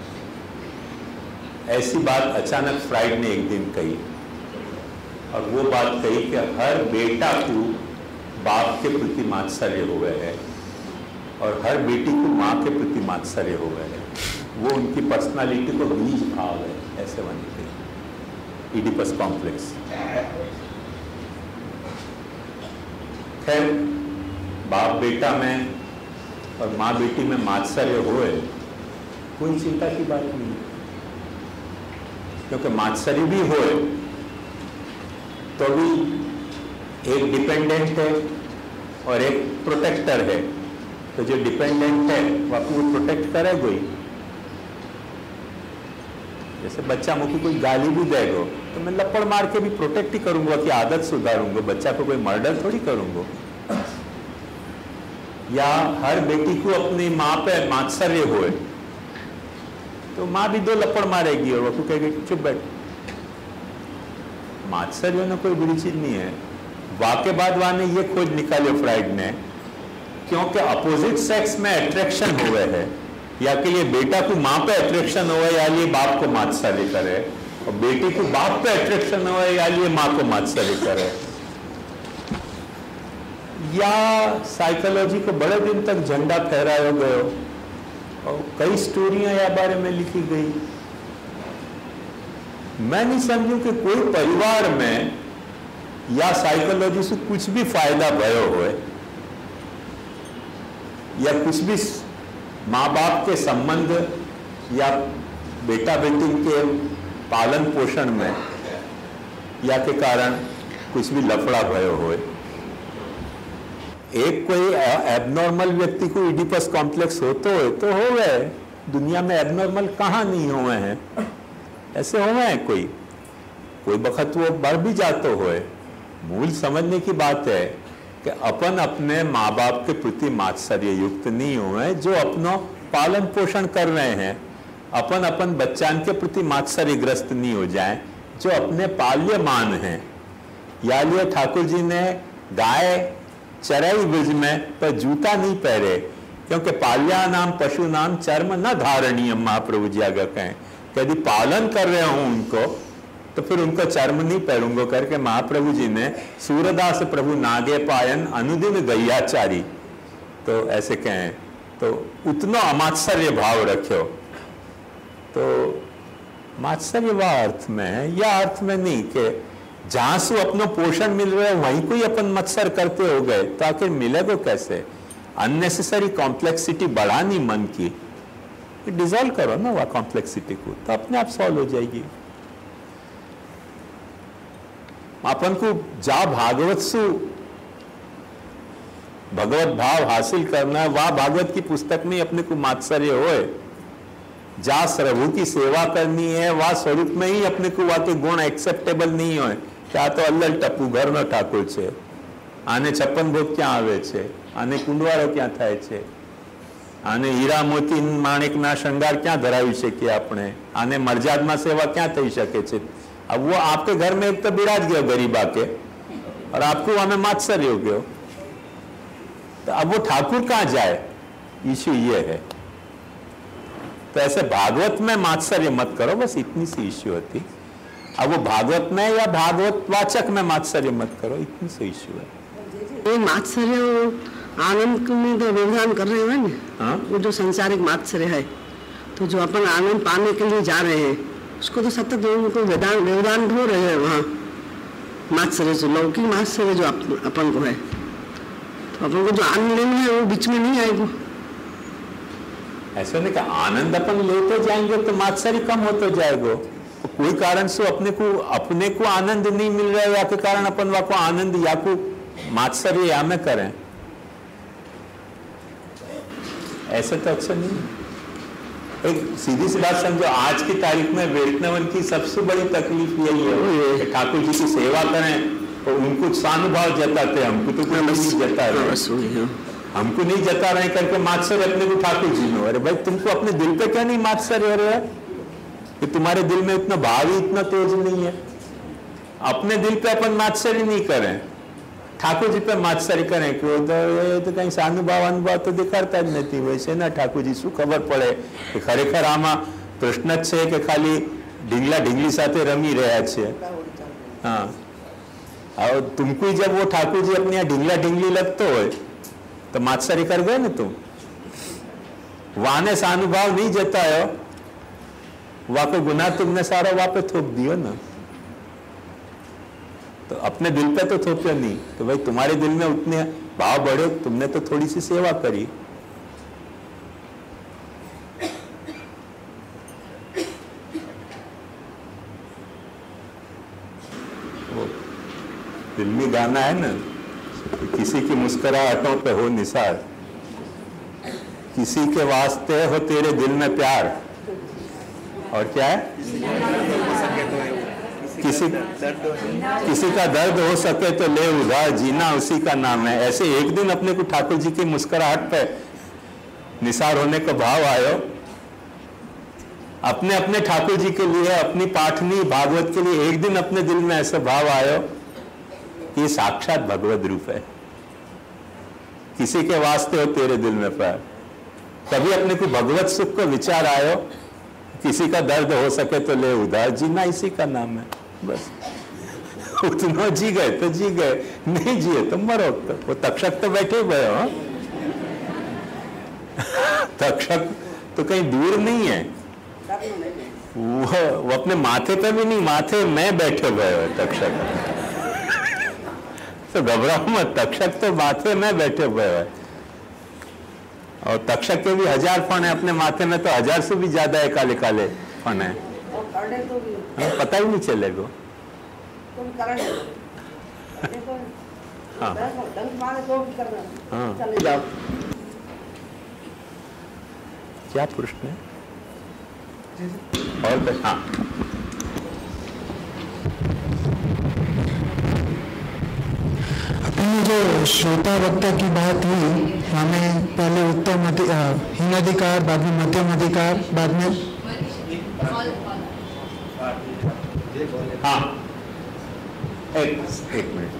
ऐसी बात अचानक फ्राइड ने एक दिन कही, और वो बात कही कि हर बेटा को बाप के प्रति मात्सर्य हो गए है और हर बेटी को माँ के प्रति मात्सर्य हो गए है। वो उनकी पर्सनालिटी को बीज भाव है, ऐसे मानते हैं, इडिपस कॉम्प्लेक्स। खैर, बाप बेटा में और माँ बेटी में मात्सर्य होए कोई चिंता की बात नहीं, क्योंकि मात्सर्य भी होए तो भी एक डिपेंडेंट है और एक प्रोटेक्टर है, तो जो डिपेंडेंट है वो आपको प्रोटेक्ट करेगा ही। जैसे बच्चा मुझे कोई गाली भी देगा तो मैं लपड़ मार के भी प्रोटेक्ट ही करूंगा कि आदत सुधारूंगा, बच्चा को कोई मर्डर थोड़ी करूंगा। या हर बेटी को अपनी माँ पे मात्सर्य होए तो माँ भी दो लपड़ मारेगी और वो कहेगी चुप बैठ। मात्सर्य होना कोई बुरी चीज नहीं है। वाके बाद वाने ये खोज निकाले फ्राइड ने, क्योंकि अपोजिट सेक्स में अट्रैक्शन हुए है, या कि ये बेटा को माँ पे अट्रैक्शन हुआ या ये बाप को मात्सर्य करे, और बेटी को बाप पे अट्रैक्शन हुआ या ये माँ को मात्सर्य करे। या साइकोलॉजी को बड़े दिन तक झंडा फहराया गयो और कई स्टोरियां या बारे में लिखी गई। मैं नहीं समझू कि कोई परिवार में या साइकोलॉजी से कुछ भी फायदा भयो होए, या कुछ भी माँ बाप के संबंध या बेटा बेटी के पालन पोषण में या के कारण कुछ भी लफड़ा भयो होए। एक कोई एबनॉर्मल व्यक्ति को इडिपस कॉम्प्लेक्स होते हो तो हो गए, दुनिया में एबनॉर्मल कहाँ नहीं हुए हैं, ऐसे हुए हैं कोई कोई वक्त वो बढ़ भी जाते हुए। मूल समझने की बात है कि अपन अपने माँ बाप के प्रति मात्सर्य युक्त नहीं हुए, जो अपना पालन पोषण कर रहे हैं, अपन अपन बच्चान के प्रति मात्सर्यग्रस्त नहीं हो जाए जो अपने पाल्यमान हैं। या लिए ठाकुर जी ने गाय चराई ब्रज में पर जूता नहीं पहरे, क्योंकि पाल्या नाम पशु नाम चर्म न धारणीय, महाप्रभु जी आगे कहें, यदि पालन कर रहे हूं उनको तो फिर उनको चर्म नहीं पहनूंगा करके महाप्रभु जी ने सूरदास प्रभु नागे पायन अनुदिन गैयाचारी, तो ऐसे कहें तो उतना अमात्सर्य भाव रखो। तो मात्सर्य वह अर्थ में है, या अर्थ में नहीं कि जहां से अपना पोषण मिल रहा है वहीं कोई अपन मत्सर करते हो गए तो आखिर मिलेगा कैसे। अननेसेसरी कॉम्प्लेक्सिटी बढ़ानी मन की, डिजॉल्व करो ना वह कॉम्प्लेक्सिटी को, तो अपने आप सॉल्व हो जाएगी। अपन को जा भागवत सु भगवत भाव हासिल करना है, वह भागवत की पुस्तक में अपने को मात्सर्य होए। जा प्रभु की सेवा करनी है, वह स्वरूप में ही अपने को वह के गुण एक्सेप्टेबल नहीं होए। क्या तो अल्लल टप्पू घर नो ठाकुर छे, आने छप्पन भोग क्या आवे छे, आने कुंडवारो क्या थाय छे, आने हीरा मोती माणिक ना श्रृंगार क्या धरावी शकीए आपणे, आने मर्याद में सेवा क्या थई शके छे। अब वो आपके घर में एक तो बिराज गयो गरीबा के, और आपको हमें मात्सर्य हो गयो, तो अब वो ठाकुर कहाँ जाए, इश्यू ये है। तो ऐसे भागवत में मात्सर्य मत करो, बस इतनी सी इश्यू होती। अब वो भागवत में या भागवत वाचक में मात्सर्य मत करो, इतनी सी इश्यू है। ये मात्सर्य आनंद में तो व्यवधान कर रहे हैं ना, वो जो संसारिक मात्सर्य है, तो जो अपन आनंद पाने के लिए जा रहे हैं उसको तो सतत उनको व्यवधान व्यवधान हो रहे हैं वहाँ। मात्सर्य से, लौकिक मात्सर्य जो आप, अपन को है, तो अपन को जो आनंद लेना है वो बीच में नहीं आएगा। ऐसा नहीं कि आनंद अपन लेते जाएंगे तो मात्सर्य कम होते जाएगा। तो कोई कारण से अपने को अपने को आनंद नहीं मिल रहा है, या के कारण अपन वा को आनंद या को मात्सर्य या में करें, ऐसा तो अक्सर नहीं। एक सीधी सी बात समझो, आज की तारीख में वैष्णवन की सबसे बड़ी तकलीफ यही है कि ठाकुर जी की सेवा करें तो उनको स्वानुभाव जताते, हमको तो कोई नहीं जता रहे, हमको नहीं जता रहे करके मात्सर्य अपने को ठाकुर जी में। अरे भाई तुमको अपने दिल पे क्या नहीं मात्सर्य हो रहा है कि तुम्हारे दिल में इतना भाव ही इतना तेज नहीं है। अपने दिल पे अपन मात्सर्य नहीं करें, ठाकुर जी पे मात्सर्य करें कि वो तो, तो कहीं सानुभाव अनुभव तो दिखाता જ નથી। वैसे ना ठाकुर जी શું ખબર પડે કે ખરેખર આમાં પ્રશ્ન જ છે કે ખાલી ઢીંગલા ઢીંગલી સાથે રમી રહ્યા છે। हाँ, और तुमको जब वो ठाकुर जी अपने यहाँ ढींगला ढींगली लगते हो तो मात्सर्य कर गए ना तुम। वाने सानुभाव नहीं जतायो, वहाँ को गुनाह तुमने सारा वहाँ पे थोप दियो ना, तो अपने दिल पे तो थोपे नहीं। तो भाई तुम्हारे दिल में उतने भाव बढ़े, तुमने तो थोड़ी सी सेवा करी। वो फिल्मी गाना है ना, किसी की मुस्कुराहटों पे हो निसार, किसी के वास्ते हो तेरे दिल में प्यार, और क्या है, किसी किसी का दर्द हो सके तो ले उधार, जीना उसी का नाम है। ऐसे एक दिन अपने को ठाकुर जी की मुस्कुराहट पे निसार होने का भाव आयो, अपने अपने ठाकुर जी के लिए, अपनी पाठनी भागवत के लिए एक दिन अपने दिल में ऐसा भाव आयो कि ये साक्षात भगवत रूप है, किसी के वास्ते हो तेरे दिल में प्यार। तभी अपने को भगवत सुख को विचार आयो, किसी का दर्द हो सके तो ले उधार, जीना इसी का नाम है। बस उतना जी गए तो जी गए, नहीं जिए तो मरो। तो वो तक्षक तो बैठे गए हो, तक्षक तो कहीं दूर नहीं है, वो, वो अपने माथे पे भी नहीं, माथे में बैठे गए हो तक्षक। तो घबराओ मत, तक्षक तो माथे में बैठे हुए है, और तक्षक के भी हजार फण है अपने माथे में, तो हजार से भी ज्यादा है काले काले फण है, पता ही नहीं चलेगा। हाँ हाँ, क्या प्रश्न है और? हाँ, जो श्रोता वक्ता की बात हुई, हमें पहले उत्तम हीन अधिकार, बाद में मध्यम अधिकार, बाद में हाँ, एक एक मिनट,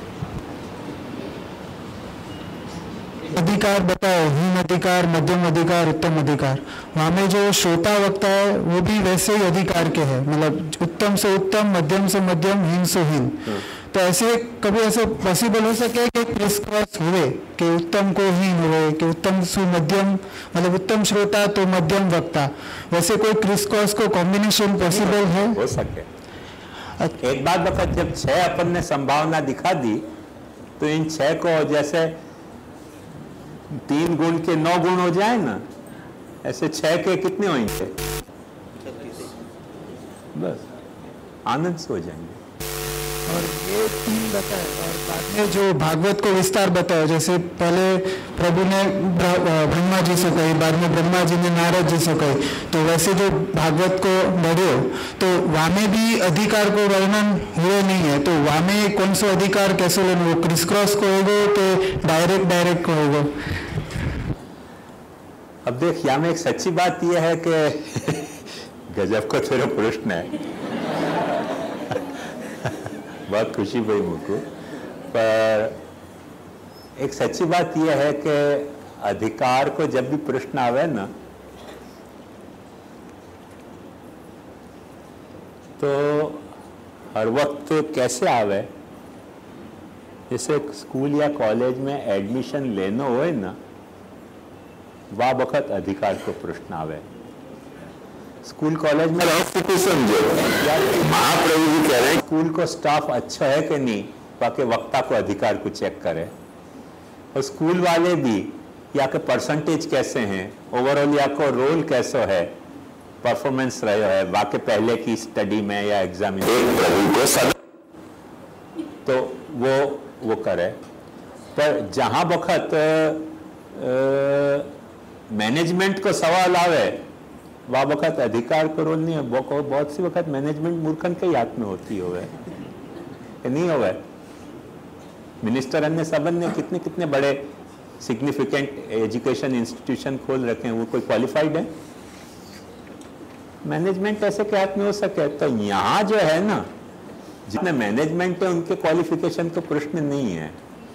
अधिकार बताओ, हीन अधिकार, मध्यम अधिकार, उत्तम अधिकार। वहाँ में जो श्रोता वक्ता है वो भी वैसे ही अधिकार के हैं, मतलब उत्तम से उत्तम, मध्यम से मध्यम, हीन से हीन। तो ऐसे कभी ऐसे पॉसिबल हो सके कि क्रिस क्रॉस हुए कि उत्तम को हीन हुए, कि उत्तम से मध्यम, मतलब उत्तम श्रोता तो मध्यम वक्ता, वैसे कोई क्रिस क्रॉस को कॉम्बिनेशन पॉसिबल है? हो सके। एक बात बता, जब छह अपन ने संभावना दिखा दी तो इन छह को जैसे तीन गुण के नौ गुण हो जाए ना, ऐसे छह के कितने होंगे? बस आनंद से हो जाएंगे। और ये तीन बताए, और बाद में जो भागवत को विस्तार बताया, जैसे पहले प्रभु ने ब्रह्मा जी से कही, बाद में ब्रह्मा जी ने नारद जी से कही, तो वैसे जो भागवत को बढ़ो तो वहाँ में भी अधिकार को वर्णन हुए नहीं है, तो वहाँ में कौन सा अधिकार कैसे लेना, वो क्रिस क्रॉस को होगा कि डायरेक्ट डायरेक्ट को होगा? अब देख, यहाँ में एक सच्ची बात यह है कि गजब का तेरा प्रश्न है, बहुत खुशी हुई मुझको। पर एक सच्ची बात यह है कि अधिकार को जब भी प्रश्न आवे ना, तो हर वक्त कैसे आवे, जैसे स्कूल या कॉलेज में एडमिशन लेना हो ना, वह वक्त अधिकार को प्रश्न आवे। स्कूल कॉलेज में स्थिति समझो, महाप्रभु जी कह रहे हैं स्कूल को स्टाफ अच्छा है कि नहीं, बाकी वक्ता को अधिकार को चेक करे, और स्कूल वाले भी या के परसेंटेज कैसे हैं, ओवरऑल या को रोल कैसा है, परफॉर्मेंस रहा है बाकी पहले की स्टडी में या एग्जामिनेशन, प्रभु को सब तो वो वो करे। पर जहाँ वक्त मैनेजमेंट को सवाल आवे वह वक्त अधिकार को रोल नहीं है। बहुत बहुत सी वक्त मैनेजमेंट मूर्खन के ही हाथ में होती होवे कि नहीं होवे। मिनिस्टर अन्य सबन ने कितने कितने बड़े सिग्निफिकेंट एजुकेशन इंस्टीट्यूशन खोल रखे हैं, वो कोई क्वालिफाइड है? मैनेजमेंट ऐसे के हाथ में हो सके? तो यहाँ जो है ना, जितने मैनेजमेंट है उनके क्वालिफिकेशन तो प्रश्न नहीं है।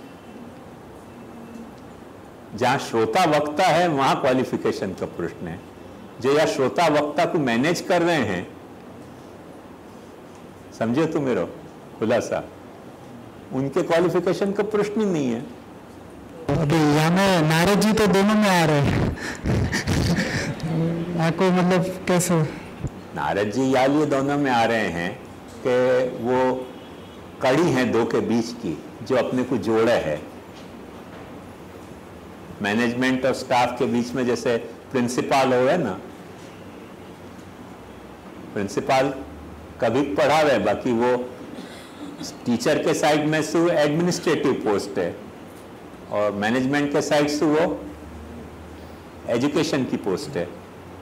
जहां श्रोता वक्ता है वहां क्वालिफिकेशन का प्रश्न है। जो या श्रोता वक्ता को मैनेज कर रहे हैं, समझे तो मेरा खुलासा, उनके क्वालिफिकेशन का प्रश्न ही नहीं है। अभी यहाँ में नारद जी तो दोनों में आ रहे हैं आपको मतलब कैसे? नारद जी या लिए दोनों में आ रहे हैं कि वो कड़ी है दो के बीच की जो अपने को जोड़े है। मैनेजमेंट और स्टाफ के बीच में जैसे प्रिंसिपल हो है ना, प्रिंसिपल कभी पढ़ा रहे, बाकी वो टीचर के साइड में से वो एडमिनिस्ट्रेटिव पोस्ट है और मैनेजमेंट के साइड से वो एजुकेशन की पोस्ट है।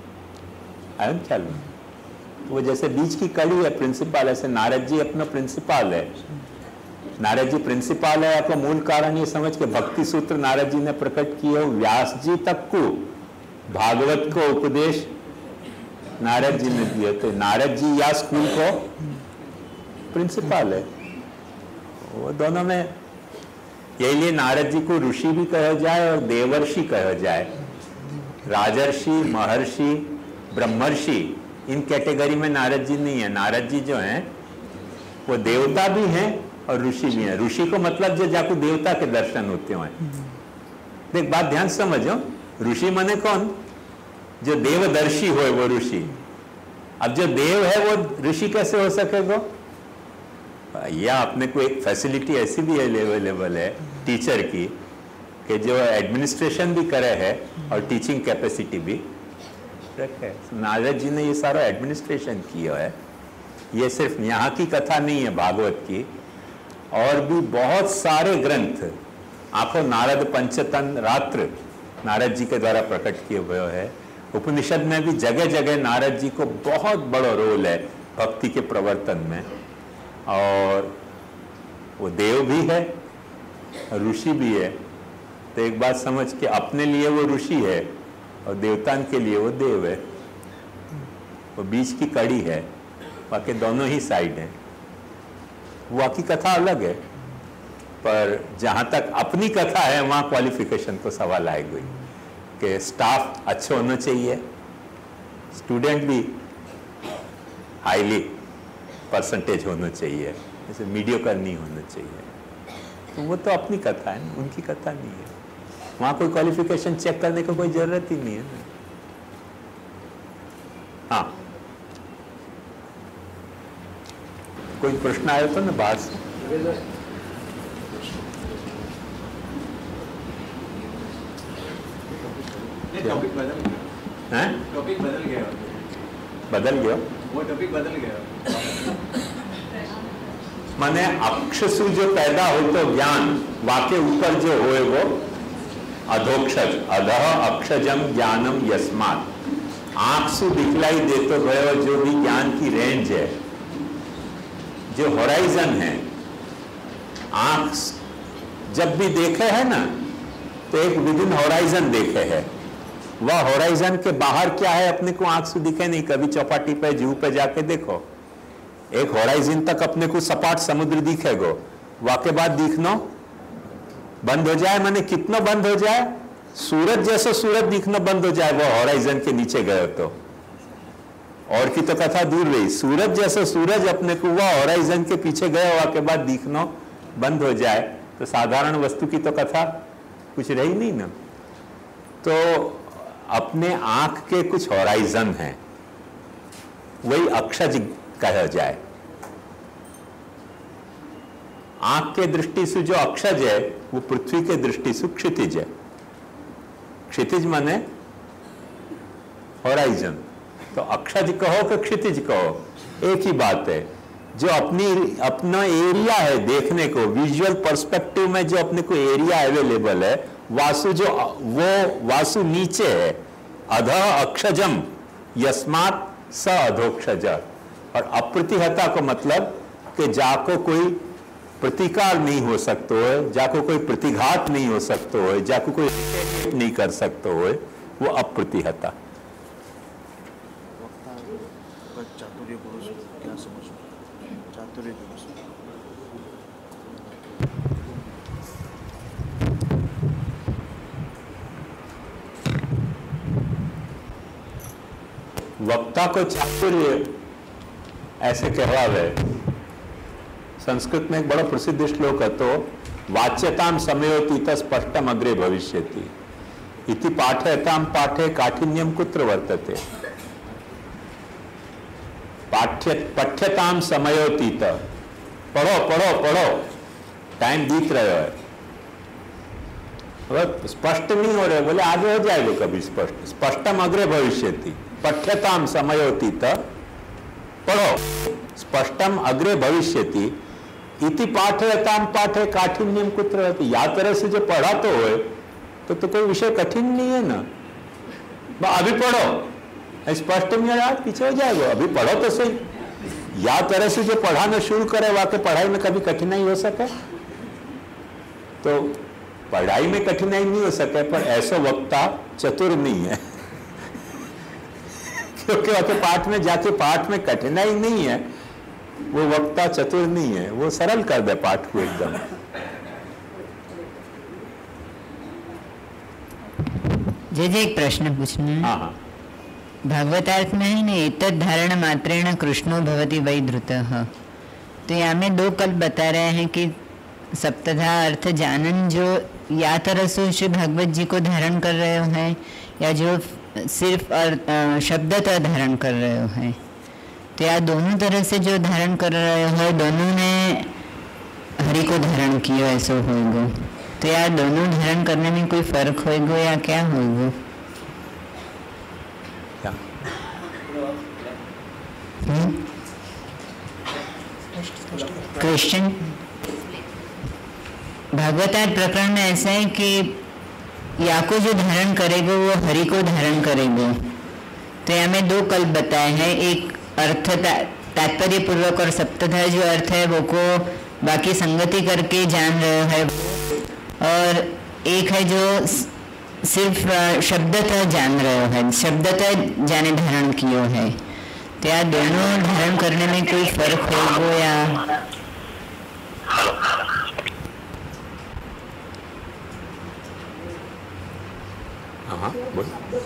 आया ना ख्याल में? वो जैसे बीच की कड़ी है प्रिंसिपल, ऐसे नारद जी अपना प्रिंसिपल है। नारद जी प्रिंसिपल है, आपका मूल कारण ये समझ के भक्ति सूत्र नारद जी ने प्रकट किए, व्यास जी तक को भागवत को उपदेश नारद जी ने दिए थे। नारद जी या स्कूल को प्रिंसिपल है। वो दोनों में यही लिए नारद जी को ऋषि भी कहा जाए और देवर्षि कहा जाए। राजर्षि, महर्षि, ब्रह्मर्षि इन कैटेगरी में नारद जी नहीं है। नारद जी जो हैं वो देवता भी हैं और ऋषि भी हैं। ऋषि को मतलब जो जाको देवता के दर्शन होते हैं। देख बात ध्यान समझो, ऋषि माने कौन? जो देवदर्शी हो वो ऋषि। अब जो देव है वो ऋषि कैसे हो सकेगा? या अपने को एक फैसिलिटी ऐसी भी अवेलेबल है टीचर की कि जो एडमिनिस्ट्रेशन भी करे है और टीचिंग कैपेसिटी भी रखे। नारद जी ने ये सारा एडमिनिस्ट्रेशन किया है। ये सिर्फ यहाँ की कथा नहीं है भागवत की, और भी बहुत सारे ग्रंथ आखो नारद पंचतन रात्र नारद जी के द्वारा प्रकट किए हुए है। उपनिषद में भी जगह जगह नारद जी को बहुत बड़ा रोल है भक्ति के प्रवर्तन में। और वो देव भी है ऋषि भी है। तो एक बात समझ के अपने लिए वो ऋषि है और देवतान के लिए वो देव है। वो बीच की कड़ी है, बाकी दोनों ही साइड हैं। वो की कथा अलग है, पर जहां तक अपनी कथा है वहां क्वालिफिकेशन को सवाल आएगी कि स्टाफ अच्छे होना चाहिए, स्टूडेंट भी हाईली परसेंटेज होना चाहिए, जैसे मीडियोकर नहीं होना चाहिए। तो वो तो अपनी कथा है, उनकी कथा नहीं है। वहां कोई क्वालिफिकेशन चेक करने की कोई जरूरत ही नहीं है ना। हाँ, कोई प्रश्न आया तो ना बाहर से? टॉपिक बदल गया। हैं? टॉपिक बदल गया। बदल गया? वो टॉपिक बदल गया। माने अक्षसु जो पैदा हो तो ज्ञान वाके ऊपर जो होए वो अधोक्षज, अधः अक्षजम ज्ञानम यस्मात्। आंख से दिखलाई देते भयो जो भी ज्ञान की रेंज है, जो होराइजन है। आंख जब भी देखे है ना तो एक विदिन होराइजन देखे है। वह होराइजन के बाहर क्या है अपने को आंख से दिखे नहीं। कभी चौपाटी पे जू पे जाके देखो, एक होराइजन तक अपने को सपाट समुद्र दिखेगो, वाके बाद दिखना बंद हो जाए। माने कितना बंद हो जाए? सूरज जैसा सूरज दिखना बंद हो जाए वो होराइजन के नीचे गए तो। और की तो कथा दूर रही। सूरज जैसा सूरज अपने को वह होराइजन के पीछे गया हुआ के बाद दिखना बंद हो जाए तो साधारण वस्तु की तो कथा कुछ रही नहीं ना। तो अपने आंख के कुछ होराइजन हैं वही अक्षज कहा जाए। आंख के दृष्टि से जो अक्षज है वो पृथ्वी के दृष्टि से क्षितिज है। क्षितिज माने होराइजन, तो अक्षज कहो कि क्षितिज कहो एक ही बात है। जो अपनी अपना एरिया है देखने को, विजुअल पर्सपेक्टिव में जो अपने को एरिया अवेलेबल है, वासु जो वो वासु नीचे है। अध अक्षजम यस्मात् स अधोक्षज। और अप्रतिहता को मतलब कि जाको कोई प्रतिकार नहीं हो सकते हो, जाको कोई प्रतिघात नहीं हो सकते हो, जाको कोई नहीं कर सकते हो, वो अप्रतिहता। चातुर्य पुरुष क्या समझो? चातुर्य पुरुष वक्ता को चातुर्य ऐसे कहवावे। संस्कृत में एक बड़ा प्रसिद्ध श्लोक है, तो वाच्यताम समयोतीत स्पष्टम अग्रे भविष्यति इति पाठयताम पाठे काठिन्यम कुत्र वर्तते। पाठ्य पठ्यताम समयोतीत, पढ़ो पढ़ो पढ़ो, टाइम बीत रहा है, स्पष्ट नहीं हो रहे, बोले आगे हो जाएगा कभी स्पष्ट। स्पष्टम अग्रे भविष्यति, पठ्यताम समयोतीत, पढ़ो, स्पष्टम अग्रे भविष्यति इति पाठयताम पाठे काठिन्यम कुत्र रहती। या तरह से जो पढ़ा तो हो तो, तो कोई विषय कठिन नहीं है ना। अभी पढ़ो, स्पष्ट नहीं है, पीछे हो जाएगा, अभी पढ़ो तो सही। या तरह से जो पढ़ाना शुरू करे वाकई पढ़ाई में कभी कठिनाई हो सके, तो पढ़ाई में कठिनाई नहीं हो सके, पर ऐसा वक्ता चतुर नहीं है क्योंकि वाकई पाठ में जाके पाठ में कठिनाई नहीं है, वो वक्ता चतुर नहीं है, वो सरल कर दे पाठ को एकदम। जे जे एक प्रश्न पूछना। हाँ हाँ। भागवतार्थ में है ना, एतद् धारण मात्रेण कृष्णो भवति वै धृतः। तो यहाँ में दो कल बता रहे हैं कि सप्तधा अर्थ जानन जो या तरह से श्री भागवत जी को धारण कर रहे हैं, या जो सिर्फ शब्दतः धारण कर रहे हैं। तो या दोनों तरह से जो धारण कर रहे हो, दोनों ने हरि को धारण किया ऐसा होगा। तो या दोनों धारण करने में कोई फर्क होगा या क्या होगा? क्वेश्चन भागवतार्थ प्रकरण में ऐसा है कि या को जो धारण करेगा वो हरि को धारण करेगा। तो यहाँ में दो कल्प बताए हैं, एक अर्थ तात्पर्य पूर्वक और सप्तधा जो अर्थ है वो को बाकी संगति करके जान रहे है, और एक है जो सिर्फ शब्दतः जान रहे है, शब्दतः जाने धारण किया है। तो यार दोनों धारण करने में कोई फर्क होगा या? हाँ बोल।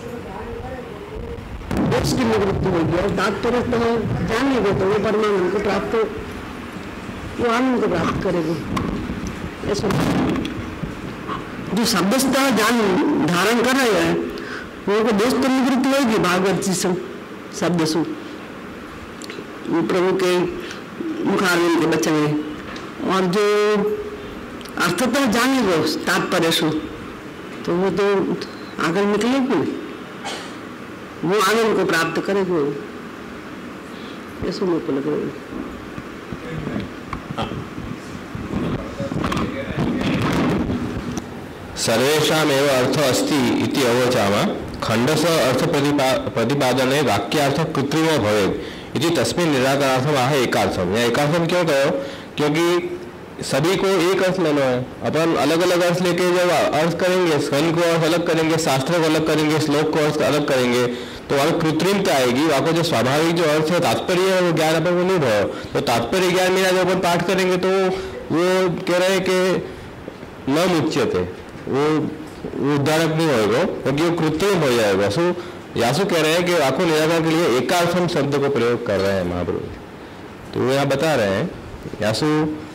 उसकी निवृत्ति होगी और तात्पर्य तो जानेंगे तो वो परमानंद को प्राप्त, वो आनंद को प्राप्त करेगा। ऐसा जो शब्दतः जान धारण कर रहे हैं वो को दोष तो निवृत्ति होगी भागवत जी से, शब्द से प्रभु के मुखारविंद के बच्चे में। और जो अर्थतः जानेगा तात्पर्य से, तो वो तो आगे निकलेगी, वो आनंद को प्राप्त करेगा। ऐसा मेरे को लग रहा है। सर्वेषामेव अर्थ अस्ति इति अवचाम खंडस अर्थ प्रतिपा प्रतिपादने वाक्यार्थ कृत्रिमो भवेत् इति तस्मिन् निराकरार्थम आह एकार्थम। या एकार्थम क्यों कहो? क्योंकि सभी को एक अर्थ लेना है। अपन अलग अलग अर्थ लेके जब अर्थ करेंगे, स्कंद को अर्थ अलग करेंगे, शास्त्र को अलग करेंगे, श्लोक को अर्थ अलग करेंगे, तो वहाँ कृत्रिमता आएगी। वहाँ को जो स्वाभाविक जो अर्थ है, तात्पर्य है, वो ज्ञान अपन को नहीं भयो। तो तात्पर्य ज्ञान मेरा जब अपन पाठ करेंगे तो वो कह रहे हैं कि न मुच्यते, वो उद्धारक नहीं होगा, क्योंकि वो कृत्रिम हो जाएगा। सो यासु कह रहे हैं कि आंखों निराकार के लिए एकार्थम शब्द को प्रयोग कर रहे हैं महाप्रभु। तो वो यहाँ बता रहे हैं, यासु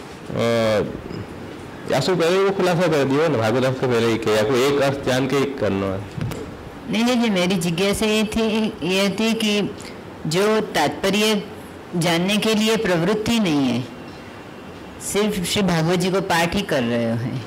यासु पहले वो खुलासा कर दिया ना भागवत के पहले ही कि या कोई एक अर्थ जान के एक करना है। नहीं नहीं, मेरी जिज्ञासा ये थी ये थी कि जो तात्पर्य जानने के लिए प्रवृत्ति नहीं है, सिर्फ श्री भागवत जी को पाठ ही कर रहे हैं।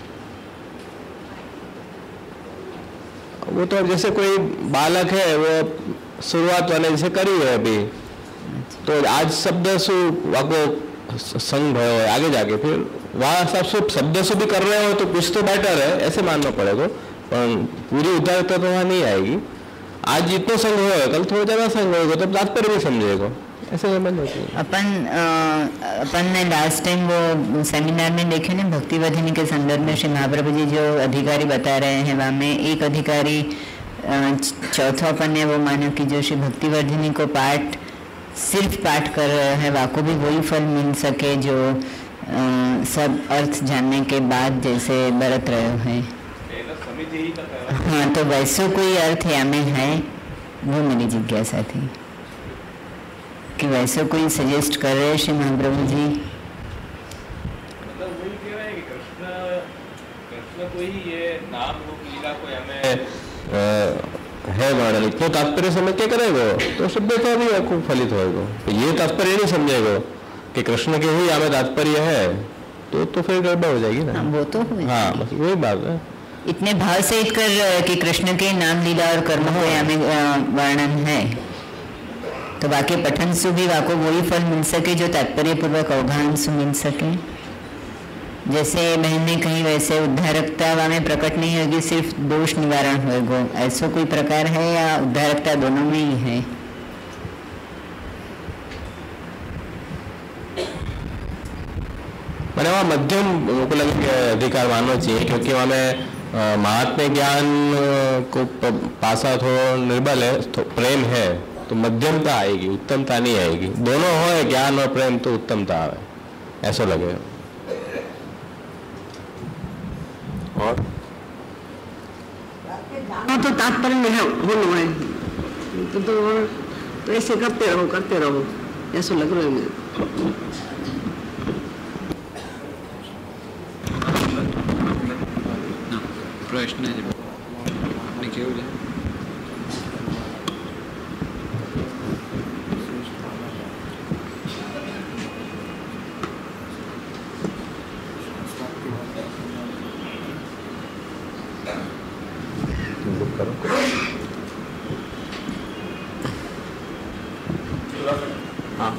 वो तो जैसे कोई बालक है, वो शुरुआत वाले जैसे करी है अभी, तो आज शब्द सु आपको संग भयो है, आगे जाके फिर वहाँ सब शब्द से भी कर रहे हो तो कुछ तो बेटर है, ऐसे मानना पड़ेगा। पर पूरी उदारता तो वहाँ नहीं आएगी। आज जितना संग हो, कल थोड़ा ज़्यादा संग होगा, तब तात्पर्य भी समझेगा, ऐसे समझ लो। अपन अपन ने लास्ट टाइम वो सेमिनार में देखे ना, भक्तिवर्धिनी के संदर्भ में श्री महाप्रभु जी जो अधिकारी बता रहे हैं, वहाँ में एक अधिकारी चौथा अपन ने वो माना कि जो श्री भक्तिवर्धिनी को पाठ सिर्फ पाठ कर रहे हैं, वहाँ को भी वही फल मिल सके जो आ, सब अर्थ जानने के बाद जैसे बरत रहे हैं। हाँ, तो वैसे कोई अर्थ या में है, वो मेरी जिज्ञासा थी कि वैसे कोई सजेस्ट कर रहे हैं श्री महाप्रभु जी। मतलब वही कह रहे हैं कि कृष्ण कृष्ण को ही ये नाम रूप लीला को हमें है वर्णन, इतना तात्पर्य समझ के करेगा तो शब्द तो भी आपको फलित होगा। तो ये तात्पर्य नहीं समझेगा कि कृष्ण के ही हमें तात्पर्य है, तो तो फिर गड़बड़ हो जाएगी ना। हाँ, वो तो हो हाँ, बस वही बात है। इतने भाव से कर कि कृष्ण के नाम लीला और कर्म को हमें वर्णन है, तो बाकी पठन से भी वाको वही फल मिल सके जो तात्पर्य पूर्वक अवगाहन से मिल सके। जैसे बहन ने कही वैसे उद्धारकता में प्रकट नहीं होगी, सिर्फ दोष निवारण होगा, ऐसा कोई प्रकार है या उद्धारकता दोनों में ही है? मैंने वहाँ मध्यम को लगे कि अधिकार मानना चाहिए, क्योंकि वहाँ में महात्म्य ज्ञान को पासा थोड़ा निर्बल है, तो प्रेम है तो मध्यमता आएगी, उत्तमता नहीं आएगी। दोनों हो ज्ञान और प्रेम तो उत्तमता आए, ऐसा लगे। और तो तात्पर्य में है होना है, तो, तो, तो ऐसे करते रहो करते रहो, ऐसा लग रहा है मुझे। प्रश्न है हाँ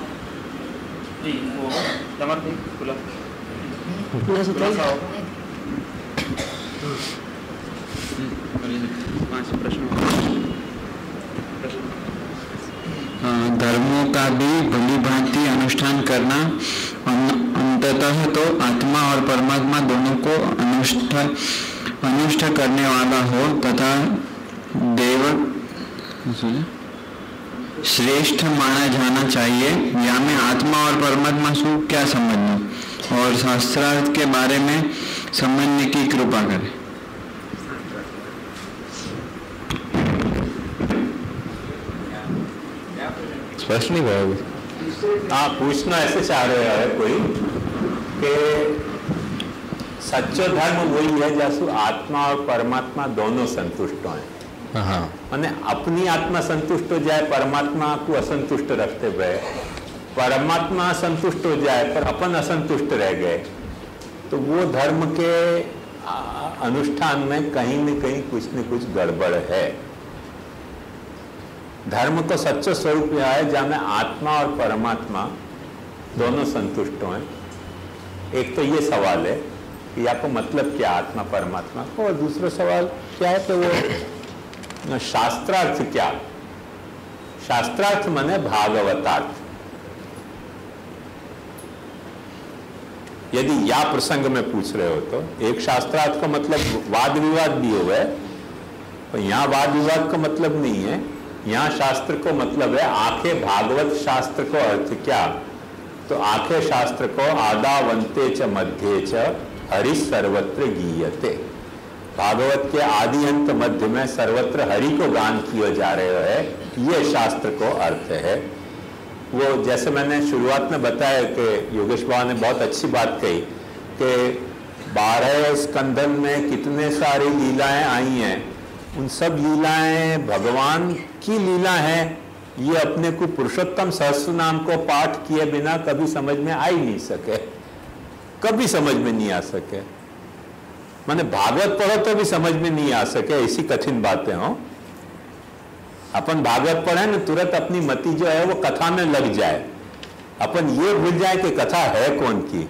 धर्मों का भी भली भांति अनुष्ठान करना, अंततः तो आत्मा और परमात्मा दोनों को अनुष्ठ अनुष्ठ करने वाला हो तथा देव श्रेष्ठ माना जाना चाहिए। या में आत्मा और परमात्मा से क्या समझना और शास्त्रार्थ के बारे में समझने की कृपा करें। स्पष्ट नहीं हुआ। हाँ, पूछना ऐसे चाह रहे हैं कोई कि सच्चो धर्म वही है जैसु आत्मा और परमात्मा दोनों संतुष्ट हैं। हाँ, माने अपनी आत्मा संतुष्ट हो जाए, परमात्मा को असंतुष्ट रखते हुए, परमात्मा संतुष्ट हो जाए पर अपन असंतुष्ट रह गए, तो वो धर्म के अनुष्ठान में कहीं न कहीं कुछ न कुछ गड़बड़ है। धर्म को सच्चा स्वरूप यह है जहाँ में आत्मा और परमात्मा दोनों संतुष्ट हैं। एक तो ये सवाल है कि आपको मतलब क्या आत्मा परमात्मा को, और दूसरा सवाल क्या है कि वो शास्त्रार्थ क्या। शास्त्रार्थ माने भागवतार्थ। यदि या प्रसंग में पूछ रहे हो तो एक शास्त्रार्थ का मतलब वाद विवाद भी हो गए, तो यहाँ वाद विवाद का मतलब नहीं है। यहाँ शास्त्र को मतलब है आखे भागवत शास्त्र को अर्थ क्या, तो आखे शास्त्र को आदावंते च मध्य च हरि सर्वत्र गीयते। भागवत के आदि अंत मध्य में सर्वत्र हरि को गान किया जा रहे है, ये शास्त्र को अर्थ है। वो जैसे मैंने शुरुआत में बताया कि योगेश बाबा ने बहुत अच्छी बात कही कि बारह स्कंदन में कितने सारी लीलाएं आई हैं, उन सब लीलाएं भगवान की लीला हैं ये अपने को पुरुषोत्तम सहस्त्र नाम को पाठ किए बिना कभी समझ में आ ही नहीं सके, कभी समझ में नहीं आ सके। माने भागवत पढ़ो तो भी समझ में नहीं आ सके, ऐसी कठिन बातें हो। अपन भागवत पढ़े ना तुरंत अपनी मति जो है वो कथा में लग जाए, अपन ये भूल जाए कि कथा है कौन की।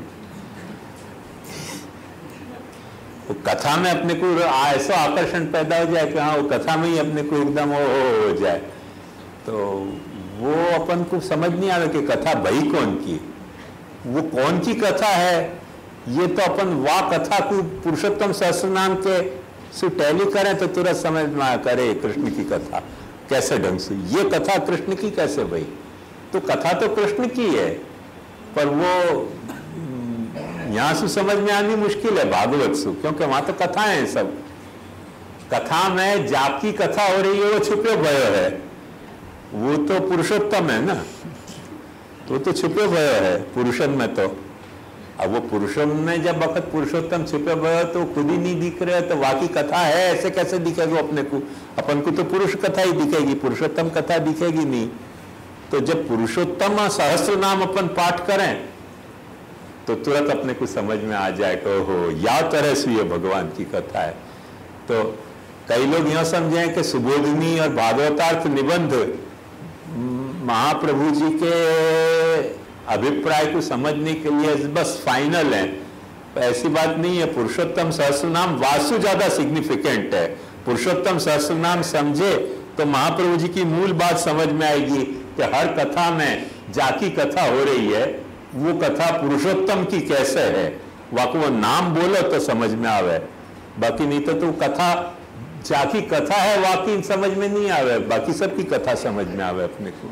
वो कथा में अपने को ऐसा आकर्षण पैदा हो जाए कि हाँ वो कथा में ही अपने को एकदम वो हो जाए, तो वो अपन को समझ नहीं आ रहा कि कथा भई कौन की, वो कौन की कथा है। ये तो अपन वाह कथा को पुरुषोत्तम सहस्त्र नाम के से टैली करें तो तुरंत समझ में आ करे कृष्ण की कथा कैसे ढंग से, ये कथा कृष्ण की कैसे भाई। तो कथा तो कृष्ण की है, पर वो यहां से समझ में आनी मुश्किल है भागवत से, क्योंकि वहां तो कथा है सब। कथा में जाकी कथा हो रही है वो छुपे भयो है, वो तो पुरुषोत्तम है ना, तो तो छुपे भयो है पुरुषन में। तो अब वो पुरुषों में जब वक्त पुरुषोत्तम छुपे भयो तो खुद ही नहीं दिख रहे, तो बाकी कथा है ऐसे कैसे दिखेगा अपने को। अपन को तो पुरुष कथा ही दिखेगी, पुरुषोत्तम कथा दिखेगी नहीं। तो जब पुरुषोत्तम सहस्त्र नाम अपन पाठ करें तो तुरंत अपने को समझ में आ जाए कि ओहो या तरह से ये भगवान की कथा है। तो कई लोग यह समझे कि सुबोधिनी और भागवतार्थ निबंध महाप्रभु जी के अभिप्राय को समझने के लिए बस फाइनल है, ऐसी बात नहीं है। पुरुषोत्तम सहस्त्र नाम वासु ज्यादा सिग्निफिकेंट है। पुरुषोत्तम सहस्त्र नाम समझे तो महाप्रभु जी की मूल बात समझ में आएगी कि हर कथा में जाकी कथा हो रही है, वो कथा पुरुषोत्तम की कैसे है, वाकई वो नाम बोलो तो समझ में आवे, बाकी नहीं तो, तो कथा जाकी कथा है वाकई समझ में नहीं आवे, बाकी सबकी कथा समझ में आवे अपने को।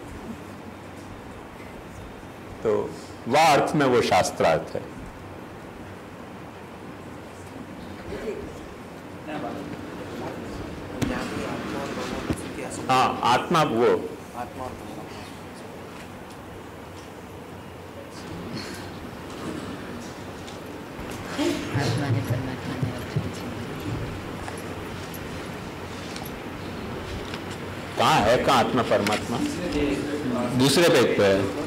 तो वह अर्थ में वो शास्त्रार्थ है। हाँ आत्मा वो आत्मा आत्मा ने परमात्मा ने कहाँ है, कहाँ आत्मा परमात्मा? दूसरे पेज पे है।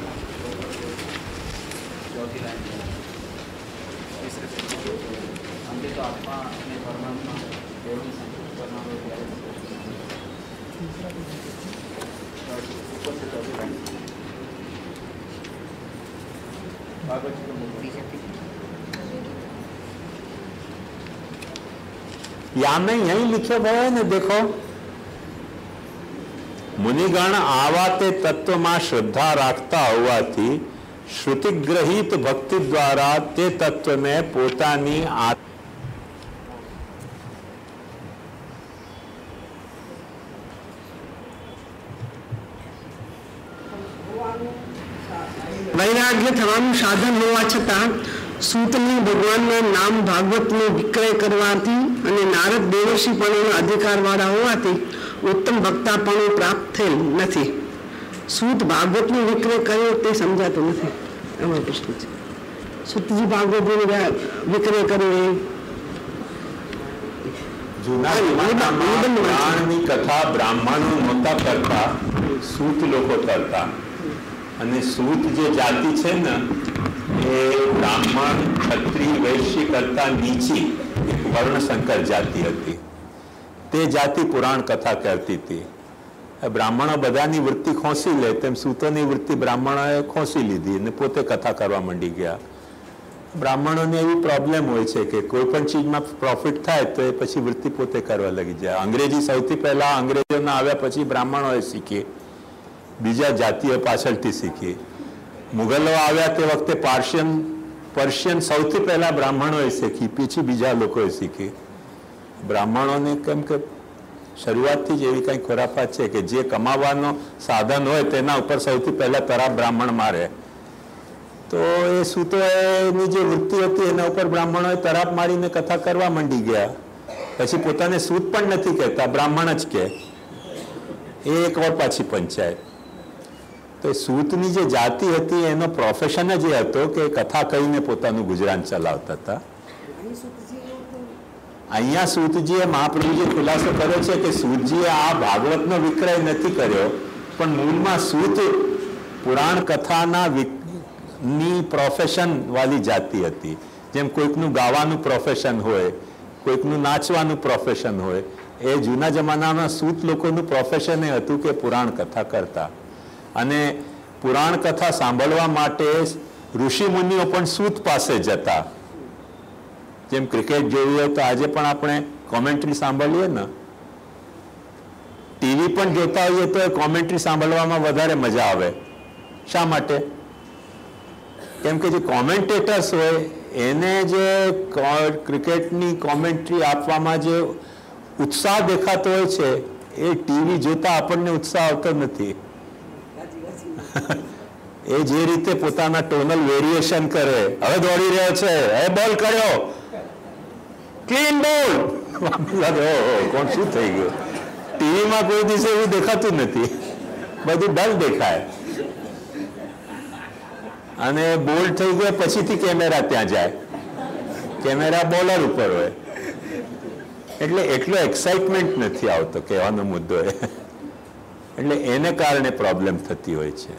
तो आत्मा ने परमात्मा दोनों संपूर्ण करना हो गया। ऊपर से चौथी लाइन भागवत जी का या में यही लिखे गए है ना, देखो मुनिगण आवा ते तत्व में श्रद्धा राखता हुआ थी, श्रुति ग्रहित भक्ति द्वारा ते तत्व में पोतानी आत्मा વૈરાગ્ય થવાનું સાધન હોવા છતાં સૂતને ભગવાનના નામ ભાગવતનો વિક્રય કરવાથી અને નારદ દેવર્ષિપણુનો અધિકારવાળા હોવાથી ઉત્તમ ભક્તાપણું પ્રાપ્ત થયેલ નથી. સૂત ભાગવતનો વિક્રય કર્યો તે સમજાતું નથી. અમારો પ્રશ્ન છે. સૂતજી ભાગવતનો વિક્રય કર્યો એ જૂના જમાનામાં પુરાણની કથા બ્રાહ્મણો નહોતા કરતા, સૂત લોકો કરતા. અને સૂત જે જાતિ છે ને એ બ્રાહ્મણ ક્ષત્રિય વૈશ્ય કરતા નીચી એક વર્ણશંકર જાતિ હતી. તે જાતિ પુરાણ કથા કરતી હતી. બ્રાહ્મણો બધાની વૃત્તિ ખોસી લે તેમ સૂતોની વૃત્તિ બ્રાહ્મણોએ ખોસી લીધી અને પોતે કથા કરવા માંડી ગયા. બ્રાહ્મણોને એવી પ્રોબ્લેમ હોય છે કે કોઈ પણ ચીજમાં પ્રોફિટ થાય તો એ પછી વૃત્તિ પોતે કરવા લાગી જાય. અંગ્રેજી સૌથી પહેલા અંગ્રેજોના આવ્યા પછી બ્રાહ્મણોએ શીખી, બીજા જાતિઓ પાછળથી શીખી. મુગલો આવ્યા તે વખતે પાર્શિયન પર્શિયન સૌથી પહેલા બ્રાહ્મણોએ શીખી, પછી બીજા લોકોએ શીખી. બ્રાહ્મણોને કેમ કે શરૂઆતથી જ એવી કંઈ ખોરાફાત છે કે જે કમાવાનો સાધન હોય તેના ઉપર સૌથી પહેલા તરાપ બ્રાહ્મણ મારે. તો એ સૂતો એની જે વૃત્તિ હતી એના ઉપર બ્રાહ્મણોએ તરાપ મારીને કથા કરવા માંડી ગયા. પછી પોતાને સૂત પણ નથી કહેતા, બ્રાહ્મણ જ કહે. એ એક વાર પાછી પંચાયત. તો સૂતની જે જાતિ હતી એનો પ્રોફેશન જ એ હતો કે કથા કહીને પોતાનું ગુજરાન ચલાવતા હતા. અહીંયા સૂતજીએ મહાપ્રભુજીએ ખુલાસો કર્યો છે કે સૂતજીએ આ ભાગવતનો વિક્રય નથી કર્યો, પણ મૂળમાં સૂત પુરાણ કથાના ની પ્રોફેશન વાળી જાતિ હતી. જેમ કોઈકનું ગાવાનું પ્રોફેશન હોય, કોઈકનું નાચવાનું પ્રોફેશન હોય, એ જૂના જમાનામાં સૂત લોકોનું પ્રોફેશન એ હતું કે પુરાણ કથા કરતા. અને પુરાણ કથા સાંભળવા માટે ઋષિ મુનિઓ પણ સૂત પાસે જતા. જેમ ક્રિકેટ જોયું હોય તો આજે પણ આપણે કોમેન્ટ્રી સાંભળીએ ને, ટીવી પણ જોતા હોઈએ તો કોમેન્ટ્રી સાંભળવામાં વધારે મજા આવે. શા માટે? કેમ કે જે કોમેન્ટેટર્સ હોય એને જે ક્રિકેટની કોમેન્ટ્રી આપવામાં જે ઉત્સાહ દેખાતો હોય છે એ ટીવી જોતા આપણને ઉત્સાહ આવતો નથી. એ જે રીતે પોતાના ટોનલ વેરિએશન કરે, હવે દોડી રહ્યો છે, હવે બોલ કર્યો, ક્લીન બોલ, કોણ શું થઈ ગયું? ટીવીમાં કોઈ દિવસે એવું દેખાતું નથી, બધું ડલ દેખાય. અને બોલ્ડ થઈ ગયો પછીથી કેમેરા ત્યાં જાય, કેમેરા બોલર ઉપર હોય, એટલે એટલો એક્સાઇટમેન્ટ નથી આવતો કહેવાનો મુદ્દો એ. એટલે એને કારણે પ્રોબ્લેમ થતી હોય છે.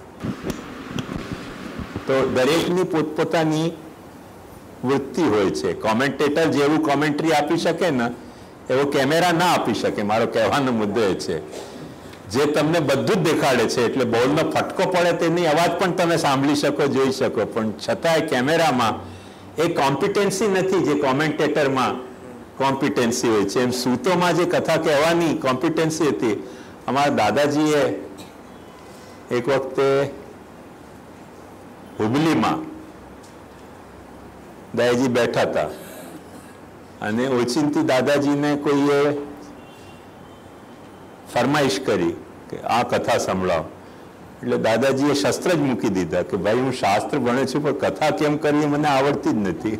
તો દરેકની પોતપોતાની વૃત્તિ હોય છે. કોમેન્ટેટર જેવું કોમેન્ટ્રી આપી શકે ને એવો કેમેરા ના આપી શકે. મારો કહેવાનો મુદ્દો એ છે. જે તમને બધું જ દેખાડે છે, એટલે બોલનો ફટકો પડે તેની અવાજ પણ તમે સાંભળી શકો, જોઈ શકો, પણ છતાંય કેમેરામાં એ કોમ્પિટન્સી નથી જે કોમેન્ટેટરમાં કોમ્પિટન્સી હોય છે. એમ સૂતોમાં જે કથા કહેવાની કોમ્પિટન્સી હતી. અમારા દાદાજીએ એક વખતે હુબલીમાં દાદાજી બેઠા હતા અને ઓચિંતી દાદાજીને કોઈએ ફરમાઈશ કરી કે આ કથા સંભળાવો. એટલે દાદાજીએ શસ્ત્ર જ મૂકી દીધા કે ભાઈ હું શાસ્ત્ર ભણે છું પણ કથા કેમ કરવી મને આવડતી જ નથી.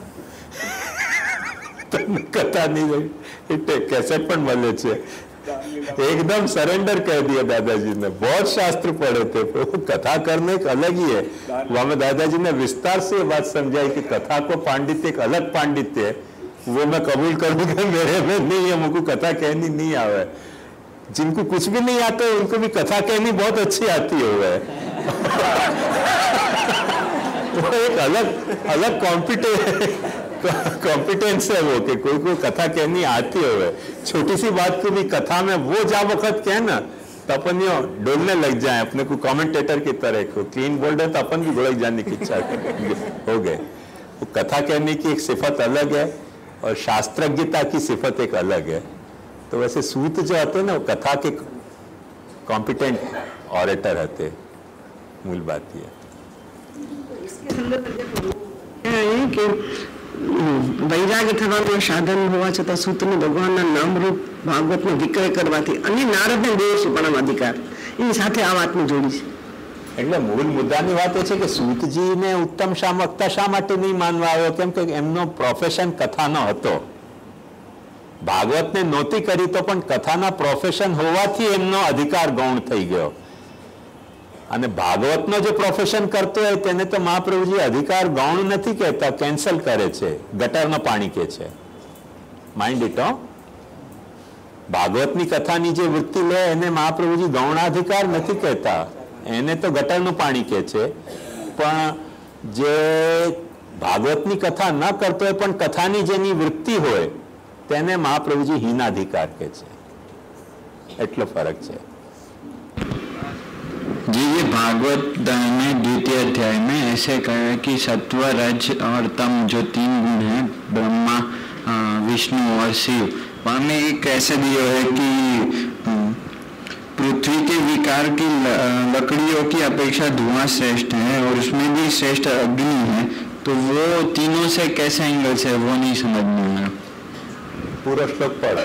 કથા નહીં એટલે કેસેટ પણ મળે છે. एकदम सरेंडर कर दिया दादाजी ने. बहुत शास्त्र पढ़े थे, कथा करने एक अलग ही है. वहां दादाजी ने विस्तार से बात समझाई कि कथा को पांडित्य एक अलग पांडित्य है, वो मैं कबूल करूंगा, मेरे में नहीं है, मुझको कथा कहनी नहीं आवे. जिनको कुछ भी नहीं आता उनको भी कथा कहनी बहुत अच्छी आती है. वो एक अलग अलग कॉम्पिटेंस कॉम्पिटेंस है वो कि कोई कोई कथा कहनी आती हो. छोटी सी बात को भी कथा में वो जा वक्त कहे ना तो अपन यो डोलने लग जाए अपने को कमेंटेटर की तरह को. क्लीन बोल्ड है तो अपन भी गुड़क जाने की इच्छा हो गए. वो कथा कहने की एक सिफत अलग है और शास्त्रज्ञता की सिफत एक अलग है. तो वैसे सूत जो होते ना वो कथा के कॉम्पिटेंट ऑरेटर होते. मूल बात ये કે વૈરાગ્ય થવાનું સાધન હોવા છતાં સૂતને ભગવાનના નામરૂપ ભાગવતનો વિક્રય કરવાથી અને નારદને દેવશીપણાનો અધિકાર એની સાથે આ વાતને જોડી છે. એટલે મૂળ મુદ્દાની વાત એ છે કે સૂતજીને ઉત્તમ શામકતા શા માટે નહીં માનવા આવ્યો? કેમ કે એમનો પ્રોફેશન કથાનો હતો. ભાગવતને નહોતી કરી તો પણ કથાના પ્રોફેશન હોવાથી એમનો અધિકાર ગૌણ થઈ ગયો. અને ભાગવતનો જે પ્રોફેશન કરતો હોય તેને તો મહાપ્રભુજી અધિકાર ગૌણ નથી કહેતા, કેન્સલ કરે છે, ગટરનું પાણી કહે છે. Mind it. ભાગવતની કથાની જે વૃત્તિ લે એને મહાપ્રભુજી ગૌણાધિકાર નથી કહેતા, એને તો ગટરનું પાણી કહે છે. પણ જે ભાગવતની કથા ન કરતો હોય પણ કથાની જેની વૃત્તિ હોય તેને મહાપ્રભુજી હીનાધિકાર કહે છે. એટલો ફરક છે. जी, ये भागवत में द्वितीय अध्याय में ऐसे कहा कि सत्व, रज और तम जो तीन गुण हैं, ब्रह्मा, विष्णु और शिव, वहाँ में एक ऐसे दिया है कि पृथ्वी के विकार की लकड़ियों की अपेक्षा धुआं श्रेष्ठ है और उसमें भी श्रेष्ठ अग्नि है. तो वो तीनों से कैसे एंगल से वो नहीं समझ में आया. पूरा श्लोक पढ़.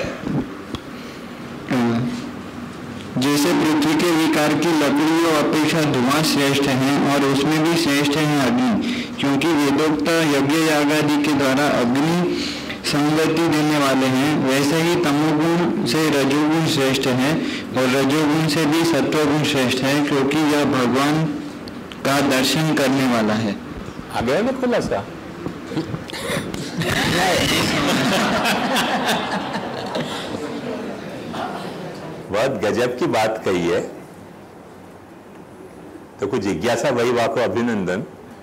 जैसे पृथ्वी के विकार की लकड़ियों अपेक्षा धुआं श्रेष्ठ है और उसमें भी श्रेष्ठ है अग्नि, क्योंकि वेदोक्त यज्ञ यागादि के द्वारा अग्नि संगति देने वाले हैं. वैसे ही तमोगुण से रजोगुण श्रेष्ठ है और रजोगुण से भी सत्वगुण श्रेष्ठ है, क्योंकि यह भगवान का दर्शन करने वाला है. आगे ना खुलासा. बहुत गजब की बात कही है. तो कुछ जिज्ञासा वही वाको अभिनंदन।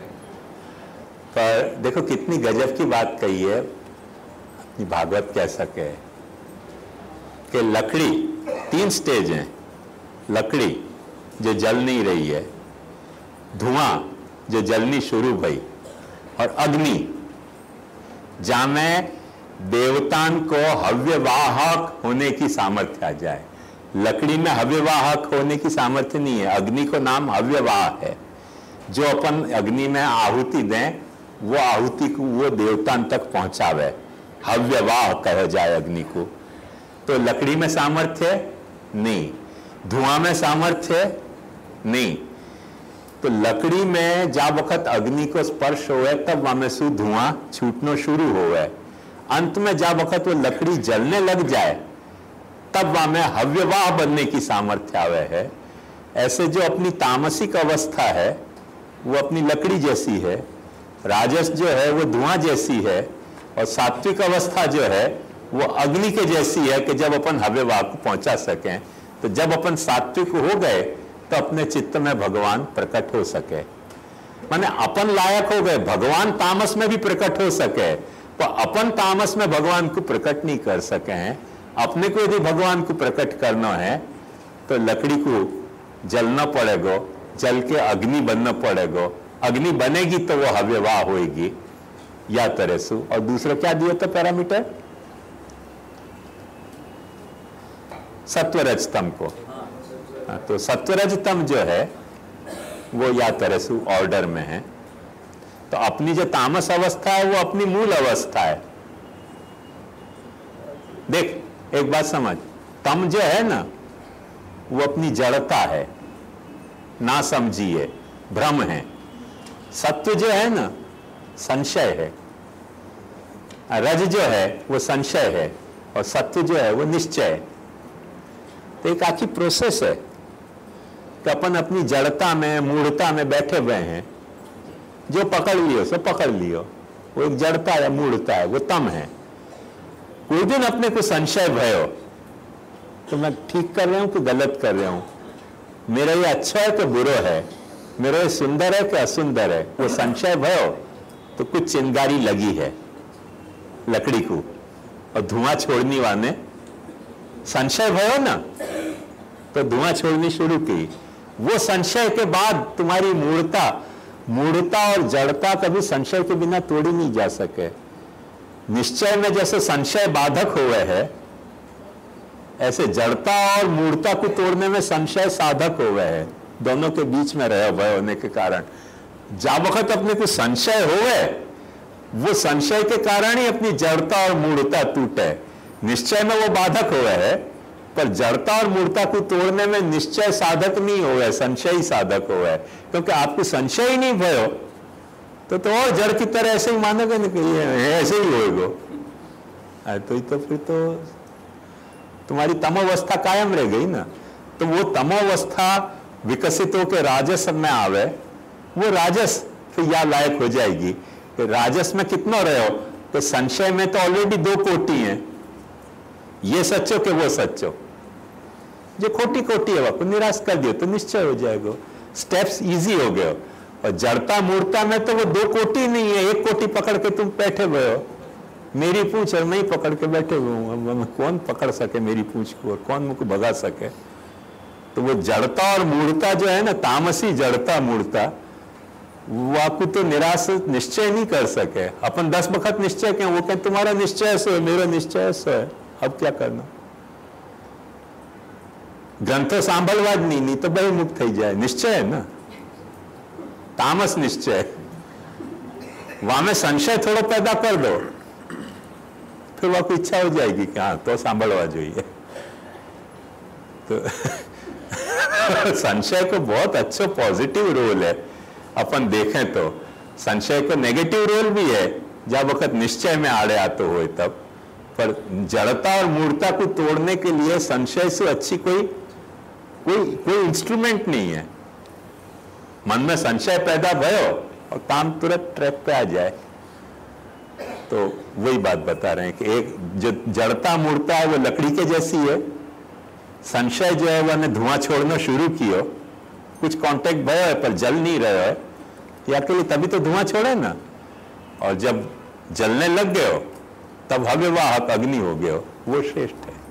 पर देखो कितनी गजब की बात कही है अपनी भागवत कह सके कि लकड़ी तीन स्टेज हैं, लकड़ी जो जल नहीं रही है, धुआं जो जलनी शुरू भई, और अग्नि जहां में देवतान को हव्यवाहक होने की सामर्थ्य आ जाए। लकड़ी में हव्यवाहक होने की सामर्थ्य नहीं है, अग्नि को नाम हव्यवाह है। जो अपन अग्नि में आहुति दें वो आहुति को वो देवतान तक पहुंचावे, हव्यवाह कहा जाए अग्नि को। तो लकड़ी में सामर्थ्य नहीं, धुआं में सामर्थ्य नहीं। तो लकड़ी में जा वक्त अग्नि को स्पर्श होए तब वहां में सु धुआं छूटना शुरू होए। अंत में जा वक्त वो लकड़ी जलने लग जाए तब वहां में हव्यवाह बनने की सामर्थ्य आवे है। ऐसे जो अपनी तामसिक अवस्था है वो अपनी लकड़ी जैसी है, राजस जो है वो धुआं जैसी है, और सात्विक अवस्था जो है वो अग्नि के जैसी है कि जब अपन हव्यवाह को पहुंचा सकें। तो जब अपन सात्विक हो गए तो अपने चित्त में भगवान प्रकट हो सके, माने अपन लायक हो गए, भगवान तामस में भी प्रकट हो सके। तो अपन तामस में भगवान को प्रकट नहीं कर सके हैं। अपने को यदि भगवान को प्रकट करना है तो लकड़ी को जलना पड़ेगा, जल के अग्नि बनना पड़ेगा, अग्नि बनेगी तो वो हव्यवाह होएगी या तरह से। और दूसरा क्या दिया था पैरामीटर, सत्वरजतम को। तो सत्वरजतम जो है वो या तरह से ऑर्डर में है। तो अपनी जो तामस अवस्था है वो अपनी मूल अवस्था है। देख एक बात समझ, तम जो है ना वो अपनी जड़ता है, ना समझिए, भ्रम है। सत्व जो है ना संशय है, रज जो है वो संशय है, और सत्व जो है वो निश्चय है। तो एक आखी प्रोसेस है कि अपन अपनी जड़ता में मूढ़ता में बैठे हुए हैं। जो पकड़ लियो सो पकड़ लियो, वो एक जड़ता है, मूढ़ता है, वो तम है। कोई दिन अपने को संशय भयो तो मैं ठीक कर रहा हूं कि गलत कर रहा हूं, मेरा ये अच्छा है कि बुरा है, मेरा ये सुंदर है कि असुंदर है, वो संशय भयो तो कुछ चिंगारी लगी है लकड़ी को, और धुआं छोड़ने वाले संशय भयो ना तो धुआं छोड़नी शुरू की। वो संशय के बाद तुम्हारी मूढ़ता मूढ़ता और जड़ता कभी संशय के बिना तोड़ी नहीं जा सके। निश्चय में जैसे संशय बाधक हुए है, ऐसे जड़ता और मूढ़ता को तोड़ने में संशय साधक हुए है। दोनों के बीच में रहे हुए होने के कारण जा वक्त अपने को संशय होवे, वो संशय के कारण ही अपनी जड़ता और मूढ़ता टूटे। निश्चय में वो बाधक हुए है, पर जड़ता और मूढ़ता को तोड़ने में निश्चय साधक नहीं हुआ है, संशय ही साधक हुआ है। क्योंकि आपको संशय ही नहीं भयो तो तो और जड़ की तरह ऐसे ही मानोगे ना कि ऐसे ही होएगा, तो तो फिर तो तुम्हारी तमोवस्था कायम रह गई ना। तो वो तमोवस्था विकसित होकर राजस में आवे, वो राजस फिर या लायक हो जाएगी कि राजस में कितना रहे हो। तो संशय में तो ऑलरेडी दो कोटि हैं, ये सच्चो कि वो सच्चो। जो खोटी कोटि है वो निराश कर दियो तो निश्चय हो जाएगा, स्टेप्स इजी हो गए। और जड़ता मूर्ता में तो वो दो कोटि नहीं है, एक कोटि पकड़ के तुम बैठे हुए हो। मेरी पूंछ और मैं ही पकड़ के बैठे हुए हूँ, कौन पकड़ सके मेरी पूंछ को और कौन मुझको भगा सके। तो वो जड़ता और मूर्ता जो है ना, तामसी जड़ता मूर्ता, वो आपको तो निराश निश्चय नहीं कर सके। अपन दस वक्त निश्चय क्या, वो कहें तुम्हारा निश्चय सो है, मेरा निश्चय सो है, अब क्या करना। ग्रंथो सांभळवा ज नहीं, नहीं तो बहु मुक्त थी जाए। निश्चय है ना, तामस निश्चय, वहां में संशय थोड़ा पैदा कर दो, फिर वहां को इच्छा हो जाएगी कि हाँ तो सांभळवा जोइए। तो संशय को बहुत अच्छा पॉजिटिव रोल है। अपन देखें तो संशय को नेगेटिव रोल भी है जब वक्त निश्चय में आड़े आते हुए तब। पर जड़ता और मूर्ता को तोड़ने के लिए संशय से अच्छी कोई कोई कोई इंस्ट्रूमेंट नहीं है। मन में संशय पैदा भयो और काम तुरंत ट्रैक पे आ जाए। तो वही बात बता रहे हैं कि एक जो जड़ता मूर्ता है वो लकड़ी के जैसी है, संशय जो है वह धुआं छोड़ना शुरू किया कुछ कांटेक्ट भयो है पर जल नहीं रहे हो, या अकेले तभी तो धुआं छोड़े ना, और जब जलने लग गए हो तब हवे वाहक अग्नि हो गए हो, वो श्रेष्ठ है।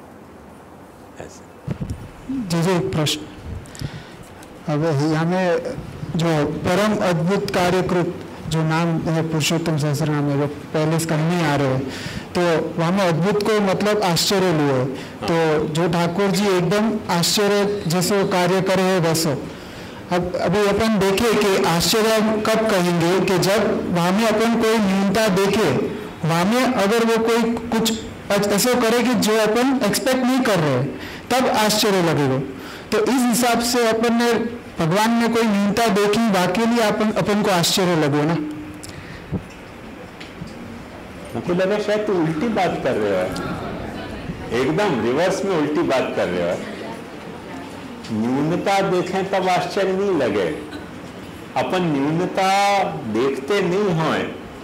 ऐसे जी जी एक प्रश्न, अब हमें जो परम अद्भुत कार्यकृत जो नाम है पुरुषोत्तम सहस्र नाम है, वो पहले स्कंद में आ रहे हैं, तो वहाँ में अद्भुत को मतलब आश्चर्य लिए है। तो जो ठाकुर जी एकदम आश्चर्य जैसे कार्य करे है वैसे, अब अभी अपन देखे कि आश्चर्य कब कहेंगे कि जब वहाँ में अपन कोई न्यूनता देखे, वहाँ में अगर वो कोई कुछ ऐसा करे कि जो अपन एक्सपेक्ट नहीं कर रहे, तब आश्चर्य लगेगा। तो इस हिसाब से अपन ने भगवान ने कोई न्यूनता देखी, वाकई लिए अपन अपन को आश्चर्य लगे ना। मुझे लगा शायद तू उल्टी बात कर रहे हो, एकदम रिवर्स में उल्टी बात कर रहे हो। न्यूनता देखें तब आश्चर्य नहीं लगे, अपन न्यूनता देखते नहीं हों,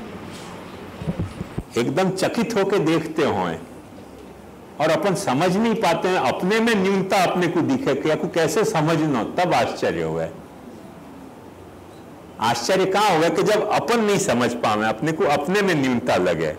एकदम चकित होके देखते हों, और अपन समझ नहीं पाते हैं अपने में न्यूनता अपने को दिखे कि आपको कैसे समझना, तब आश्चर्य हुआ। आश्चर्य कहां होगा कि जब अपन नहीं समझ पावे, अपने को अपने में न्यूनता लगे।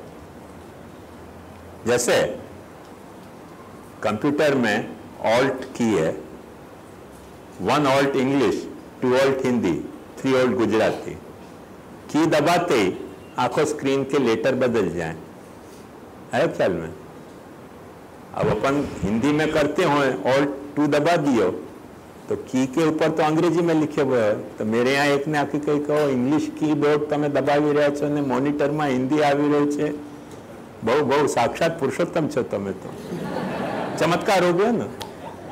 जैसे कंप्यूटर में ऑल्ट की है, one alt English, two alt Hindi, three alt Gujarati, की दबाते ही आंखों स्क्रीन के लेटर बदल जाएं, है ख्याल में। अब अपन हिंदी में करते हो ऑल्ट टू दबा दियो तो की के ऊपर तो अंग्रेजी में लिखे हुए है, तो मेरे यहाँ एक ने आखी कही कहो इंग्लिश कीबोर्ड તમે દબાવી રહ્યા છો ને મોનિટરમાં हिंदी આવી રહ્યું છે, બહુ બહુ સાક્ષાત પુરુષોત્તમ છો તમે, તો चमत्कार हो गया ना।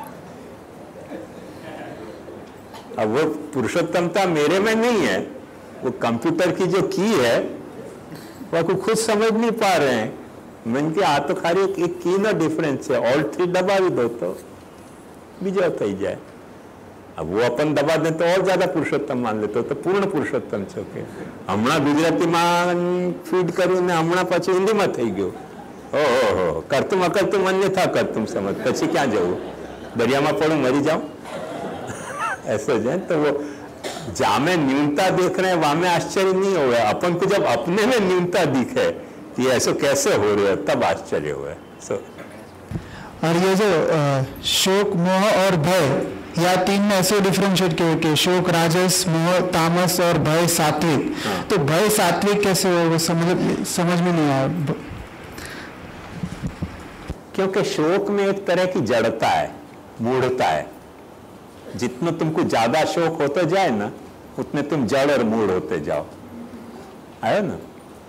अब वो पुरुषोत्तमता मेरे में नहीं है, वो कंप्यूटर की जो की है वो को खुद समझ नहीं पा रहे हैं। मैंने कि आ तो खाली एक, एक की ना डिफरेंस है, ऑल थ्री दबावी दो तो बीजो थी जाए। अब वो अपन दबा दे तो और ज्यादा पुरुषोत्तम मान लेते तो पूर्ण पुरुषोत्तम छो के हमणा गुजराती में फीड करू ने हमणा पाछू हिंदी में थी गयो। ओहो करतुम अकरतुम अन्यथा करतुम समझ, पछी क्या जाऊँ, दरिया में पड़ू मरी जाऊं, ऐसे जाए। तो वो जहाँ में न्यूनता देख रहे हैं वहां में आश्चर्य नहीं हो रहा, अपन को जब अपने में न्यूनता दिखे ये ऐसा कैसे हो रहा है तब आश्चर्य हुआ है। so, और ये जो शोक मोह और भय या तीन में ऐसे डिफरेंशिएट किए कि शोक राजस, मोह तामस और भय सात्विक। हाँ। तो भय सात्विक कैसे हो, वो समझ समझ में नहीं आया। क्योंकि शोक में एक तरह की जड़ता है, मूढ़ता है। जितना तुमको ज्यादा शोक होते जाए ना उतने तुम जड़ और मूढ़ होते जाओ, आया ना।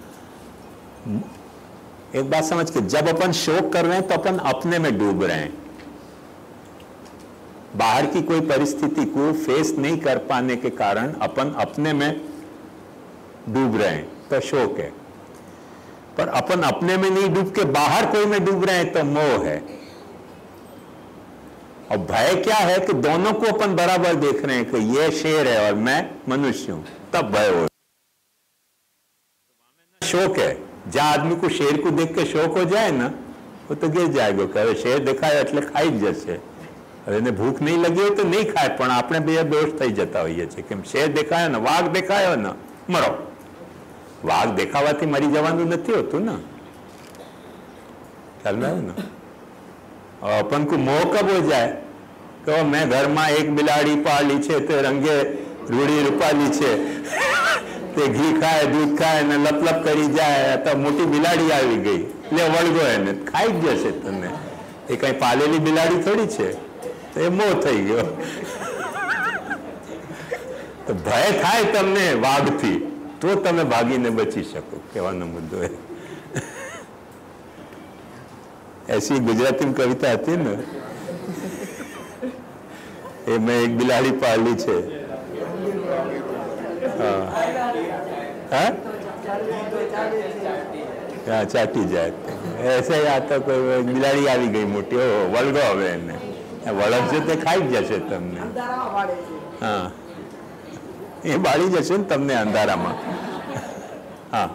एक बात समझ के, जब अपन शोक कर रहे हैं तो अपन अपने में डूब रहे हैं, बाहर की कोई परिस्थिति को फेस नहीं कर पाने के कारण अपन अपने में डूब रहे हैं तो शोक है। पर अपन अपने में नहीं डूब के बाहर कोई में डूब रहे हैं तो मोह है। और भय क्या है कि दोनों को अपन बराबर देख रहे हैं कि ये शेर है और मैं मनुष्य हूं, तब भय हो। शोक है, जहां आदमी को शेर को देख के शोक हो जाए ना वो तो गिर जाएगा, कहे शेर देखाय એટલે ખાઈ જ જશે। હવે એને ભૂખ નહીં લગી હોય તો નહીં ખાય, પણ આપણે બે બેહોશ થઈ જતા હોઈએ છીએ કેમ શેર દેખાયો ને વાઘ દેખાયો ને મરો। વાઘ દેખાવાથી મરી જવાનું નથી હોતું ને, ખ્યાલ આવ્યો ને। और अपन को मोह कब हो जाए तो मैं घर में एक बिलाड़ी पाली छे ते रंगे रूड़ी रूपाली छे ते घी खाए दूध खाए ने लप लप करी जाए तो मोटी बिलाड़ी आवी गई ले वळगो एने खाई ज जशे तने, ए कई पालेली बिलाड़ी थोड़ी छे, तो ए मोह थई गयो। तो भय थाय तमने वाघथी तो तमे भागीने बची शको, कहेવાનો मुद्दो है। ऐसी गुजराती में कविता आती है ना, ये मैं एक बिलाड़ी पाली छे, हाँ हाँ हाँ चाटी जाए, ऐसे ही आता कोई बिलाड़ी आ गई मोटी, ओ वळगो हवे एने वळगशे ते खाई ज जशे तमने, हाँ ए बाળી जशे ने तमने अंधारामां। हाँ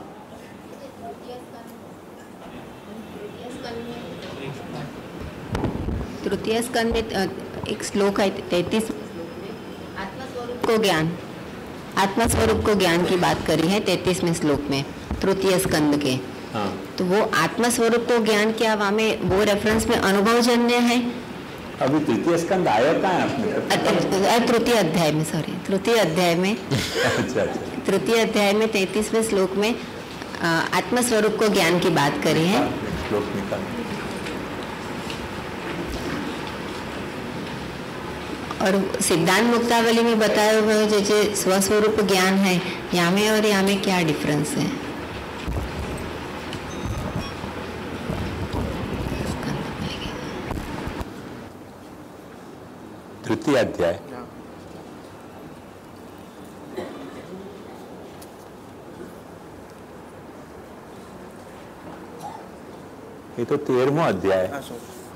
तृतीय स्कंद में एक श्लोक है तैतीस, आत्मस्वरूप स्वरूप को ज्ञान, आत्मा स्वरूप को ज्ञान की बात करी है तैतीसवें श्लोक में तृतीय स्कंद के। हाँ। तो वो आत्मा स्वरूप को ज्ञान क्या वहाँ में वो रेफरेंस में अनुभवजन्य है? अभी तृतीय स्कंद आया कहाँ है आपने? तृतीय अध्याय में, सॉरी तृतीय अध्याय में अच्छा अच्छा तृतीय अध्याय में तैतीसवें श्लोक में आत्मा स्वरूप को ज्ञान की बात करी है। श्लोक निकाल। और सिद्धांत मुक्तावली में बताया हुआ है जैसे स्वस्वरूप ज्ञान है, यहाँ में और यहाँ में क्या डिफरेंस है? तृतीय अध्याय ये तो तेरहवां अध्याय है।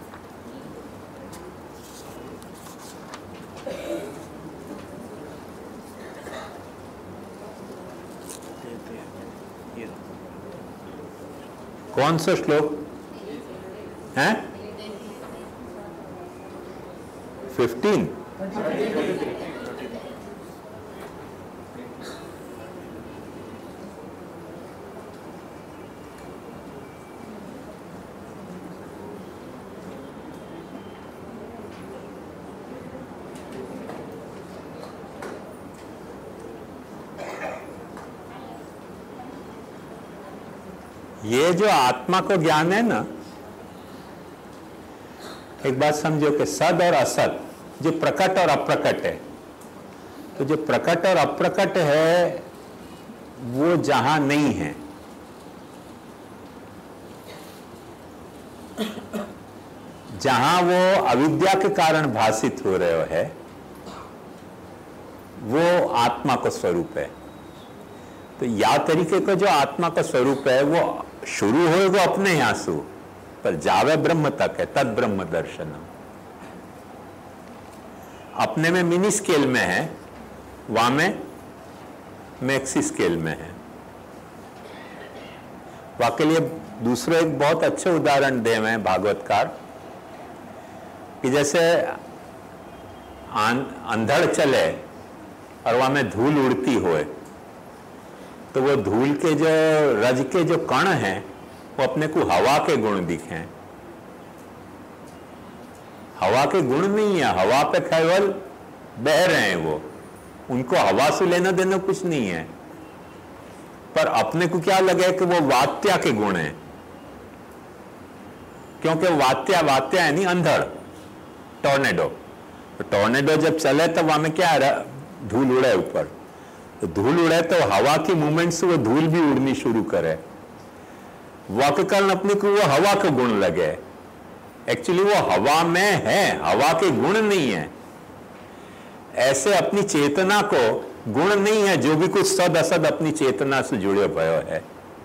कौन सा श्लोक है? फिफ्टीन। ये जो आत्मा को ज्ञान है ना, एक बात समझो कि सद और असत जो प्रकट और अप्रकट है, तो जो प्रकट और अप्रकट है वो जहां नहीं है, जहां वो अविद्या के कारण भाषित हो रहे है, वो आत्मा का स्वरूप है। तो या तरीके का जो आत्मा का स्वरूप है वो शुरू हो वो अपने यहां से, पर जावे ब्रह्म तक है, तद ब्रह्म दर्शनम। अपने में मिनी स्केल में है, वहां में मैक्सी स्केल में है। वाकई लिए दूसरा एक बहुत अच्छे उदाहरण दे में भागवतकार कि जैसे अंधड़ चले और वहां में धूल उड़ती होए, तो वो धूल के जो रज के जो कण हैं वो अपने को हवा के गुण दिखें। हवा के गुण नहीं है, हवा पे केवल बह रहे हैं, वो उनको हवा से लेना देना कुछ नहीं है, पर अपने को क्या लगे कि वो वात्या के गुण हैं, क्योंकि वात्या वात्या है नहीं अंधड़, टॉर्नेडो। तो टॉर्नेडो जब चले तो वहां में क्या है, धूल उड़े ऊपर, तो धूल उड़े तो हवा की मूवमेंट से वो धूल भी उड़नी शुरू करे, वाक्य कारण अपने को वो हवा के गुण लगे। एक्चुअली वो हवा में है, हवा के गुण नहीं है। ऐसे अपनी चेतना को गुण नहीं है, जो भी कुछ सद असद अपनी चेतना से जुड़े भयो है,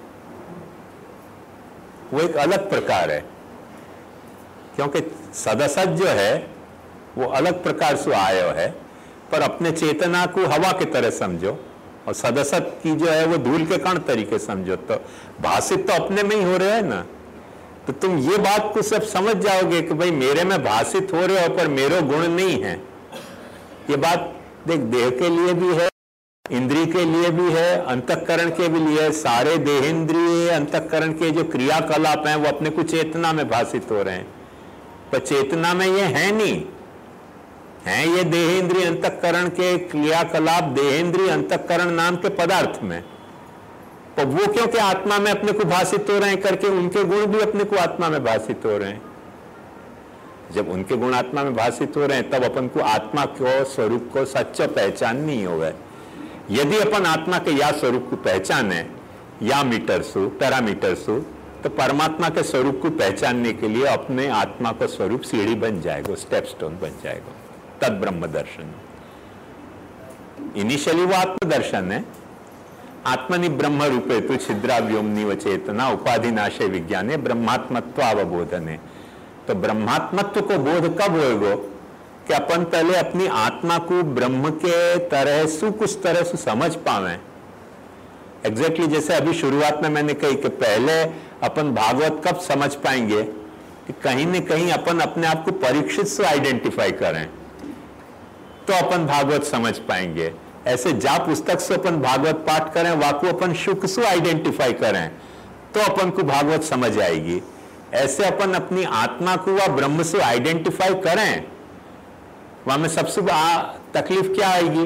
वो एक अलग प्रकार है। क्योंकि सद असद जो है वो अलग प्रकार से आयो है, पर अपने चेतना को हवा की तरह समझो, और सदसत की जो है वो धूल के कण तरीके समझो, तो भाषित तो अपने में ही हो रहे हैं ना। तो तुम ये बात को सब समझ जाओगे कि भाई मेरे में भाषित हो रहे हो, पर मेरे गुण नहीं है। ये बात देख, देह के लिए भी है, इंद्रिय के लिए भी है, अंतःकरण के भी लिए, सारे देहेंद्रिय अंतःकरण के जो क्रियाकलाप हैं वो अपने को चेतना में भाषित हो रहे हैं, पर चेतना में ये है नहीं है। ये देहेंद्रिय अंतःकरण के क्रियाकलाप देहेंद्रिय अंतःकरण नाम के पदार्थ में, तो वो क्योंकि आत्मा में अपने को भाषित हो रहे हैं करके उनके गुण भी अपने को आत्मा में भाषित हो रहे हैं। जब उनके गुण आत्मा में भाषित हो रहे हैं तब अपन को आत्मा को स्वरूप को सच्चा पहचान नहीं हो गए। यदि अपन आत्मा के या स्वरूप को पहचाने या मीटर सु पैरामीटर सु, तो परमात्मा के स्वरूप को पहचानने के लिए अपने आत्मा का स्वरूप सीढ़ी बन जाएगा, स्टेप स्टोन बन जाएगा, तद ब्रह्म दर्शन। इनिशियली वो आत्मदर्शन है, आत्मनि ब्रह्म रूपे तु छिद्रा व्योमनि व चेतना उपाधि नाशे विज्ञाने ब्रह्मात्मत्व अवबोधने। तो ब्रह्मात्मत्व को बोध कब होएगो कि अपन पहले अपनी आत्मा को ब्रह्म के तरह से कुछ तरह से समझ पावे। एग्जैक्टली जैसे अभी शुरुआत में मैंने कही कि पहले अपन भागवत कब समझ पाएंगे कि कहीं न कहीं अपन अपने आप को परीक्षित से आइडेंटिफाई करें तो अपन भागवत समझ पाएंगे। ऐसे जा पुस्तक से अपन भागवत पाठ करें, वाकु अपन सुख से आइडेंटिफाई करें तो अपन को भागवत समझ आएगी। ऐसे अपन अपनी आत्मा को व ब्रह्म से आइडेंटिफाई करें, वहां में सबसे तकलीफ क्या आएगी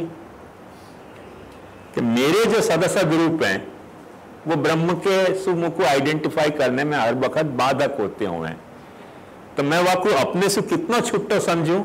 कि मेरे जो सदसद रूप हैं वो ब्रह्म के सुख को आइडेंटिफाई करने में हर वक्त बाधक होते हुए हैं। तो मैं वाकु अपने से कितना छुट्टो समझूं।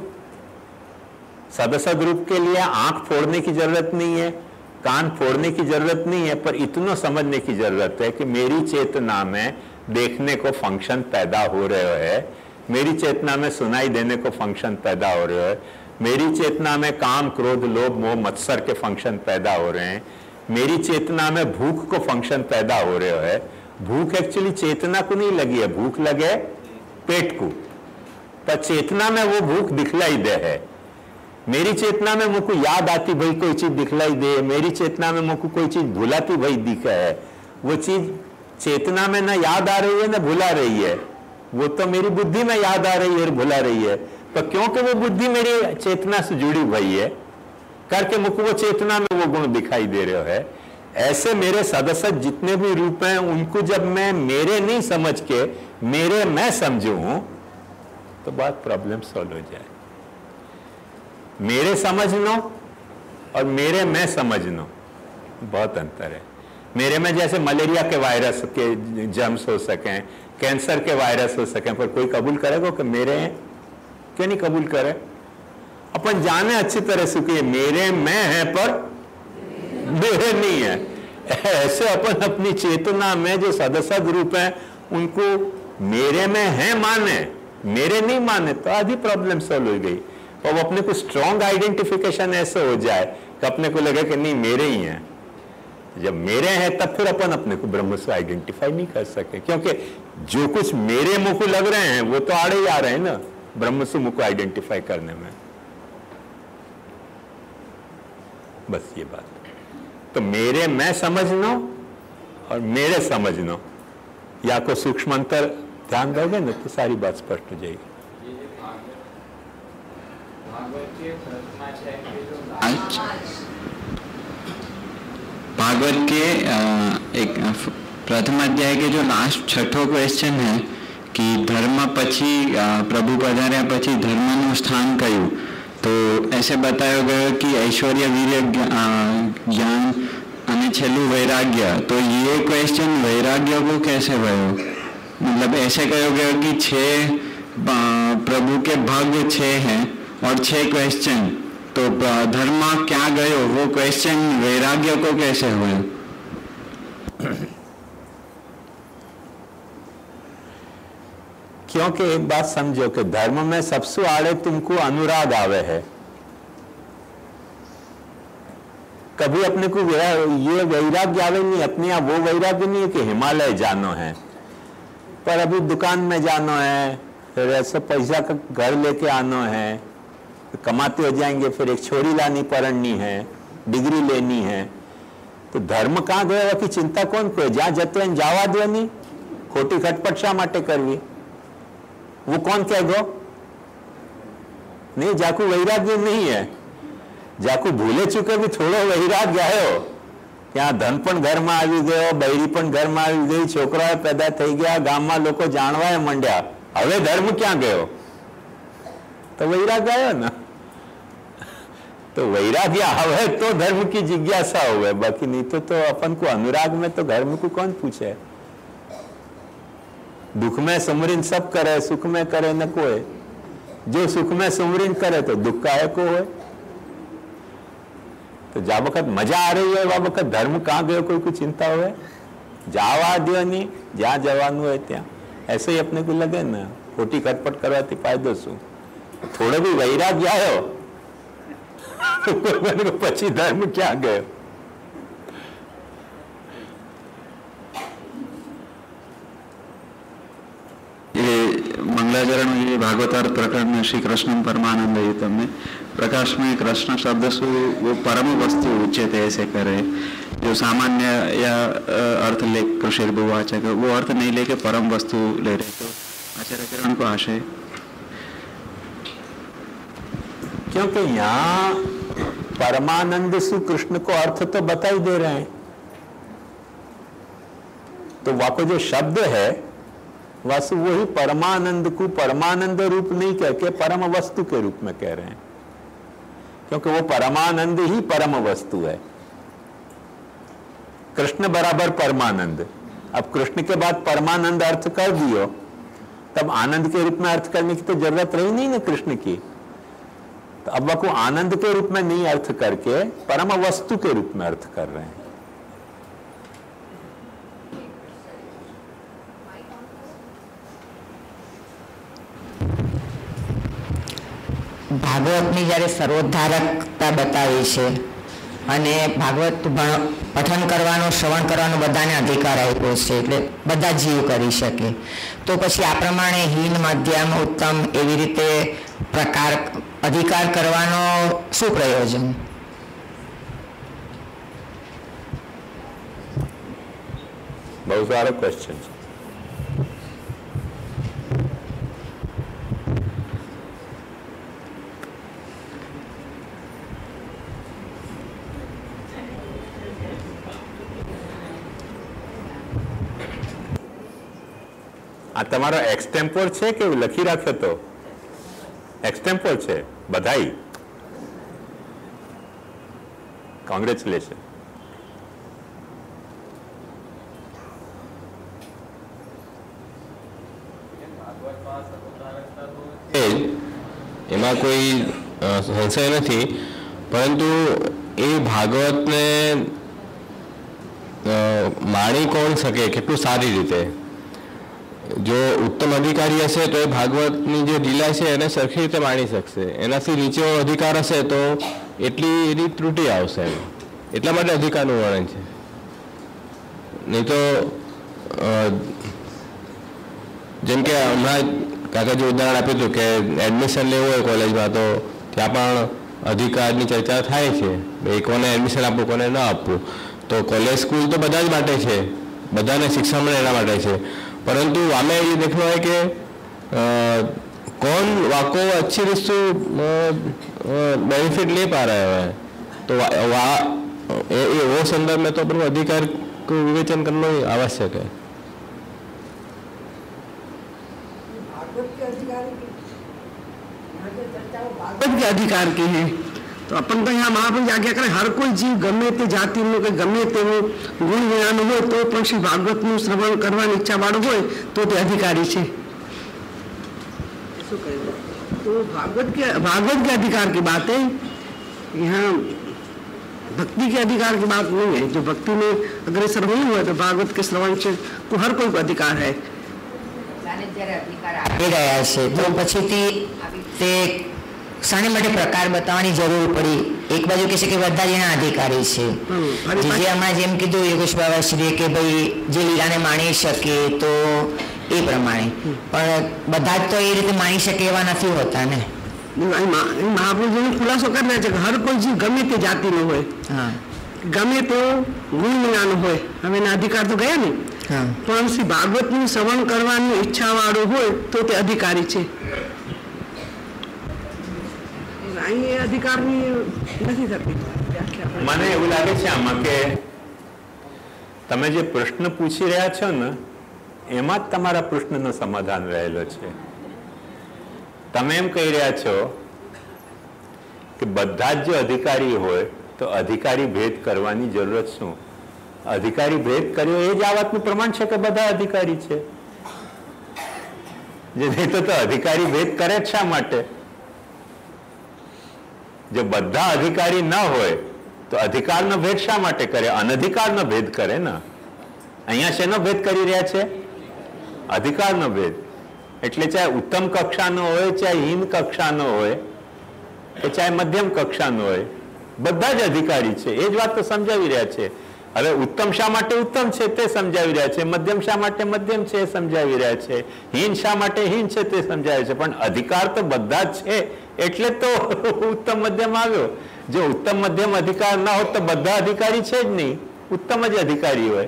सदसद रूप के लिए आंख फोड़ने की जरूरत नहीं है, कान फोड़ने की जरूरत नहीं है, पर इतना समझने की जरूरत है कि मेरी चेतना में देखने को फंक्शन पैदा हो रहे है, मेरी चेतना में सुनाई देने को फंक्शन पैदा हो रहे है, मेरी चेतना में काम क्रोध लोभ मोह मत्सर के फंक्शन पैदा हो रहे हैं, मेरी चेतना में भूख को फंक्शन पैदा हो रहे है। भूख एक्चुअली चेतना को नहीं लगी है, भूख लगे पेट को, पर चेतना में वो भूख दिखलाई दे है। मेरी चेतना में मुझको याद आती भाई कोई चीज दिखलाई दे, मेरी चेतना में मुझको कोई चीज भुलाती भाई दिखा है, वो चीज चेतना में ना याद आ रही है ना भुला रही है, वो तो मेरी बुद्धि में याद आ रही है और भुला रही है। पर क्योंकि वो बुद्धि मेरी चेतना से जुड़ी हुई है करके मुझको वो चेतना में वो गुण दिखाई दे रहे है। ऐसे मेरे सदस्य जितने भी रूप हैं उनको जब मैं मेरे नहीं समझ के मेरे मैं समझूं तो बात प्रॉब्लम सॉल्व हो जाए। मेरे समझना और मेरे मैं समझना बहुत अंतर है। मेरे में जैसे मलेरिया के वायरस के जर्म्स हो सकें, कैंसर के वायरस हो सकें, पर कोई कबूल करेगा कि मेरे हैं? क्यों नहीं कबूल करे? अपन जाने अच्छी तरह से कि मेरे मैं है पर मेरे नहीं है। ऐसे अपन अपनी चेतना में जो सदस्य रूप है उनको मेरे में है माने, मेरे नहीं माने तो आधी प्रॉब्लम सॉल्व हो गई। और वो अपने को स्ट्रॉन्ग आइडेंटिफिकेशन ऐसे हो जाए कि अपने को लगे कि नहीं मेरे ही हैं। जब मेरे हैं तब फिर अपन अपने को ब्रह्म से आइडेंटिफाई नहीं कर सके, क्योंकि जो कुछ मेरे मुंह को लग रहे हैं वो तो आड़े ही आ रहे हैं ना ब्रह्म से मुंह को आइडेंटिफाई करने में। बस ये बात। तो मेरे मैं समझना और मेरे समझना या को सूक्ष्म अंतर ध्यान दोगे ना तो सारी बात स्पष्ट हो जाएगी। भागवत के एक प्रथम अध्याय के जो लास्ट छठो क्वेश्चन है कि धर्म पछी प्रभु पधार्या पछी धर्मનું સ્થાન કયું, તો ऐसे बताया गया कि ऐश्वर्य वीर्य ज्ञान અને છેલ્લું वैराग्य। तो ये क्वेश्चन वैराग्य को कैसे भयो? मतलब ऐसे कहो गया कि छह प्रभु के भाग्य छह हैं और छह क्वेश्चन, तो धर्म क्या गयो वो क्वेश्चन वैराग्य को कैसे हुए? क्योंकि एक बात समझो कि धर्म में सबसे आड़े तुमको अनुराग आवे है। कभी अपने को ये वैराग्य आवे नहीं, अपने आप वो वैराग्य नहीं है कि हिमालय जानो है, पर अभी दुकान में जानो है, फिर ऐसे पैसा का घर लेके आना है, कमाते हो जाएंगे, फिर एक छोरी लानी पड़नी है, डिग्री लेनी है। तो धर्म कहाँ गया की चिंता कौन को? जहाँ जते हैं जावा दो नहीं, खोटी खटपट शा माटे करवी? वो कौन कहेगो? नहीं, जाकू वैराग्य नहीं है, जाकू भूले चुके भी थोड़ो वैराग्य आयो, ત્યાં ધન પણ ઘરમાં આવી ગયો, બૈરી પણ ઘરમાં આવી ગઈ, છોકરાઓ પેદા થઈ ગયા, ગામમાં લોકો જાણવા માંડ્યા, હવે ધર્મ ક્યાં ગયો? તો વૈરાગ્ય આવ્યો ને। तो वैराग्य आवे तो धर्म की जिज्ञासा होवे, बाकी नहीं तो तो अपन को अनुराग में तो धर्म को कौन पूछे? दुख में सुमरिन सब करे, सुख में करे न कोई। जो सुख में सुमरिन करे तो दुख का है को है। तो जा वक्त मजा आ रही है वह वक्त धर्म कहाँ गयो कोई को चिंता हुए? जावा दियो नहीं, जहाँ जवानु है त्या। ऐसे ही अपने को लगे ना खोटी खटपट करवाती फायदो शू? थोड़े भी वैराग्य आयो तो पची धर्म क्या गयो? मंगलाचरण भागवतार्थ प्रकरण श्री कृष्ण परमानंद में प्रकाश में कृष्ण शब्द से वो परम वस्तु उच्चते ऐसे करे, जो सामान्य या अर्थ ले कृषि वाचक वो अर्थ नहीं लेके परम वस्तु ले रहे। तो आचार्य किरण को आशय क्योंकि यहाँ परमानंद से कृष्ण को अर्थ तो बता ही दे रहे हैं, तो वहां को जो शब्द है वास्तु वही परमानंद को परमानंद रूप नहीं कह के परम वस्तु के रूप में कह रहे हैं, क्योंकि वो परमानंद ही परम वस्तु है। कृष्ण बराबर परमानंद। अब कृष्ण के बाद परमानंद अर्थ कर दियो, तब आनंद के रूप में अर्थ करने की तो जरूरत रही नहीं ना कृष्ण की। तो अब वह को आनंद के रूप में नहीं अर्थ करके परम वस्तु के रूप में अर्थ कर रहे हैं। ભાગવતની જ્યારે સર્વોદ્ધારકતા બતાવી છે અને ભાગવત પઠન કરવાનો શ્રવણ કરવાનો બધાને અધિકાર આપ્યો છે, એટલે બધા જીવ કરી શકે, તો પછી આ પ્રમાણે હીન મધ્યમ ઉત્તમ એવી રીતે પ્રકાર અધિકાર કરવાનો શું પ્રયોજન? બહુ સારો ક્વેશ્ચન છે. આ તમારો એક્સટેમ્પોર છે કે લખી રાખ્યો તો? એક્સટેમ્પોર છે. બધાઈ, કોંગ્રેચ્યુલેશન. એમાં કોઈ સંશય નથી, પરંતુ એ ભાગવતને માણી કોણ શકે કેટલું સારી રીતે? જો ઉત્તમ અધિકારી હશે તો એ ભાગવતની જે લીલા છે એને સરખી રીતે માણી શકશે. એનાથી નીચો અધિકાર હશે તો એટલી એની ત્રુટિ આવશે. એટલા માટે અધિકારનું વર્ણન છે. નહીં તો જેમ કે હમણાં કાકાજી ઉદાહરણ આપ્યું હતું કે એડમિશન લેવું હોય કોલેજમાં, તો ત્યાં પણ અધિકારની ચર્ચા થાય છે, ભાઈ કોને એડમિશન આપવું કોને ન આપવું. તો કોલેજ સ્કૂલ તો બધા જ માટે છે, બધાને શિક્ષણ મળે એના માટે છે, परंतु हमें ये देखना है कि कौन वाको अच्छी रिश्तु बेनिफिट ले पा रहा है. तो वा ए, ए, वो संदर्भ में तो अपन अधिकार को विवेचन करना ही आवश्यक है. भागवत के अधिकार के हैं तो अपन तो यहाँ महाप्रभु आज्ञा करे हर कोई जीव गमे ते जाति नो के गमे तेवो गुण ज्ञान हो तो पण श्री भागवत नु श्रवण करવાની ઈચ્છા વાળો હોય તો તે અધિકારી છે. तो भागवत के भागवत के अधिकार की बात है, यहाँ भक्ति के अधिकार की बात नहीं है. जो भक्ति में अग्रसर होना हुआ तो भागवत के श्रवण से तो हर कोई को अधिकार है. આપી રહ્યા છે તો પછીથી તે શાને માટે પ્રકાર બતાવવાની જરૂર પડી? એક બાજુ કહે છે કે બધા જ એના અધિકારી છે, જે હમણાં જેમ કીધું યોગેશ બાબાશ્રીએ કે ભાઈ જે લીલાને માણી શકે તો એ પ્રમાણે, પણ બધા જ તો એ રીતે માણી શકે એવા નથી હોતા ને. મહાપ્રભુનો ખુલાસો કરી રહ્યા છે કે હર કોઈ જીવ ગમે તે જાતિનો હોય, ગમે તો ગુણ જ્ઞાન હોય. હવે એના અધિકાર તો ગયા ને, પણ શ્રી ભાગવતનું શ્રવણ કરવાની ઈચ્છા વાળો હોય તો તે અધિકારી છે. અધિકારની નથી થતી. મને એવું લાગે છે આમાં કે તમે જે પ્રશ્ન પૂછી રહ્યા છો ને એમાં જ તમારા પ્રશ્નનો સમાધાન રહેલો છે. તમે એમ કહી રહ્યા છો કે બધા જ જો અધિકારી હોય તો અધિકારી ભેદ કરવાની જરૂરત શું? અધિકારી ભેદ કર્યો એ જ આ વાતનું પ્રમાણ છે કે બધા અધિકારી છે. જે નહીં તો અધિકારી ભેદ કરે જ શા માટે? જો બધા અધિકારી ન હોય તો અધિકારનો ભેદ શા માટે કરે? અનધિકારનો ભેદ કરે ને. અહીંયા શેનો ભેદ કરી રહ્યા છે? અધિકારનો ભેદ. એટલે ચાહે ઉત્તમ કક્ષાનો હોય, ચાહે હીન કક્ષાનો હોય, કે ચાહે મધ્યમ કક્ષાનો હોય, બધા જ અધિકારી છે. એ જ વાત તો સમજાવી રહ્યા છે. હવે ઉત્તમ શા માટે ઉત્તમ છે તે સમજાવી રહ્યા છે, મધ્યમ શા માટે મધ્યમ છે એ સમજાવી રહ્યા છે, હીન શા માટે હીન છે તે સમજાવે છે. પણ અધિકાર તો બધા જ છે એટલે તો ઉત્તમ મધ્યમ આવ્યો. જો ઉત્તમ મધ્યમ અધિકાર ના હોત તો બધા અધિકારી છે જ નહીં, ઉત્તમ જ અધિકારી હોય.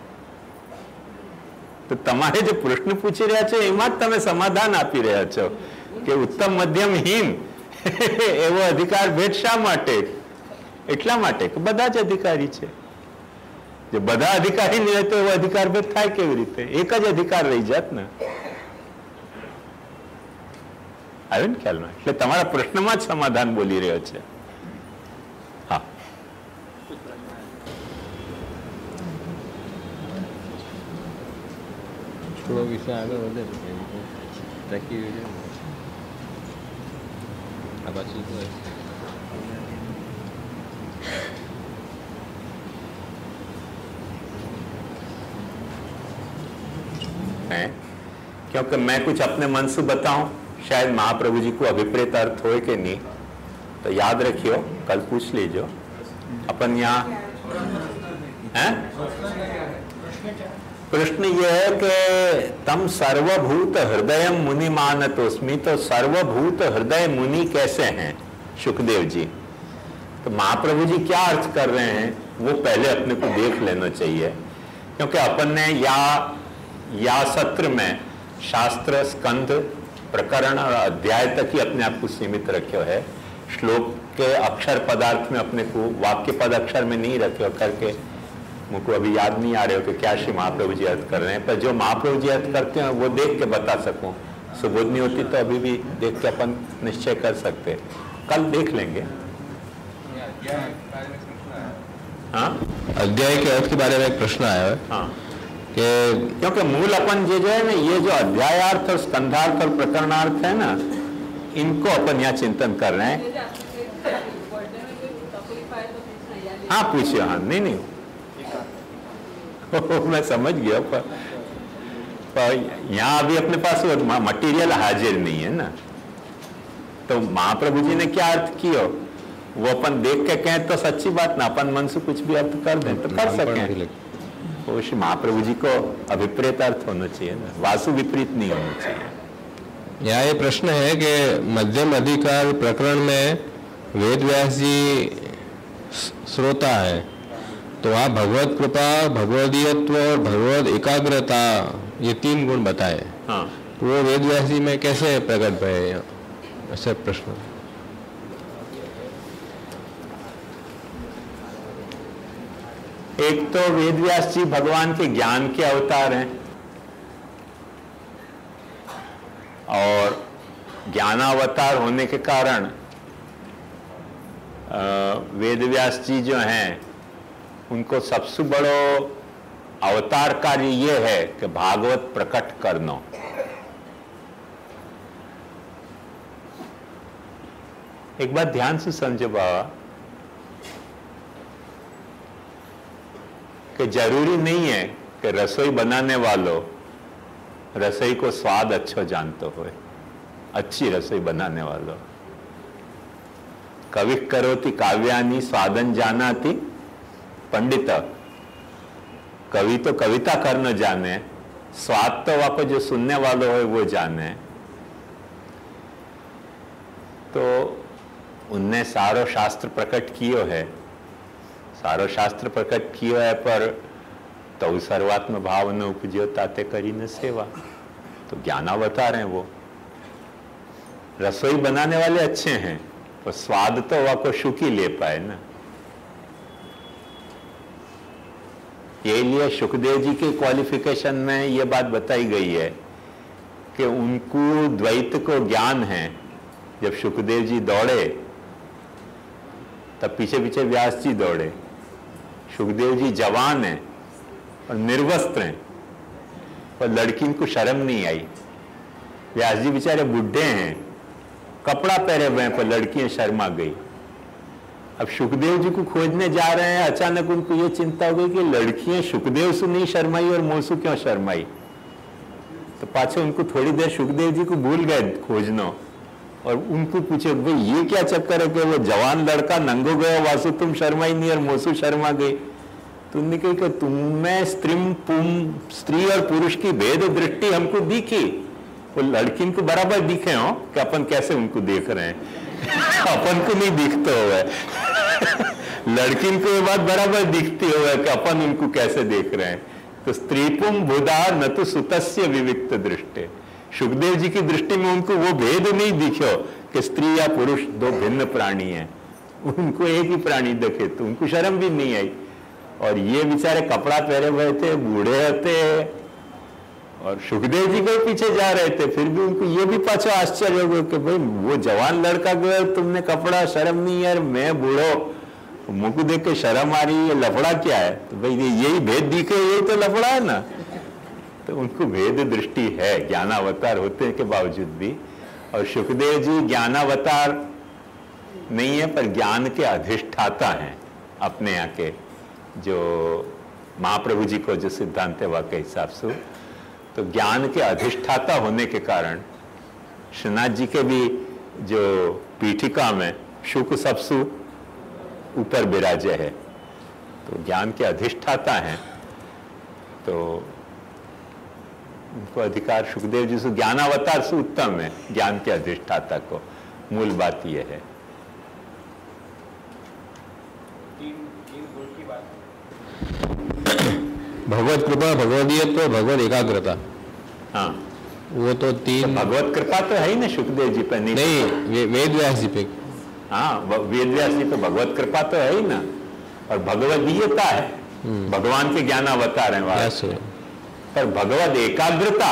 તો તમારે જે પ્રશ્ન પૂછી રહ્યા છો એમાં જ તમે સમાધાન આપી રહ્યા છો કે ઉત્તમ મધ્યમ હીન એવો અધિકાર ભેટ શા માટે? એટલા માટે કે બધા જ અધિકારી છે. જે બધા અધિકારી નહીં હોય તો એવો અધિકાર ભેદ થાય કેવી રીતે? એક જ અધિકાર રહી જાત ને. આવે ને ખ્યાલમાં? એટલે તમારા પ્રશ્નમાં જ સમાધાન બોલી રહ્યો છે. હા, થોડો વિષય આગળ વધે ટકી આ પાછું क्योंकि मैं कुछ अपने मन से बताऊं, शायद महाप्रभु जी को अभिप्रेत अर्थ हो कि नहीं, तो याद रखियो, कल पूछ लीजिए. अपन यहाँ हैं? प्रश्न ये है कि तम सर्वभूत हृदय मुनि मानतोस्मि, तो सर्वभूत हृदय मुनि कैसे हैं सुखदेव जी? तो महाप्रभु जी क्या अर्थ कर रहे हैं वो पहले अपने को देख लेना चाहिए, क्योंकि अपन ने या या सत्र में शास्त्र, स्कंध, प्रकरण और अध्याय तक ही अपने आप को सीमित रखे है. श्लोक के अक्षर पदार्थ में अपने को, वाक्य पद अक्षर में नहीं रखे करके मुझको अभी याद नहीं आ रहे हो कि क्या श्री महाप्रभु जी अर्थ कर रहे हैं. पर जो महाप्रभु जी अर्थ करते हैं वो देख के बता सकूं. सुबोध नहीं होती तो अभी भी देख के अपन निश्चय कर सकते. कल देख लेंगे. हाँ, अध्याय के अर्थ के बारे में एक प्रश्न आया है. हाँ, कि क्योंकि मूल अपन ये जो है ना, ये जो अध्यायार्थ और स्कंधार्थ और प्रकरणार्थ है ना, इनको अपन यहाँ चिंतन कर रहे हैं. हाँ पूछिए. हाँ, नहीं नहीं मैं समझ गया, पर, पर यहाँ अभी अपने पास मटेरियल हाजिर नहीं है ना. तो महाप्रभु जी ने क्या अर्थ किया वो अपन देख के कहें तो सच्ची बात ना, अपन मन से कुछ भी अर्थ कर दें तो कर सकें. वो श्री महाप्रभु जी को अभिप्रेत अर्थ होना चाहिए ना, वासु विपरीत नहीं होना चाहिए. यहाँ ये प्रश्न है कि मध्यम अधिकार प्रकरण में वेद व्यास जी श्रोता है, तो वहाँ भगवत कृपा, भगवदीयत्व और भगवद एकाग्रता ये तीन गुण बताए. हाँ, तो वो वेद व्यास जी में कैसे प्रकट भय? ऐसे प्रश्न. एक तो वेद व्यास जी भगवान के ज्ञान के अवतार हैं, और ज्ञानावतार होने के कारण वेद व्यास जी जो हैं उनको सबसे बड़ो अवतार कार्य ये है कि भागवत प्रकट करना. एक बात ध्यान से समझो बाबा कि जरूरी नहीं है कि रसोई बनाने वालों रसोई को स्वाद अच्छा जानते हो. अच्छी रसोई बनाने वालों कवि करोति काव्यानि स्वादन जानाति पंडित. कवि तो कविता करना जाने, स्वाद तो वापस जो सुनने वालों है वो जाने. तो उनने सारो शास्त्र प्रकट कियो है, सारो शास्त्र प्रकट कियो है, पर तो सर्वात्म भाव न उपजो ताते करी न सेवा. तो ज्ञानावतार हैं वो. रसोई बनाने वाले अच्छे हैं, पर स्वाद तो वह को शुकी ले पाए ना. ये लिए सुखदेव जी के क्वालिफिकेशन में ये बात बताई गई है कि उनको द्वैत को ज्ञान है. जब सुखदेव जी दौड़े तब पीछे पीछे व्यास जी दौड़े. सुखदेव जी जवान हैं और निर्वस्त्र हैं, पर लड़की को शर्म नहीं आई. व्यास जी बेचारे बुढ़े हैं, कपड़ा पहने हुए हैं, पर लड़कियां शर्मा गई. अब सुखदेव जी को खोजने जा रहे हैं, अचानक उनको ये चिंता हो गई कि लड़कियां सुखदेव से नहीं शर्माई और मोसू क्यों शर्माई. तो पाछे उनको थोड़ी देर सुखदेव जी को भूल गए खोजना, और उनको पूछे भाई ये क्या चक्कर है कि वो जवान लड़का नंगो गया, वासु तुम शर्माई नहीं और मोसू शर्मा गई. तो उन्होंने कही कि तुम्हें स्त्री स्त्री और पुरुष की भेद दृष्टि हमको दिखी, वो लड़की को बराबर दिखे हो कि अपन कैसे उनको देख रहे हैं. अपन को नहीं दिखते हुए, लड़की को ये बात बराबर दिखती हुए कि अपन उनको कैसे देख रहे हैं. तो स्त्रीपुम बुधा न तो सुतस्य विविक्त दृष्टि. सुखदेव जी की दृष्टि में उनको वो भेद नहीं दिखो कि स्त्री या पुरुष दो भिन्न प्राणी हैं, उनको एक ही प्राणी देखे तो उनको शर्म भी नहीं आई। और ये बेचारे कपड़ा पहने हुए थे, बूढ़े होते, और सुखदेव जी को पीछे जा रहे थे, फिर भी उनको ये भी पाछो आश्चर्य हो गया कि भाई वो जवान लड़का गया, तुमने कपड़ा, शर्म नहीं यार, मैं बूढ़ो, मुंह को देख के शर्म आ रही है, लफड़ा क्या है? तो भाई यही भेद दिखे, यही तो लफड़ा है ना। तो उनको भेद दृष्टि है ज्ञानावतार होते के बावजूद भी। और सुखदेव जी ज्ञानावतार नहीं है, पर ज्ञान के अधिष्ठाता हैं अपने यहाँ के, जो महाप्रभु जी को जो सिद्धांत है वह के हिसाब से। तो ज्ञान के अधिष्ठाता होने के कारण श्रीनाथ जी के भी जो पीठिका में शुक सबसु ऊपर विराजे है, तो ज्ञान के अधिष्ठाता हैं, तो उनको अधिकार सुखदेव जी से ज्ञानावतार से उत्तम है ज्ञान के अधिष्ठाता को। मूल बात यह है। भगवत कृपा, भगवदीयत्व, भगवत एकाग्रता, हाँ वो तो तीन। तो भगवत कृपा तो है ही ना सुखदेव जी पे, नहीं, नहीं वे, वेद व्यास जी पे। हाँ वेद व्यास जी पे भगवत कृपा तो है ही ना, और भगवदीयता है, भगवान के ज्ञानावतार है वहां, पर भगवत एकाग्रता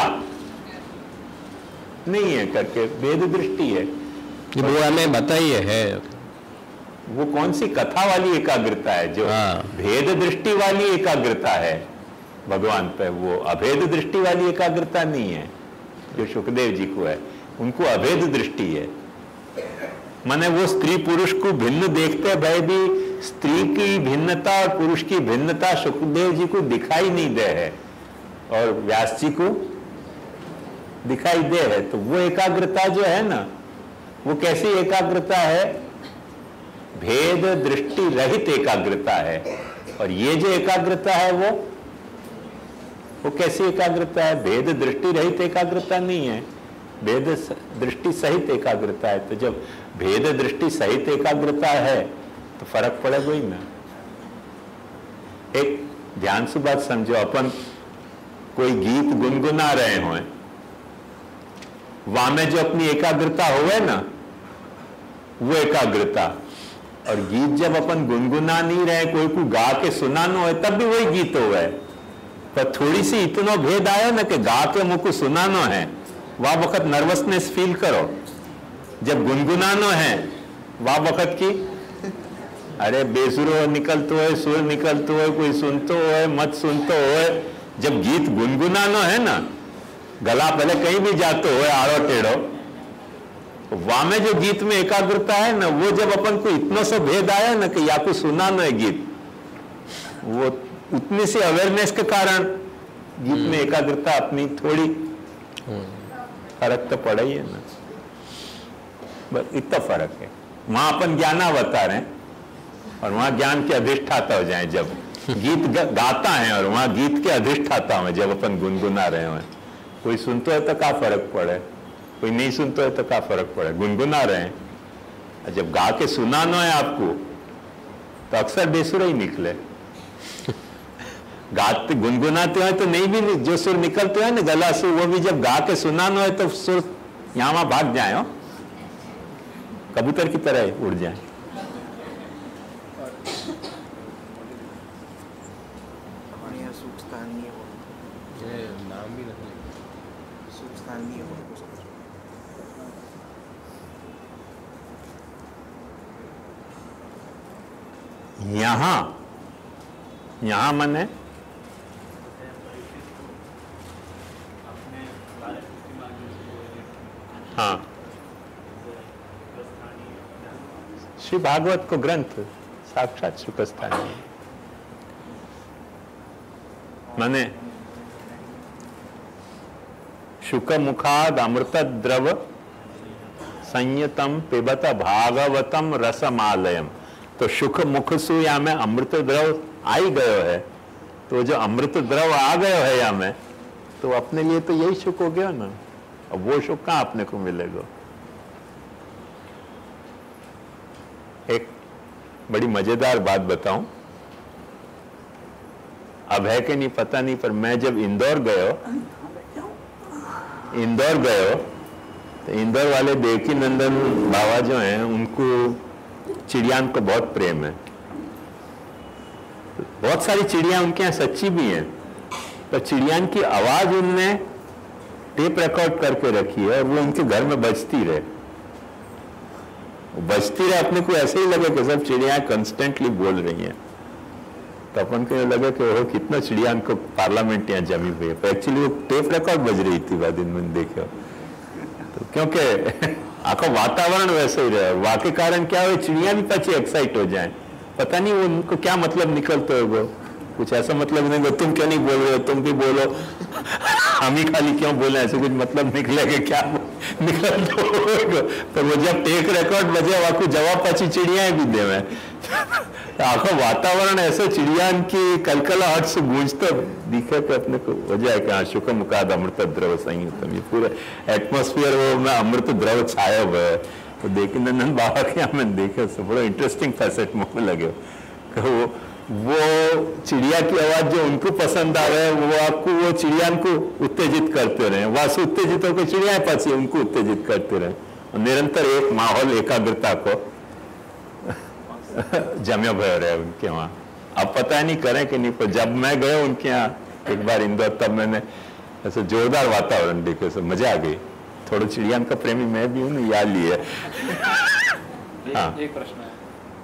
नहीं है करके वेद दृष्टि है। वो हमें बताइए है, वो कौन सी कथा वाली एकाग्रता है? जो भेद दृष्टि वाली एकाग्रता है भगवान पे, वो अभेद दृष्टि वाली एकाग्रता नहीं है जो सुखदेव जी को है। उनको अभेद दृष्टि है, माने वो स्त्री पुरुष को भिन्न देखते भय भी स्त्री की भिन्नता और पुरुष की भिन्नता सुखदेव जी को दिखाई नहीं दे है, और व्यास जी को दिखाई दे है। तो वो एकाग्रता जो है ना, वो कैसी एकाग्रता है? भेद दृष्टि रहित एकाग्रता है। और ये जो एकाग्रता है वो वो कैसी एकाग्रता है? भेद दृष्टि रहित एकाग्रता नहीं है, भेद दृष्टि सहित एकाग्रता है। तो जब भेद दृष्टि सहित एकाग्रता है तो फर्क पड़ेगा ही ना। एक ध्यान से बात समझो, अपन कोई गीत गुनगुना रहे हो, वहां में जो अपनी एकाग्रता होवे ना, वो एकाग्रता, और गीत जब अपन गुनगुना नहीं रहे, कोई को गा के सुनाना हो तब भी वही गीत होवे, पर थोड़ी सी इतना भेद आया ना कि गा के मुझ को सुनाना है, वह वक्त नर्वसनेस फील करो। जब गुनगुनाना है वह वक्त की अरे बेसुरो निकलतो है, सुर निकलतो है, कोई सुनतो है, मत सुनतो है। जब गीत गुनगुनाना है ना, गला पहले कहीं भी जातो है आड़ो टेढ़ो, वहां में जो गीत में एकाग्रता है ना, वो जब अपन को इतना सा भेद आया ना कि या को सुनाना है गीत, वो उतनी सी अवेयरनेस के कारण गीत में एकाग्रता अपनी थोड़ी फर्क तो पड़ा ही है ना, बस इतना फर्क है। वहां अपन ज्ञानावतार हैं और वहां ज्ञान के अधिष्ठाता हो जाए। जब गीत गाता है और वहां गीत के अधिष्ठाता में जब अपन गुनगुना रहे हो, कोई सुनते है तो क्या फर्क पड़े, कोई नहीं सुनते है तो क्या फर्क पड़े, गुनगुना रहे हैं। और जब गा के सुनाना है आपको तो अक्सर बेसुरा ही निकले। गाते गुनगुनाते हैं तो नहीं भी जो सुर निकलते हैं ना गला से, वो भी जब गा के सुनाना है तो सुर यहां वहां भाग जाए, हो कबूतर की तरह उड़ जाए। नाम भी रख यहां यहां मन है हाँ, श्री भागवत को ग्रंथ साक्षात सुखस्थानी माने शुक मुखाद अमृत द्रव संयतम पिबत भागवतम रसमालयम। तो शुक मुख सु या में अमृत द्रव आई गयो है, तो जो अमृत द्रव आ गयो है या में, तो अपने लिए तो यही सुख हो गया ना। अब वो सुख कहां अपने को मिलेगा? एक बड़ी मजेदार बात बताऊं, अब है कि नहीं पता नहीं, पर मैं जब इंदौर गयो इंदौर गयो तो इंदौर वाले देवकी नंदन बाबा जो हैं उनको चिड़ियान को बहुत प्रेम है। बहुत सारी चिड़िया उनके यहाँ सच्ची भी हैं, पर चिड़ियान की आवाज उनने टेप रिकॉर्ड करके रखी है और वो उनके घर में बजती रहे, बजती रहे। अपने को ऐसे ही लगे कि सब चिड़िया कंस्टेंटली बोल रही हैं, तो अपन को लगा कि वो कितना चिड़िया को पार्लियामेंट यहाँ जमी हुई है, एक्चुअली वो टेप रिकॉर्ड बज रही थी बाद में देखे। तो क्योंकि आखो वातावरण वैसे ही रहे, वाके कारण क्या हो चिड़िया भी पची एक्साइट हो जाए, पता नहीं वो उनको क्या मतलब निकलते हो, वो कुछ ऐसा मतलब नहीं, तुम क्यों नहीं बोल रहे हो, तुम भी बोलो, हम ही खाली क्यों बोले, ऐसे कुछ मतलब निकलेगा क्या निकल तो, पर वो जब टेक रिकॉर्ड बजे वाकू जवाब पची चिड़िया भी दे में आखो वातावरण ऐसे चिड़िया की कलकलाहट से गूंजते दिखे कि अपने को वजह है कि हाँ शुक्र मुकाद अमृत द्रव संयुतम, ये पूरे एटमोस्फियर वो में अमृत द्रव छाया हुआ है। तो देखिए नंदन बाबा के यहाँ मैंने देखा, बड़ा इंटरेस्टिंग फैसेट मुझे लगे वो वो चिड़िया की आवाज जो उनको पसंद आ रहा है वो आपको वो चिड़िया को उत्तेजित करते रहे, वासु उत्तेजित होकर चिड़िया पास उनको उत्तेजित करते रहे, और निरंतर एक माहौल एकाग्रता को जमे भय रहे उनके वहाँ। अब पता नहीं करें कि नहीं, पर जब मैं गया उनके यहाँ एक बार इंदौर, तब मैंने ऐसे जोरदार वातावरण देखे, सब मजा आ गई। थोड़ा चिड़िया का प्रेमी मैं भी हूँ, याद लिए। हाँ एक प्रश्न है।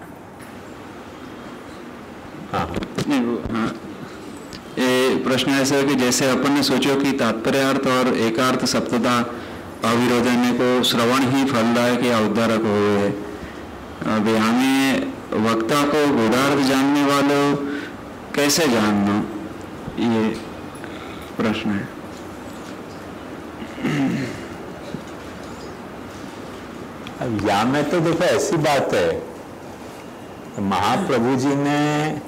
हाँ नहीं वो हाँ ये प्रश्न ऐसा है कि जैसे अपन ने सोचो कि तात्पर्यार्थ और एकार्थ सप्तता अविरोधन को श्रवण ही फलदायक या उद्धारक हुए, अब हमें वक्ता को गूढ़ार्थ जानने वालों कैसे जानना, ये प्रश्न है। अब यहाँ में तो देखो ऐसी बात है, महाप्रभु जी ने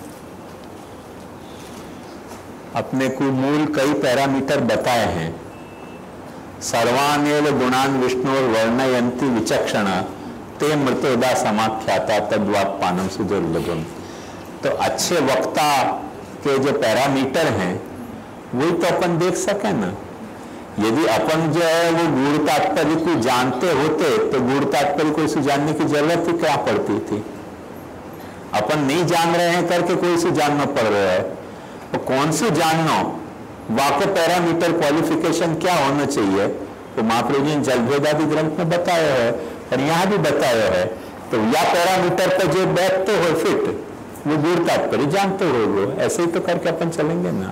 अपने को मूल कई पैरामीटर बताए हैं। सर्वानेव गुणान विष्णु और वर्णयंती विचक्षण ते मृतोदा समाख्याता तद्वाक्पानम सुदुर्लभम। तो अच्छे वक्ता के जो पैरामीटर हैं वही तो अपन देख सके ना। यदि अपन जो है वो गूढ़ तात्पर्य को जानते होते तो गूढ़ तात्पर्य को इसे जानने की जरूरत ही क्या पड़ती थी। अपन नहीं जान रहे हैं करके कोई से जानना पड़ रहा है, तो कौन से जानना, वाको पैरामीटर क्वालिफिकेशन क्या होना चाहिए, तो महाप्रभु जी ने जलभेदादि ग्रंथ में बताया है और यहाँ भी बताया है। तो या पैरामीटर पर जो बैठते हो फिट, वो गूढ़ तात्पर्य जानते हो, वो ऐसे ही तो करके अपन चलेंगे ना।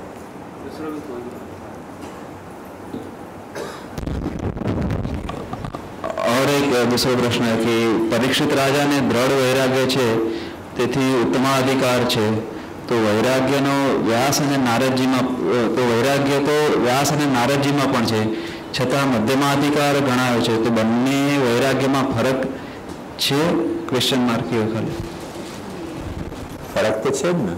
और एक दूसरा प्रश्न है कि परीक्षित राजा ने दृढ़ वैराग्य છે તેથી ઉત્તમાધિકાર છે, તો વૈરાગ્યનો વ્યાસ અને નારદજીમાં, તો વૈરાગ્ય તો વ્યાસ અને નારદજીમાં પણ છે, છતાં મધ્યમાધિકાર ગણાયો છે, તો બંને વૈરાગ્યમાં ફરક છે? ક્વેશ્ચન માર્ક એ ખાલી ફરક તો છે જ ને।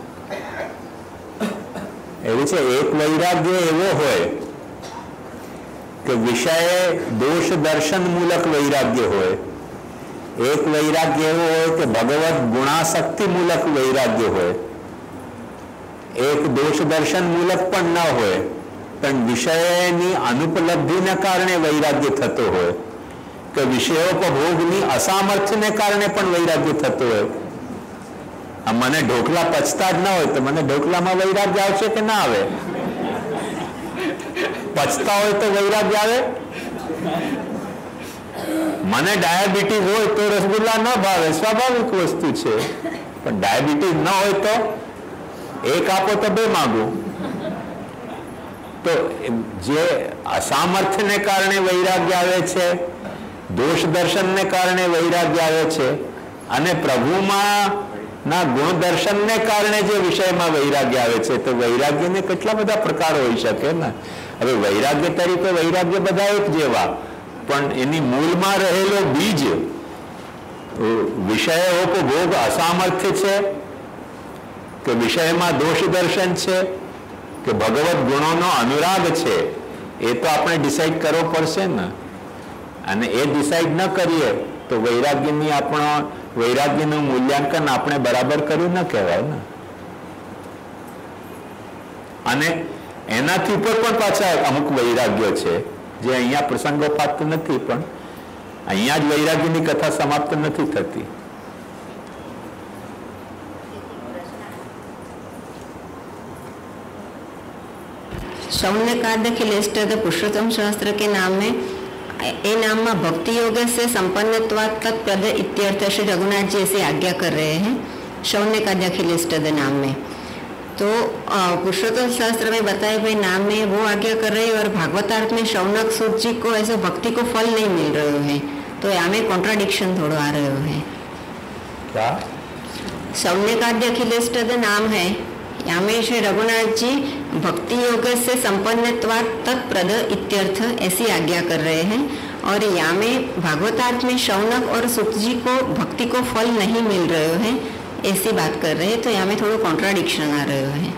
એવું છે, એક વૈરાગ્ય એવો હોય કે વિષય દોષ દર્શન મૂલક વૈરાગ્ય હોય, એક વૈરાગ્ય એવો હોય કે ભગવત ગુણાશક્તિ મૂલક વૈરાગ્ય હોય, એક દોષ દર્શન મૂલક પણ ન હોય પણ વિષયની અનુપલબ્ધિને કારણે વૈરાગ્ય થતો હોય, કે વિષયોપભોગની અસામર્થ્યને કારણે પણ વૈરાગ્ય થતો હોય। આ મને ઢોકલા પચતા જ ન હોય તો મને ઢોકલામાં વૈરાગ્ય આવશે કે ના આવે? પચતા હોય તો વૈરાગ્ય આવે? મને ડાયાબિટીસ હોય તો રસગુલ્લા ન ભાવે, સ્વાભાવિક વસ્તુ છે, પણ ડાયાબિટીસ ન હોય તો એક આપો તો બે માગું। તો જે અસામર્થ્યને કારણે વૈરાગ્ય આવે છે, દોષ દર્શનને કારણે વૈરાગ્ય આવે છે, અને પ્રભુમાં ના ગુણ દર્શનને કારણે જે વિષયમાં વૈરાગ્ય આવે છે, તો વૈરાગ્યને કેટલા બધા પ્રકાર હોઈ શકે ને। હવે વૈરાગ્ય તરીકે વૈરાગ્ય બધા એક જેવા, પણ એની મૂળમાં રહેલો બીજ વિષયોપભોગ અસામર્થ્ય છે કે વિષયમાં દોષ દર્શન છે કે ભગવત ગુણોનો અનુરાગ છે, એ તો આપણે ડિસાઈડ કરવો પડશે ને। અને એ ડિસાઈડ ન કરીએ તો વૈરાગ્યની આપણો વૈરાગ્યનું મૂલ્યાંકન આપણે બરાબર કર્યું ન કહેવાય ને। અને એનાથી ઉપર પણ પાછા અમુક વૈરાગ્ય છે જે અહીંયા પ્રસંગોપાત નથી, પણ અહીંયા જ વૈરાગ્યની કથા સમાપ્ત નથી થતી. शौनकादखिलेष्टद पुरुषोत्तम शास्त्र के नाम में ए नाम में भक्ति योग से संपन्नत्वात् तत्प्रद इत्यर्थ श्री रघुनाथ जी ऐसी आज्ञा कर रहे हैं शौनकादखिलेष्टद नाम में. तो पुरुषोत्तम शास्त्र में बताए हुए नाम में वो आज्ञा कर रहे हैं और भागवतार्थ में शौनक सूत जी को ऐसे भक्ति को फल नहीं मिल रहे हैं. तो यहाँ में कॉन्ट्राडिक्शन थोड़ा आ रहे हैं. क्या शौनकादखिलेष्टद नाम है, यहाँ में श्री रघुनाथ जी भक्ति योग से संपन्नत्वात् तत्प्रद इत्यर्थ ऐसी आज्ञा कर रहे हैं और यहाँ में भागवतार्थ में शौनक और सुत जी को भक्ति को फल नहीं मिल रहे हैं ऐसी बात कर रहे हैं. तो यहाँ में थोड़ा कॉन्ट्राडिक्शन आ रहे हैं.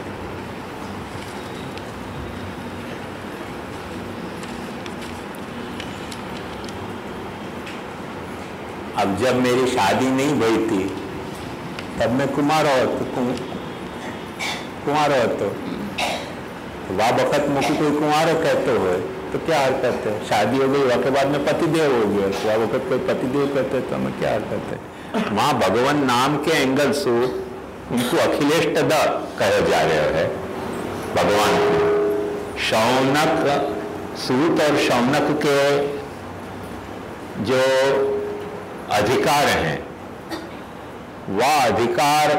अब जब मेरी शादी नहीं हुई थी तब मैं कुमार कुमार હતો वा वक्त मुझे कोई कुमार कहते हुए तो क्या हरकत है. शादी हो गई वह के बाद में पतिदेव हो गया तो वह वक्त कोई पतिदेव कहते तो हमें क्या हरकत है. वहाँ भगवान नाम के एंगल से उनको अखिलेष्ट द कहे जा रहे है भगवान को. शौनक सूत और शौनक के जो अधिकार हैं वह अधिकार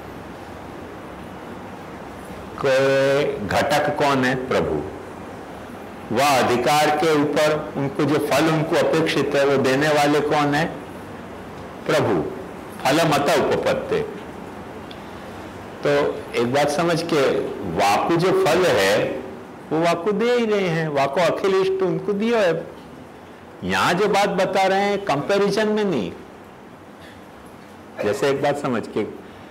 के घटक कौन है? प्रभु. वह अधिकार के ऊपर उनको जो फल उनको अपेक्षित है वो देने वाले कौन है? प्रभु. फलमत उपपत्ति. तो एक बात समझ के वाकु जो फल है वो वाकु दे ही रहे हैं. वाको अखिलेष्ट उनको दिया है. यहां जो बात बता रहे हैं कंपैरिजन में नहीं. जैसे एक बात समझ के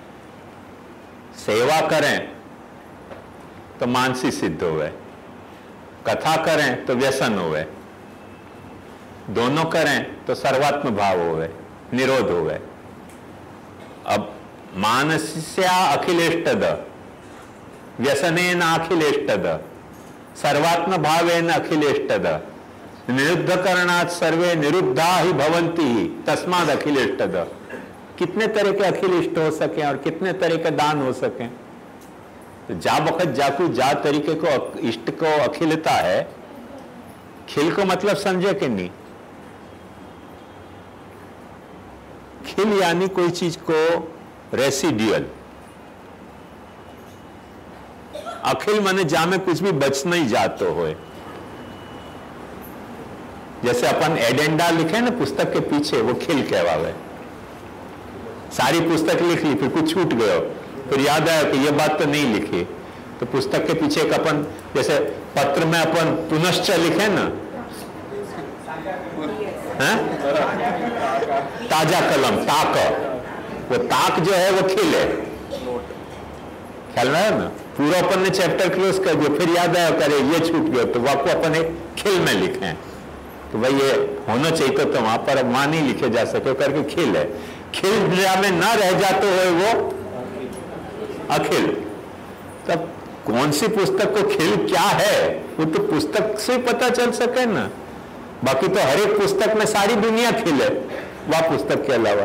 सेवा करें तो मानसी सिद्ध होवे, कथा करें तो व्यसन होवे, दोनों करें तो सर्वात्म भाव होवे, निरोध होवे. अब मानस्या अखिलेष्टद व्यसनेन अखिलेष्टद सर्वात्म भावेन अखिलेष्टद निरुद्ध करणात् सर्वे निरुद्धा ही भवन्ति तस्माद अखिलेष्टद. कितने तरह के अखिलेष्ट हो सके और कितने तरह के दान हो सके. तो जा वक्त जाकू जा तरीके को इष्ट को अखिलता है. खिल को मतलब समझे कि नहीं? खिल यानी कोई चीज को रेसिड्यूअल. अखिल माने जा में कुछ भी बच नहीं जातो हो. जैसे अपन एडेंडा लिखे ना पुस्तक के पीछे वो खिल कहवावे. सारी पुस्तक लिख ली फिर कुछ छूट गयो फिर याद आया कि ये बात तो नहीं लिखी तो पुस्तक के पीछे एक अपन जैसे पत्र में अपन पुनश्च लिखे ना है? ताजा कलम ताक. वो ताक जो है वो खिल है. ख्याल में है ना? पूरा अपन ने चैप्टर क्लोज कर दिया फिर याद आया करे ये छूट गया तो वाको अपन एक खिल में लिखे तो भाई ये होना चाहिए तो, तो वहां पर अब वहां नहीं लिखे जा सके करके खिल है. खिल में ना रह जाते हुए वो अखिल. तब कौन सी पुस्तक को खिल क्या है वो तो पुस्तक से पता चल सके ना. बाकी तो हर एक पुस्तक में सारी दुनिया खिल है वह पुस्तक के अलावा.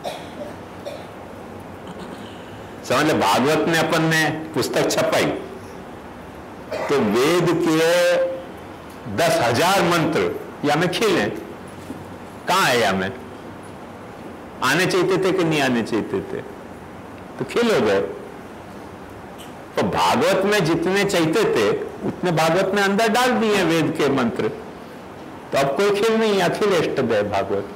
समझ ले भागवत ने अपन ने पुस्तक छपाई तो वेद के दस हजार मंत्र या में खिल है. कहां है या में आने चाहिए थे कि नहीं आने चाहिए थे तो खिल हो गए. तो भागवत में जितने चाहिए थे उतने भागवत में अंदर डाल दिए वेद के मंत्र तो अब कोई खिल नहीं. अखिलेष्ट गए भागवत.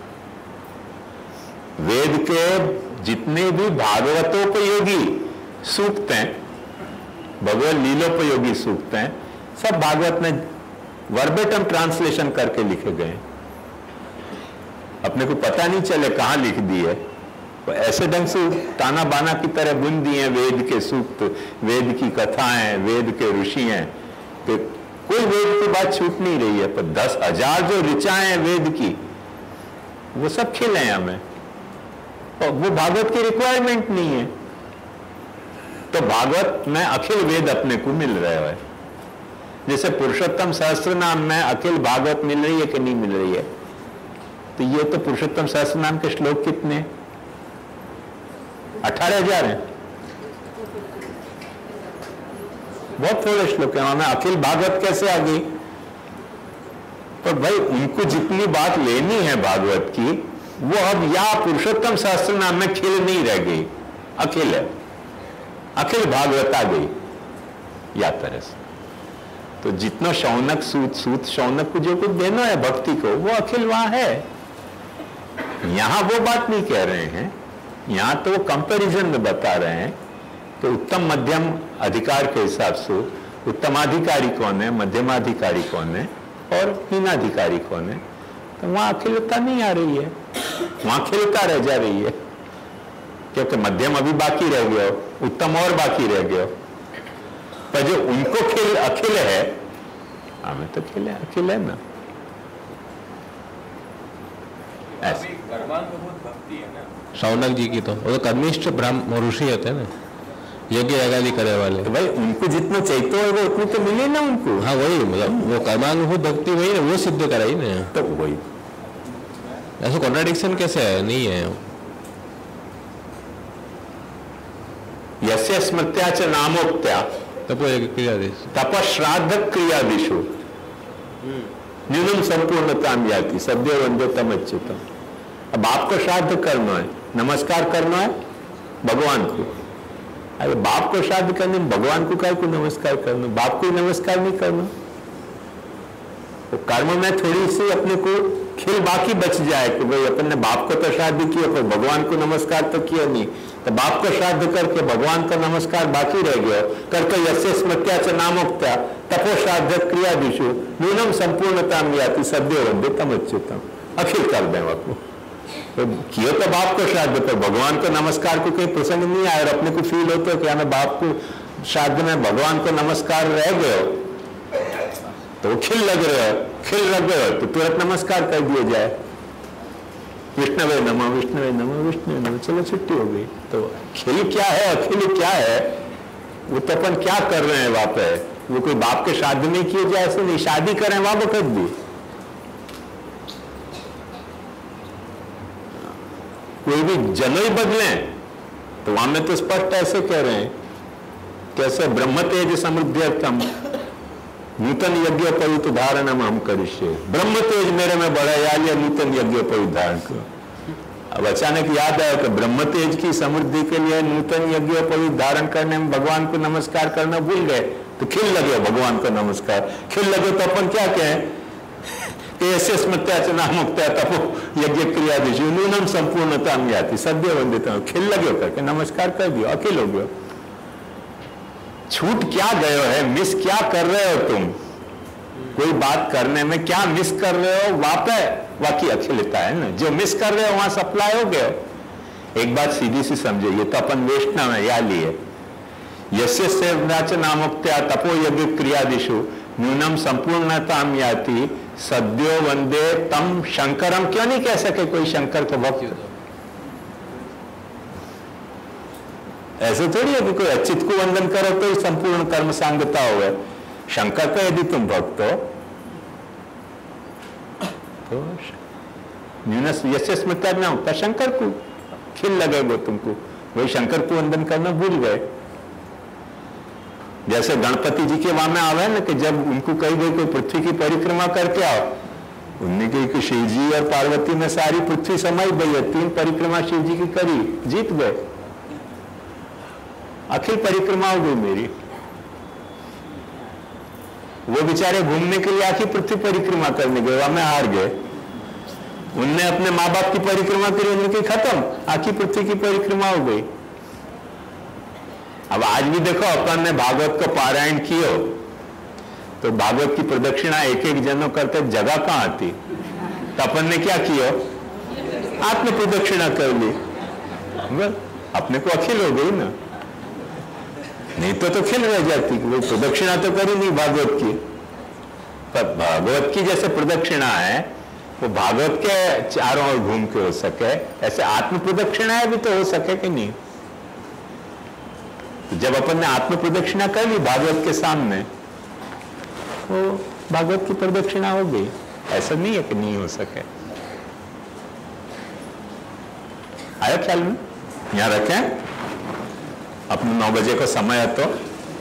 वेद के जितने भी भागवतोपयोगी सूक्त हैं भगवत लीलोपयोगी सूक्त हैं सब भागवत में वर्बेटम ट्रांसलेशन करके लिखे गए. अपने को पता नहीं चले कहां लिख दिए तो ऐसे ढंग से ताना बाना की तरह बुन दिए वेद के सूक्त, वेद की कथाएं, वेद के ऋषि हैं कि कोई वेद की बात छूट नहीं रही है. पर दस हजार जो ऋचाएं हैं वेद की वो सब खिले हैं हमें और वो भागवत की रिक्वायरमेंट नहीं है. तो भागवत में अखिल वेद अपने को मिल रहे हैं. जैसे पुरुषोत्तम सहस्त्र नाम में अखिल भागवत मिल रही है कि नहीं मिल रही है? तो ये तो पुरुषोत्तम सहस्त्र नाम के श्लोक कितने? अठारह हजार है, बहुत थोड़े श्लोक है। हमें अखिल भागवत कैसे आ गई? पर भाई उनको जितनी बात लेनी है भागवत की, वो अब या पुरुषोत्तम सहस्त्र नाम में खिल नहीं रह गई, अखिल है, अखिल भागवत आ गई या तरह से। तो जितना शौनक सूत सूत शौनक को जो कुछ देना है भक्ति को, वो अखिल वहां है। यहां वो बात नहीं कह रहे हैं, यहां तो वो कंपैरिजन में बता रहे हैं कि उत्तम मध्यम अधिकार के हिसाब से उत्तमाधिकारी कौन है, मध्यमाधिकारी कौन है और हीनाधिकारी कौन है। तो वहां अखिलता नहीं आ रही है, वहां अखिलता रह जा रही है, क्योंकि मध्यम अभी बाकी रह गया, उत्तम और बाकी रह गया। पर जो उनको खिल अखिल है, हमें तो खिल है, अखिल है ना। ऐसे भक्ति है ना शौनक जी की, तो वो तो कर्मिष्ठ ब्राह्मण ऋषि होते हैं ना, यज्ञ यागादि करे वाले। तो भाई उनको जितना चाहिए है वो उतनी तो मिले ना उनको। हाँ वही, मतलब वो कर्मानुभूत भक्ति वही ना, वो सिद्ध कराई ना। तो वही ऐसा कॉन्ट्राडिक्शन कैसे है? नहीं है। यस्य स्मृत्या च नामोक्त्या तपो क्रियादिषु तप श्राद्ध क्रियादिषु न्यूनम संपूर्णता जाती सद्य वंदे तम अच्युतम। अब आपको श्राद्ध करना है, नमस्कार करना है भगवान को। अरे बाप को श्राद्ध करने में भगवान को काय को नमस्कार करना, बाप को नमस्कार नहीं करना। तो कर्म में थोड़ी सी अपने को खिल बाकी बच जाए कि भाई अपन ने बाप को तो श्राद्ध किया पर भगवान को नमस्कार तो किया नहीं, तो बाप को श्राद्ध करके भगवान का नमस्कार बाकी रह गया करके यस्य स्मृत्या च नामोक्त्या तपो श्राद्ध क्रियादिषु न्यूनम संपूर्णता याति सद्यो वंदे तम अच्युतम। अखिल कर दें आपको तो किया तो बाप को श्राद्ध पर भगवान को नमस्कार को कहीं प्रसंग नहीं आया और अपने को फील होता है कि हमें बाप को श्राद्ध में भगवान को नमस्कार रह गए तो खिल लग रहे हो, खिल लग गए हो तो तुरंत नमस्कार कर दिया जाए, विष्णुवे नमः विष्णुवे नमः विष्णुवे नमः, चलो छुट्टी हो गई। तो खिल क्या है, अखिल क्या है, वो तो अपन क्या कर रहे हैं वहां पे? वो कोई बाप के श्राद्ध नहीं किए जाए ऐसे नहीं, शादी करें वहां वक्त भी कोई भी जनोई बदले तो वहां में तो स्पष्ट ऐसे कह रहे हैं कैसे ब्रह्म तेज समृद्ध्यर्थम नूतन यज्ञ पवित धारण हम करिष्ये। ब्रह्म तेज मेरे में बढ़ा या नूतन यज्ञ पवित धारण करो। अब अचानक याद आया कि ब्रह्म तेज की समृद्धि के लिए नूतन यज्ञ पवित धारण करने में भगवान को नमस्कार करना भूल गए तो खिल लगे भगवान को नमस्कार। खिल लगे तो अपन क्या कहें कि ऐसे स्मृत्या च नामोक्त्या तपो यज्ञ क्रियादिषु न्यूनम संपूर्णता में आती सद्य वंदिता। खिल लगे करके नमस्कार कर दियो, अखिल हो गयो। छूट क्या गए हो, मिस क्या कर रहे हो तुम? कोई बात करने में क्या मिस कर रहे हो? वापे वाकई अखिलता है ना, जो मिस कर रहे हो वहां सप्लाई हो गया। एक बात सीधी सी समझे, ये तो अपन वैष्णव है या लिए यस्य सेवनाच नामोक्त्या तपो यज्ञ क्रियादिषु न्यूनम संपूर्णता याति सद्यो वंदे तम शंकरम। क्यों नहीं कह सके कोई शंकर को भक्त? ऐसे थोड़ी है कि कोई अच्युत को वंदन करो तो संपूर्ण कर्म सांगता हो। शंकर का यदि तुम भक्त हो तो यस्य स्मृत्या ना होता शंकर को खिल लगेगा तुमको, वही शंकर को वंदन करना भूल गए। जैसे गणपति जी के वहां में आवे ना कि जब उनको कही गई कोई पृथ्वी की परिक्रमा करके आओ, उनने कही कि शिव जी और पार्वती में सारी पृथ्वी समाई गई है, तीन परिक्रमा शिव जी की करी, जीत गए, अखिल परिक्रमा हो गई मेरी। वो बेचारे घूमने के लिए आखिर पृथ्वी परिक्रमा करने गए, वहां में हार गए। उनने अपने माँ बाप की परिक्रमा करी, उनकी खत्म, आखिर पृथ्वी की परिक्रमा हो गई। अब आज भी देखो अपन ने भागवत को पारायण कियो तो भागवत की प्रदक्षिणा एक एक जनों करते जगह कहां आती, तो अपन ने क्या किया, आत्म प्रदक्षिणा कर ली, अपने को अखिल हो गई ना। नहीं तो तो खिल रह जाती कि वो प्रदक्षिणा तो करी नहीं भागवत की। पर भागवत की जैसे प्रदक्षिणा है वो भागवत के चारों ओर घूम के हो सके, ऐसे आत्म प्रदक्षिणा भी तो हो सके कि नहीं। जब अपन ने आत्म प्रदक्षिणा कर ली भागवत के सामने वो भागवत की प्रदक्षिणा होगी। ऐसा नहीं है कि नहीं हो सके। आया ख्याल में? यहाँ रखें अपने नौ बजे को समय है तो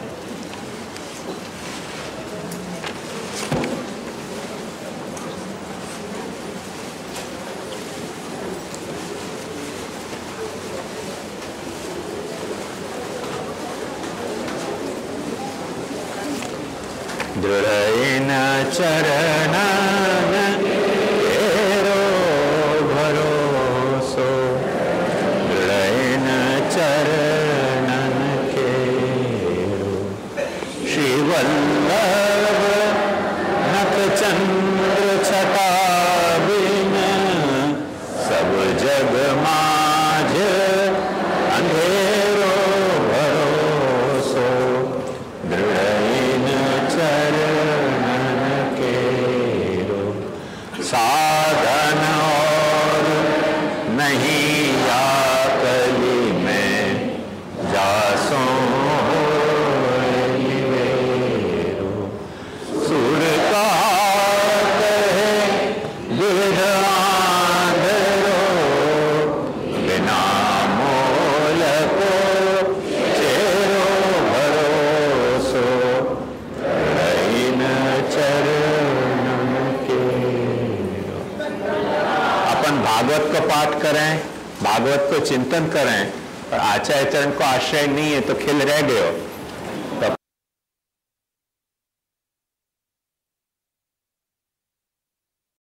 दृढ़ेन चरणन तेरो भरोसो, दृढ़ेन चरणन केरो। श्री वल्लभ नख चंद्र छटा बिन, सब जग माझ अंधेरो भरोसो, दृढ़ेन चरणन केरो। साधन और नहीं आकली में, जासों निवेरो। सुर का कहे गिरध आंधरो, बिना मोल को चेरो भरोसो, चरणन केरो। अपन भागवत को पाठ करें, भागवत को चिंतन करें और आचार्य चरण को आश्रय नहीं है तो खिल रह गयो।